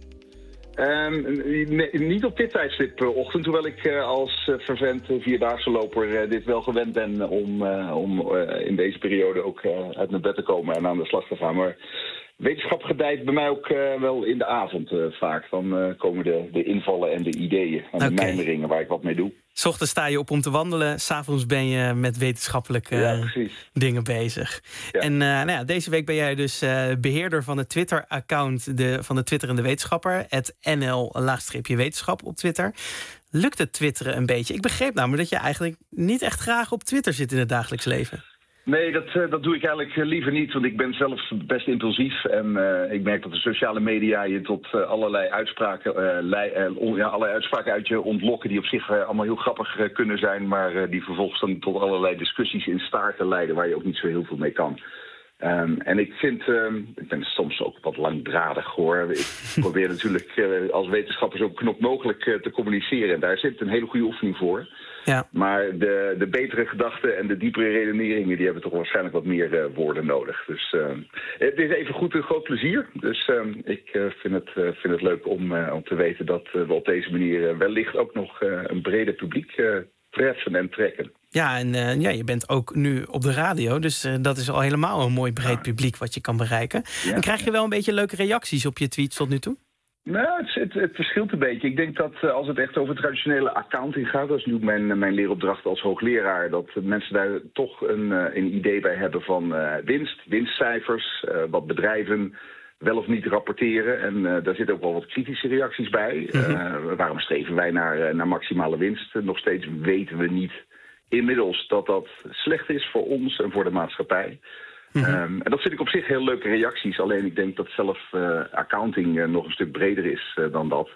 Um, nee, niet op dit tijdstip uh, ochtend, hoewel ik uh, als uh, fervent uh, vierdaagse loper uh, dit wel gewend ben om, uh, om uh, in deze periode ook uh, uit mijn bed te komen en aan de slag te gaan. Maar wetenschap gedijt bij mij ook uh, wel in de avond uh, vaak. Dan uh, komen de, de invallen en de ideeën en de Okay. mijmeringen waar ik wat mee doe. 's Ochtends sta je op om te wandelen, 's avonds ben je met wetenschappelijke Ja, dingen bezig. Ja. En uh, nou ja, deze week ben jij dus uh, beheerder van het Twitter-account de, van de Twitterende Wetenschapper, het N L-wetenschap op Twitter. Lukt het twitteren een beetje? Ik begreep namelijk dat je eigenlijk niet echt graag op Twitter zit in het dagelijks leven. Nee, dat, uh, dat doe ik eigenlijk uh, liever niet, want ik ben zelf best impulsief. En uh, ik merk dat de sociale media je tot uh, allerlei uitspraken, uh, lei, uh, on, ja, allerlei uitspraken uit je ontlokken die op zich uh, allemaal heel grappig uh, kunnen zijn, maar uh, die vervolgens dan tot allerlei discussies in staarten leiden waar je ook niet zo heel veel mee kan. Um, en ik vind, um, ik ben soms ook wat langdradig hoor. Ik probeer natuurlijk uh, als wetenschapper zo knop mogelijk uh, te communiceren. En daar zit een hele goede oefening voor. Ja. Maar de, de betere gedachten en de diepere redeneringen, die hebben toch waarschijnlijk wat meer uh, woorden nodig. Dus uh, het is even goed een groot plezier. Dus uh, ik uh, vind, het, uh, vind het leuk om, uh, om te weten dat uh, we op deze manier uh, wellicht ook nog uh, een breder publiek uh, treffen en trekken. Ja, en uh, ja, je bent ook nu op de radio, dus uh, dat is al helemaal een mooi breed publiek wat je kan bereiken. Ja. En krijg je wel een beetje leuke reacties op je tweets tot nu toe? Nou, het, het, het verschilt een beetje. Ik denk dat uh, als het echt over traditionele accounting gaat, dat is nu mijn, mijn leeropdracht als hoogleraar, dat mensen daar toch een, uh, een idee bij hebben van uh, winst, winstcijfers, uh, wat bedrijven wel of niet rapporteren. En uh, daar zitten ook wel wat kritische reacties bij. Uh, waarom streven wij naar, uh, naar maximale winst? Nog steeds weten we niet inmiddels dat dat slecht is voor ons en voor de maatschappij. Mm-hmm. Um, en dat vind ik op zich heel leuke reacties. Alleen ik denk dat zelf uh, accounting uh, nog een stuk breder is uh, dan dat.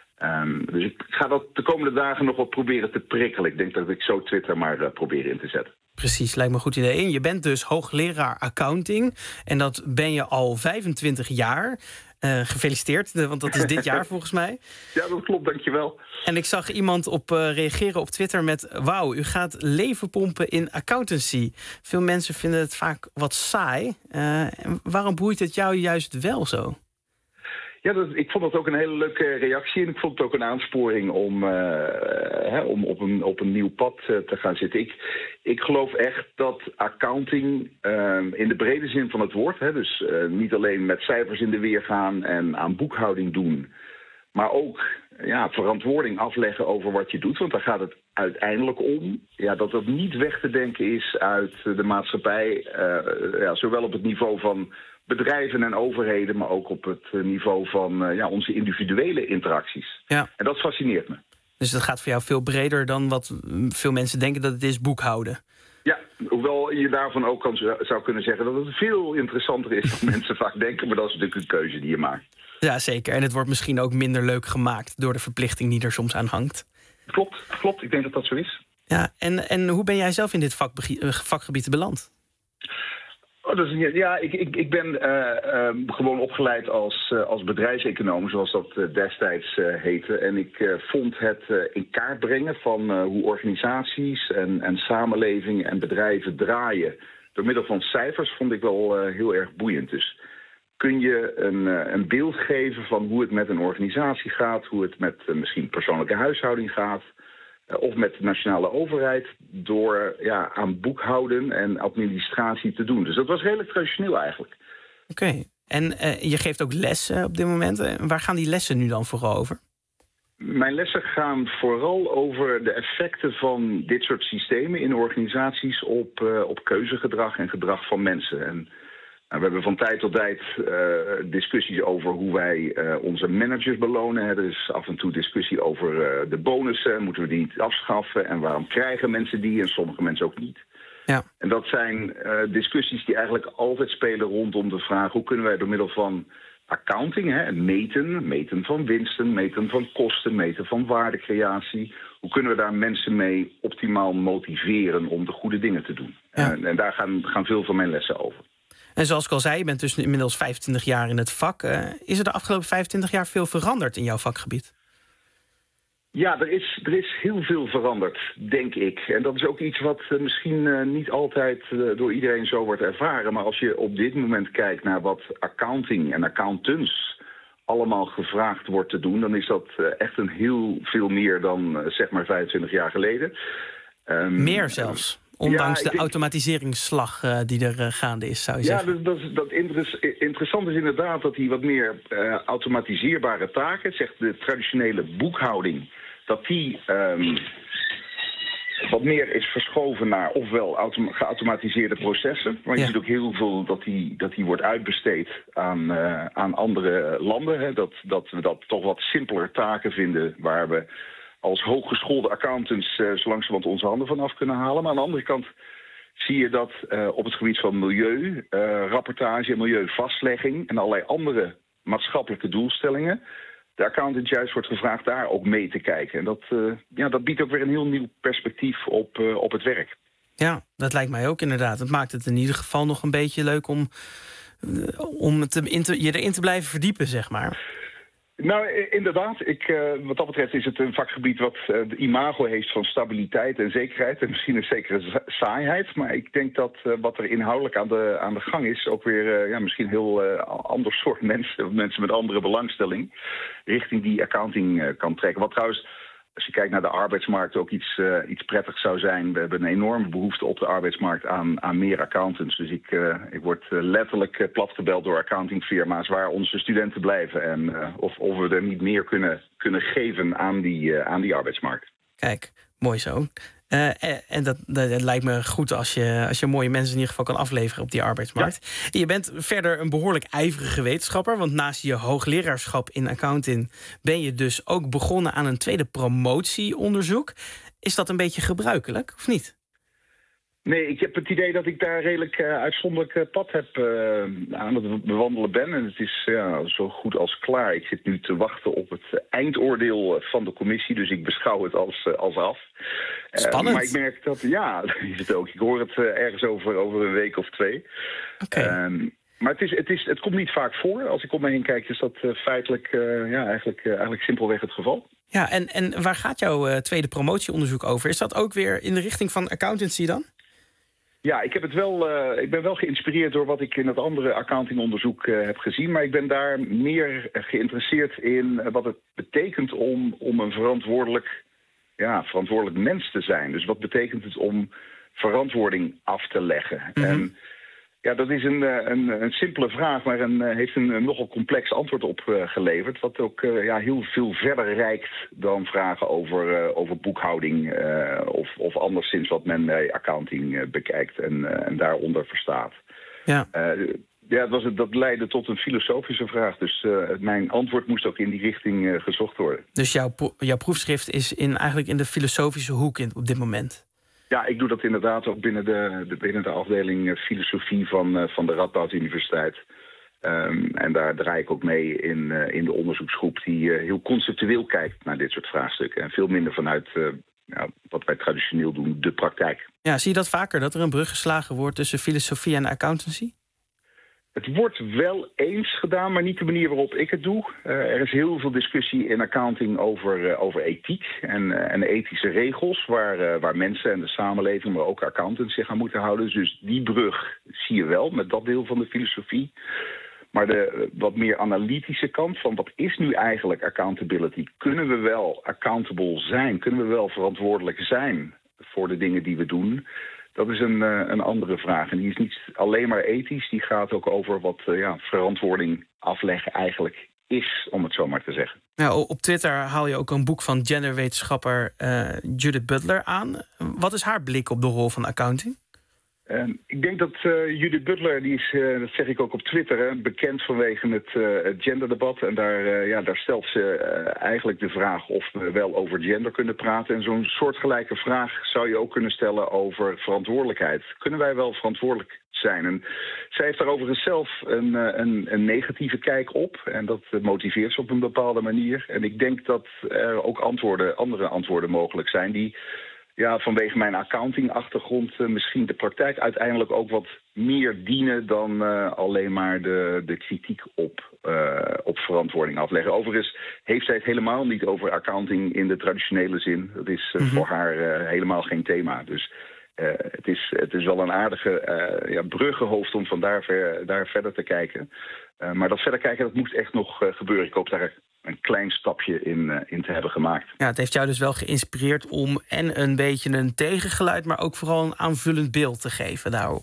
Um, dus ik ga dat de komende dagen nog wat proberen te prikkelen. Ik denk dat ik zo Twitter maar uh, probeer in te zetten. Precies, lijkt me een goed idee. En je bent dus hoogleraar accounting. En dat ben je al vijfentwintig jaar. Uh, gefeliciteerd, want dat is dit jaar volgens mij. Ja, dat klopt, dankjewel. En ik zag iemand op uh, reageren op Twitter met: wauw, u gaat leven pompen in accountancy. Veel mensen vinden het vaak wat saai. Uh, en waarom boeit het jou juist wel zo? Ja, dat, ik vond dat ook een hele leuke reactie. En ik vond het ook een aansporing om, uh, hè, om op, een, op een nieuw pad uh, te gaan zitten. Ik, ik geloof echt dat accounting uh, in de brede zin van het woord, hè, dus uh, niet alleen met cijfers in de weer gaan en aan boekhouding doen, maar ook ja, verantwoording afleggen over wat je doet. Want daar gaat het uiteindelijk om. Ja, dat dat niet weg te denken is uit de maatschappij, uh, ja, zowel op het niveau van bedrijven en overheden, maar ook op het niveau van uh, ja, onze individuele interacties. Ja. En dat fascineert me. Dus dat gaat voor jou veel breder dan wat veel mensen denken dat het is, boekhouden. Ja, hoewel je daarvan ook kan, zou kunnen zeggen dat het veel interessanter is dan mensen vaak denken, maar dat is natuurlijk een keuze die je maakt. Ja, zeker. En het wordt misschien ook minder leuk gemaakt door de verplichting die er soms aan hangt. Klopt, klopt. Ik denk dat dat zo is. Ja, en, en hoe ben jij zelf in dit vakgebied beland? Oh, dat is, ja, ik, ik, ik ben uh, uh, gewoon opgeleid als, uh, als bedrijfseconoom, zoals dat uh, destijds uh, heette. En ik uh, vond het uh, in kaart brengen van uh, hoe organisaties en, en samenlevingen en bedrijven draaien door middel van cijfers, vond ik wel uh, heel erg boeiend. Dus kun je een, een beeld geven van hoe het met een organisatie gaat, hoe het met uh, misschien persoonlijke huishouding gaat, uh, of met de nationale overheid, door ja, aan boekhouden en administratie te doen. Dus dat was redelijk traditioneel eigenlijk. Oké, okay. en uh, je geeft ook lessen op dit moment. Uh, waar gaan die lessen nu dan vooral over? Mijn lessen gaan vooral over de effecten van dit soort systemen in organisaties op, uh, op keuzegedrag en gedrag van mensen. En nou, we hebben van tijd tot tijd uh, discussies over hoe wij uh, onze managers belonen. Er is af en toe discussie over uh, de bonussen. Moeten we die niet afschaffen? En waarom krijgen mensen die en sommige mensen ook niet? Ja. En dat zijn uh, discussies die eigenlijk altijd spelen rondom de vraag: hoe kunnen wij door middel van accounting, hè, meten, meten van winsten, meten van kosten, meten van waardecreatie, hoe kunnen we daar mensen mee optimaal motiveren om de goede dingen te doen? Ja. En, en daar gaan, gaan veel van mijn lessen over. En zoals ik al zei, je bent dus inmiddels vijfentwintig jaar in het vak. Uh, is er de afgelopen vijfentwintig jaar veel veranderd in jouw vakgebied? Ja, er is, er is heel veel veranderd, denk ik. En dat is ook iets wat uh, misschien uh, niet altijd uh, door iedereen zo wordt ervaren. Maar als je op dit moment kijkt naar wat accounting en accountants allemaal gevraagd wordt te doen, dan is dat uh, echt een heel veel meer dan uh, zeg maar vijfentwintig jaar geleden. Um, meer zelfs? Ondanks ja, de denk... automatiseringsslag uh, die er uh, gaande is, zou je ja, zeggen. Ja, dat, dat, dat interess- interessant is inderdaad dat die wat meer uh, automatiseerbare taken, zegt de traditionele boekhouding, dat die um, wat meer is verschoven naar ofwel autom- geautomatiseerde processen. Maar je ja. ziet ook heel veel dat die, dat die wordt uitbesteed aan, uh, aan andere landen. Hè. Dat, dat we dat toch wat simpeler taken vinden waar we als hooggeschoolde accountants uh, zo langzamerhand onze handen van af kunnen halen. Maar aan de andere kant zie je dat uh, op het gebied van milieu, uh, rapportage en milieuvastlegging en allerlei andere maatschappelijke doelstellingen, de accountant juist wordt gevraagd daar ook mee te kijken. En dat, uh, ja, dat biedt ook weer een heel nieuw perspectief op, uh, op het werk. Ja, dat lijkt mij ook inderdaad. Het maakt het in ieder geval nog een beetje leuk om, uh, om te, in te, je erin te blijven verdiepen, zeg maar. Nou, inderdaad. Ik, uh, wat dat betreft is het een vakgebied wat uh, de imago heeft van stabiliteit en zekerheid. En misschien een zekere saaiheid. Maar ik denk dat uh, wat er inhoudelijk aan de, aan de gang is, ook weer uh, ja, misschien heel uh, ander soort mensen, mensen met andere belangstelling, richting die accounting uh, kan trekken. Wat trouwens, als je kijkt naar de arbeidsmarkt, ook iets, uh, iets prettigs zou zijn. We hebben een enorme behoefte op de arbeidsmarkt aan, aan meer accountants. Dus ik, uh, ik word uh, letterlijk uh, platgebeld door accountingfirma's waar onze studenten blijven. En uh, of, of we er niet meer kunnen, kunnen geven aan die, uh, aan die arbeidsmarkt. Kijk, mooi zo. Uh, en dat, dat, dat lijkt me goed als je, als je mooie mensen in ieder geval kan afleveren op die arbeidsmarkt. Ja. Je bent verder een behoorlijk ijverige wetenschapper, want naast je hoogleraarschap in accounting ben je dus ook begonnen aan een tweede promotieonderzoek. Is dat een beetje gebruikelijk, of niet? Nee, ik heb het idee dat ik daar redelijk uh, uitzonderlijk uh, pad heb uh, aan het bewandelen ben. En het is ja, zo goed als klaar. Ik zit nu te wachten op het eindoordeel van de commissie. Dus ik beschouw het als, uh, als af. Spannend. Uh, maar ik merk dat, ja, dat is het ook. Ik hoor het uh, ergens over, over een week of twee. Oké. Okay. Um, maar het, is, het, is, het komt niet vaak voor. Als ik om me heen kijk, is dat uh, feitelijk uh, ja, eigenlijk, uh, eigenlijk simpelweg het geval. Ja, en, en waar gaat jouw uh, tweede promotieonderzoek over? Is dat ook weer in de richting van accountancy dan? Ja, ik, heb het wel, uh, ik ben wel geïnspireerd door wat ik in het andere accountingonderzoek uh, heb gezien. Maar ik ben daar meer geïnteresseerd in uh, wat het betekent om, om een verantwoordelijk, ja, verantwoordelijk mens te zijn. Dus wat betekent het om verantwoording af te leggen? Mm-hmm. En ja, dat is een, een, een simpele vraag, maar een, heeft een, een nogal complex antwoord op uh, geleverd. Wat ook uh, ja, heel veel verder reikt dan vragen over, uh, over boekhouding uh, of, of anderszins wat men bij accounting uh, bekijkt en, uh, en daaronder verstaat. Ja. Uh, ja, dat, was, dat leidde tot een filosofische vraag. Dus uh, mijn antwoord moest ook in die richting uh, gezocht worden. Dus jouw, jouw proefschrift is in, eigenlijk in de filosofische hoek in, op dit moment? Ja, ik doe dat inderdaad ook binnen de, de, binnen de afdeling uh, filosofie van, uh, van de Radboud Universiteit. Um, en daar draai ik ook mee in, uh, in de onderzoeksgroep die uh, heel conceptueel kijkt naar dit soort vraagstukken. En veel minder vanuit uh, ja, wat wij traditioneel doen, de praktijk. Ja, zie je dat vaker, dat er een brug geslagen wordt tussen filosofie en accountancy? Het wordt wel eens gedaan, maar niet de manier waarop ik het doe. Uh, er is heel veel discussie in accounting over, uh, over ethiek en, uh, en ethische regels, waar, uh, waar mensen en de samenleving, maar ook accountants zich aan moeten houden. Dus die brug zie je wel met dat deel van de filosofie. Maar de wat meer analytische kant van wat is nu eigenlijk accountability? Kunnen we wel accountable zijn? Kunnen we wel verantwoordelijk zijn voor de dingen die we doen? Dat is een, uh, een andere vraag. En die is niet alleen maar ethisch. Die gaat ook over wat uh, ja, verantwoording afleggen eigenlijk is, om het zo maar te zeggen. Nou, op Twitter haal je ook een boek van genderwetenschapper uh, Judith Butler aan. Wat is haar blik op de rol van accounting? Uh, ik denk dat uh, Judith Butler, die is, uh, dat zeg ik ook op Twitter, hè, bekend vanwege het, uh, het genderdebat. En daar, uh, ja, daar stelt ze uh, eigenlijk de vraag of we wel over gender kunnen praten. En zo'n soortgelijke vraag zou je ook kunnen stellen over verantwoordelijkheid. Kunnen wij wel verantwoordelijk zijn? En zij heeft daar overigens zelf een, een, een negatieve kijk op. En dat motiveert ze op een bepaalde manier. En ik denk dat er ook antwoorden, andere antwoorden mogelijk zijn die, ja, vanwege mijn accounting-achtergrond uh, misschien de praktijk uiteindelijk ook wat meer dienen dan uh, alleen maar de, de kritiek op, uh, op verantwoording afleggen. Overigens heeft zij het helemaal niet over accounting in de traditionele zin. Dat is uh, mm-hmm. voor haar uh, helemaal geen thema. Dus uh, het, is, het is wel een aardige uh, ja, bruggenhoofd om van daar, ver, daar verder te kijken. Uh, maar dat verder kijken, dat moet echt nog uh, gebeuren. Ik hoop daar een klein stapje in, uh, in te hebben gemaakt. Ja, het heeft jou dus wel geïnspireerd om en een beetje een tegengeluid, maar ook vooral een aanvullend beeld te geven daarop.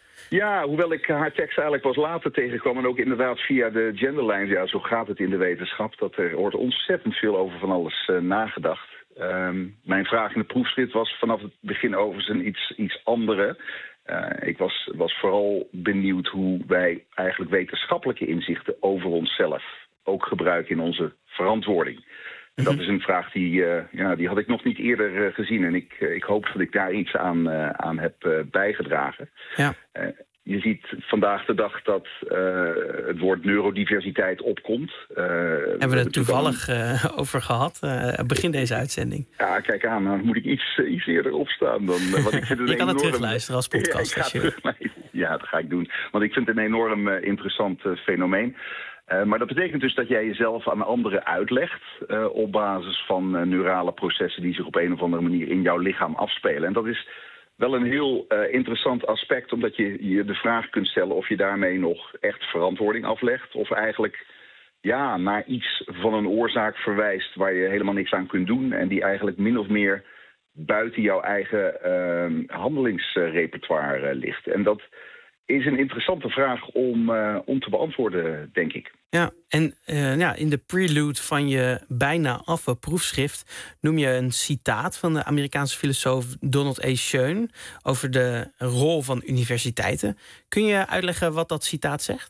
Ja, hoewel ik haar tekst eigenlijk pas later tegenkwam en ook inderdaad via de genderlijn, ja, zo gaat het in de wetenschap, dat er wordt ontzettend veel over van alles uh, nagedacht. Um, mijn vraag in de proefschrift was vanaf het begin overigens een iets, iets andere. Uh, ik was, was vooral benieuwd hoe wij eigenlijk wetenschappelijke inzichten over onszelf ook gebruiken in onze verantwoording. En dat is een vraag die, uh, ja, die had ik nog niet eerder uh, gezien. En ik, uh, ik hoop dat ik daar iets aan, uh, aan heb uh, bijgedragen. Ja. Uh, je ziet vandaag de dag dat uh, het woord neurodiversiteit opkomt. Uh, Hebben we het toevallig uh, over gehad, uh, begin deze uitzending? Ja, kijk aan, dan moet ik iets, uh, iets eerder opstaan. Dan, uh, want ik vind het je kan enorm... het terugluisteren als podcast. Ja, ik ga terug... ja, dat ga ik doen. Want ik vind het een enorm uh, interessant uh, fenomeen. Uh, maar dat betekent dus dat jij jezelf aan anderen uitlegt uh, op basis van uh, neurale processen die zich op een of andere manier in jouw lichaam afspelen. En dat is wel een heel uh, interessant aspect, omdat je je de vraag kunt stellen of je daarmee nog echt verantwoording aflegt. Of eigenlijk ja, naar iets van een oorzaak verwijst waar je helemaal niks aan kunt doen. En die eigenlijk min of meer buiten jouw eigen uh, handelingsrepertoire uh, ligt. En dat is een interessante vraag om, uh, om te beantwoorden, denk ik. Ja, en uh, ja, in de prelude van je bijna affe proefschrift noem je een citaat van de Amerikaanse filosoof Donald A. Schoen over de rol van universiteiten. Kun je uitleggen wat dat citaat zegt?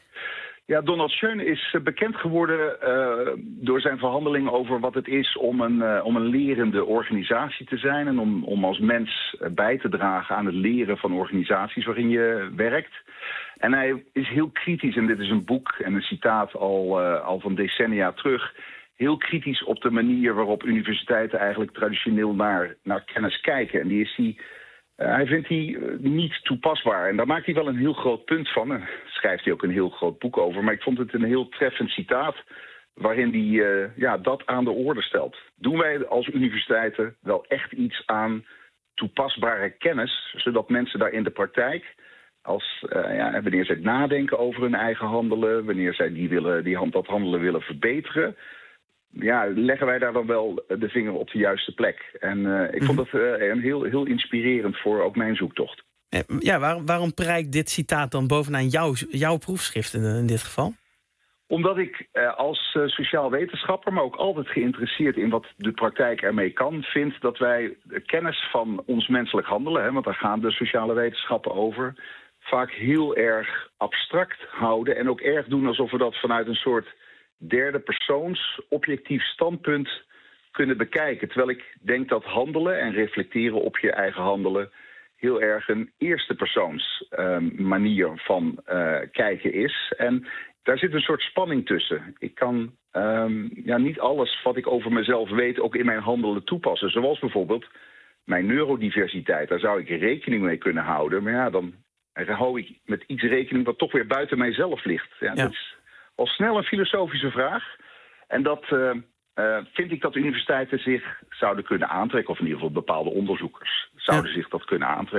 Ja, Donald Schoen is bekend geworden uh, door zijn verhandeling over wat het is om een, uh, om een lerende organisatie te zijn en om, om als mens bij te dragen aan het leren van organisaties waarin je werkt. En hij is heel kritisch, en dit is een boek en een citaat al, uh, al van decennia terug, heel kritisch op de manier waarop universiteiten eigenlijk traditioneel naar, naar kennis kijken. En die is die... Uh, hij vindt die uh, niet toepasbaar. En daar maakt hij wel een heel groot punt van. Daar schrijft hij ook een heel groot boek over. Maar ik vond het een heel treffend citaat waarin hij uh, ja, dat aan de orde stelt. Doen wij als universiteiten wel echt iets aan toepasbare kennis, zodat mensen daar in de praktijk, als, uh, ja, wanneer zij nadenken over hun eigen handelen, wanneer zij die, willen, die hand, dat handelen willen verbeteren, ja, leggen wij daar dan wel de vinger op de juiste plek. En uh, ik vond dat uh, een heel, heel inspirerend voor ook mijn zoektocht. Ja, waar, waarom prijkt dit citaat dan bovenaan jouw, jouw proefschrift in, in dit geval? Omdat ik uh, als uh, sociaal wetenschapper, maar ook altijd geïnteresseerd in wat de praktijk ermee kan, vind dat wij de kennis van ons menselijk handelen, hè, want daar gaan de sociale wetenschappen over, vaak heel erg abstract houden en ook erg doen alsof we dat vanuit een soort derde persoons objectief standpunt kunnen bekijken. Terwijl ik denk dat handelen en reflecteren op je eigen handelen heel erg een eerste persoons uh, manier van uh, kijken is. En daar zit een soort spanning tussen. Ik kan um, ja, niet alles wat ik over mezelf weet ook in mijn handelen toepassen. Zoals bijvoorbeeld mijn neurodiversiteit. Daar zou ik rekening mee kunnen houden. Maar ja, dan hou ik met iets rekening wat toch weer buiten mijzelf ligt. Ja, ja. Dat is al snel een filosofische vraag. En dat uh, uh, vind ik dat universiteiten zich zouden kunnen aantrekken. Of in ieder geval bepaalde onderzoekers zouden ja. zich dat kunnen aantrekken.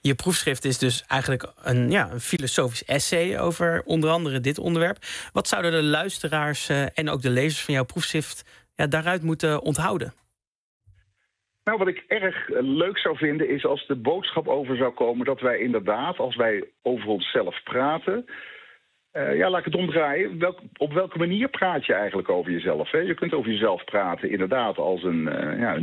Je proefschrift is dus eigenlijk een, ja, een filosofisch essay over onder andere dit onderwerp. Wat zouden de luisteraars uh, en ook de lezers van jouw proefschrift ja, daaruit moeten onthouden? Nou, wat ik erg leuk zou vinden is als de boodschap over zou komen dat wij inderdaad, als wij over onszelf praten, uh, ja, laat ik het omdraaien. Welk, op welke manier praat je eigenlijk over jezelf? Hè? Je kunt over jezelf praten inderdaad als een uh, ja,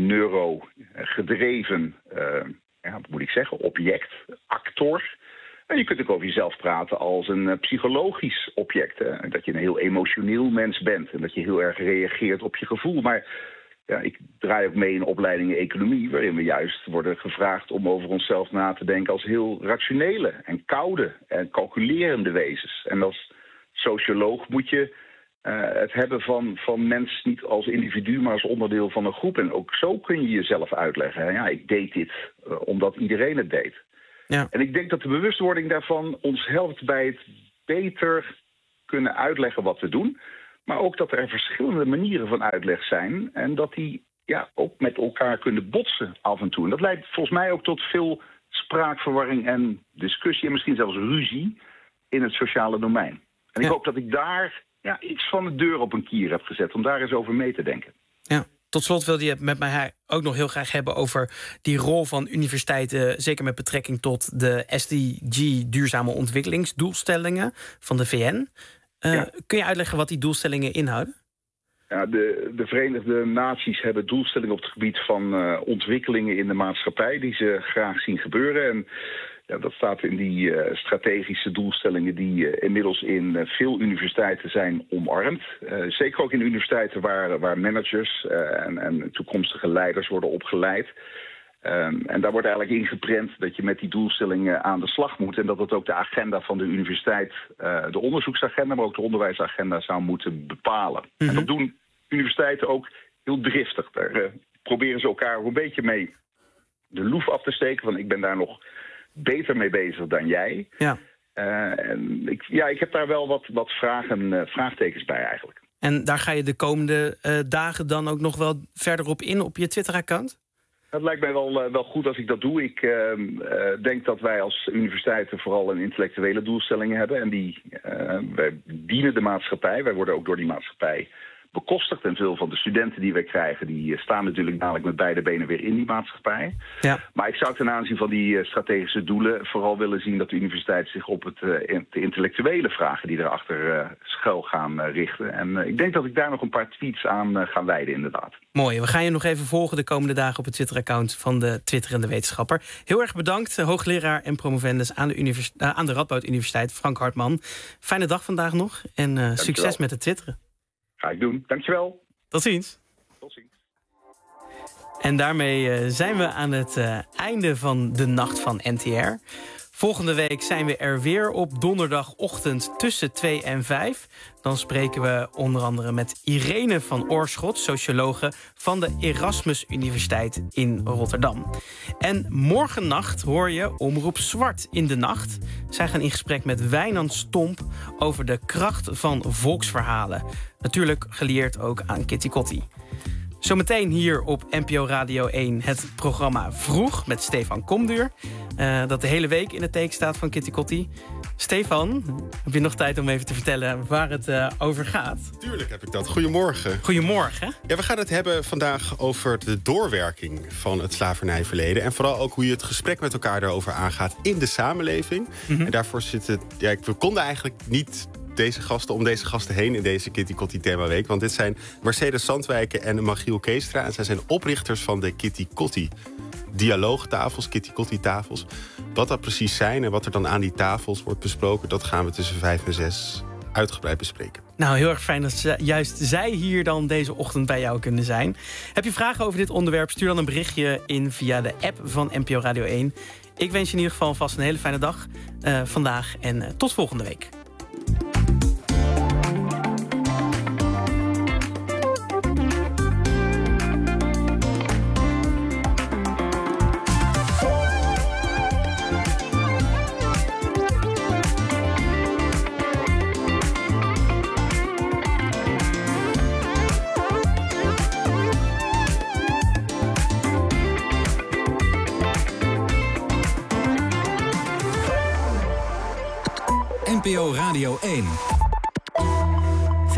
neuro-gedreven, uh, ja, wat moet ik zeggen, object, actor. En je kunt ook over jezelf praten als een uh, psychologisch object. Hè? Dat je een heel emotioneel mens bent en dat je heel erg reageert op je gevoel. Maar ja, ik draai ook mee in opleidingen economie, waarin we juist worden gevraagd om over onszelf na te denken als heel rationele en koude en calculerende wezens. En als socioloog moet je uh, het hebben van, van mens niet als individu, maar als onderdeel van een groep. En ook zo kun je jezelf uitleggen. Ja, ik deed dit uh, omdat iedereen het deed. Ja. En ik denk dat de bewustwording daarvan ons helpt bij het beter kunnen uitleggen wat we doen. Maar ook dat er verschillende manieren van uitleg zijn. En dat die ja, ook met elkaar kunnen botsen af en toe. En dat leidt volgens mij ook tot veel spraakverwarring en discussie. En misschien zelfs ruzie in het sociale domein. En ik ja. hoop dat ik daar ja, iets van de deur op een kier heb gezet. Om daar eens over mee te denken. Ja. Tot slot wilde je het met mij ook nog heel graag hebben over die rol van universiteiten, zeker met betrekking tot de S D G duurzame ontwikkelingsdoelstellingen van de V N. Uh, ja. Kun je uitleggen wat die doelstellingen inhouden? Ja, de, de Verenigde Naties hebben doelstellingen op het gebied van uh, ontwikkelingen in de maatschappij die ze graag zien gebeuren. En ja, dat staat in die uh, strategische doelstellingen die uh, inmiddels in uh, veel universiteiten zijn omarmd. Uh, zeker ook in universiteiten waar, waar managers uh, en, en toekomstige leiders worden opgeleid. Um, en daar wordt eigenlijk ingeprent dat je met die doelstellingen aan de slag moet. En dat het ook de agenda van de universiteit, uh, de onderzoeksagenda, maar ook de onderwijsagenda zou moeten bepalen. Mm-hmm. En dat doen universiteiten ook heel driftig. Daar uh, proberen ze elkaar ook een beetje mee de loef af te steken. Van ik ben daar nog beter mee bezig dan jij. Ja. Uh, en ik, ja, ik heb daar wel wat, wat vragen, uh, vraagtekens bij eigenlijk. En daar ga je de komende uh, dagen dan ook nog wel verder op in op je Twitter-account? Dat lijkt mij wel, uh, wel goed als ik dat doe. Ik uh, uh, denk dat wij als universiteiten vooral een intellectuele doelstellingen hebben. En die, uh, wij dienen de maatschappij. Wij worden ook door die maatschappij bekostigd. En veel van de studenten die wij krijgen, die staan natuurlijk dadelijk met beide benen weer in die maatschappij. Ja. Maar ik zou ten aanzien van die uh, strategische doelen vooral willen zien dat de universiteit zich op het, uh, de intellectuele vragen die erachter uh, schuil gaan uh, richten. En uh, ik denk dat ik daar nog een paar tweets aan uh, ga wijden inderdaad. Mooi, we gaan je nog even volgen de komende dagen op het Twitter-account van de Twitterende wetenschapper. Heel erg bedankt, hoogleraar en promovendus aan de, univers- uh, aan de Radboud Universiteit, Frank Hartman. Fijne dag vandaag nog en uh, succes met het twitteren. Ga ik doen. Dankjewel. Tot ziens. Tot ziens. En daarmee uh, zijn we aan het uh, einde van de Nacht van N T R. Volgende week zijn we er weer op donderdagochtend tussen twee en vijf. Dan spreken we onder andere met Irene van Oorschot, sociologe van de Erasmus Universiteit in Rotterdam. En morgennacht hoor je Omroep Zwart in de Nacht. Zij gaan in gesprek met Wijnand Stomp over de kracht van volksverhalen. Natuurlijk gelieerd ook aan Kitty Kotti. Zometeen hier op N P O Radio één het programma Vroeg met Stefan Komduur. Uh, dat de hele week in het teken staat van Kitty Kotti. Stefan, heb je nog tijd om even te vertellen waar het uh, over gaat? Tuurlijk heb ik dat. Goedemorgen. Goedemorgen. Ja, we gaan het hebben vandaag over de doorwerking van het slavernijverleden. En vooral ook hoe je het gesprek met elkaar daarover aangaat in de samenleving. Mm-hmm. En daarvoor zitten... Ja, we konden eigenlijk niet... deze gasten om deze gasten heen in deze Kitty Kotti Themaweek. Want dit zijn Mercedes Zandwijken en Magiel Keestra. En zij zijn oprichters van de Kitty Kotti dialoogtafels, Kitty Kotti tafels. Wat dat precies zijn en wat er dan aan die tafels wordt besproken, dat gaan we tussen vijf en zes uitgebreid bespreken. Nou, heel erg fijn dat ze, juist zij hier dan deze ochtend bij jou kunnen zijn. Heb je vragen over dit onderwerp? Stuur dan een berichtje in via de app van N P O Radio één. Ik wens je in ieder geval vast een hele fijne dag uh, vandaag en uh, tot volgende week. Radio één.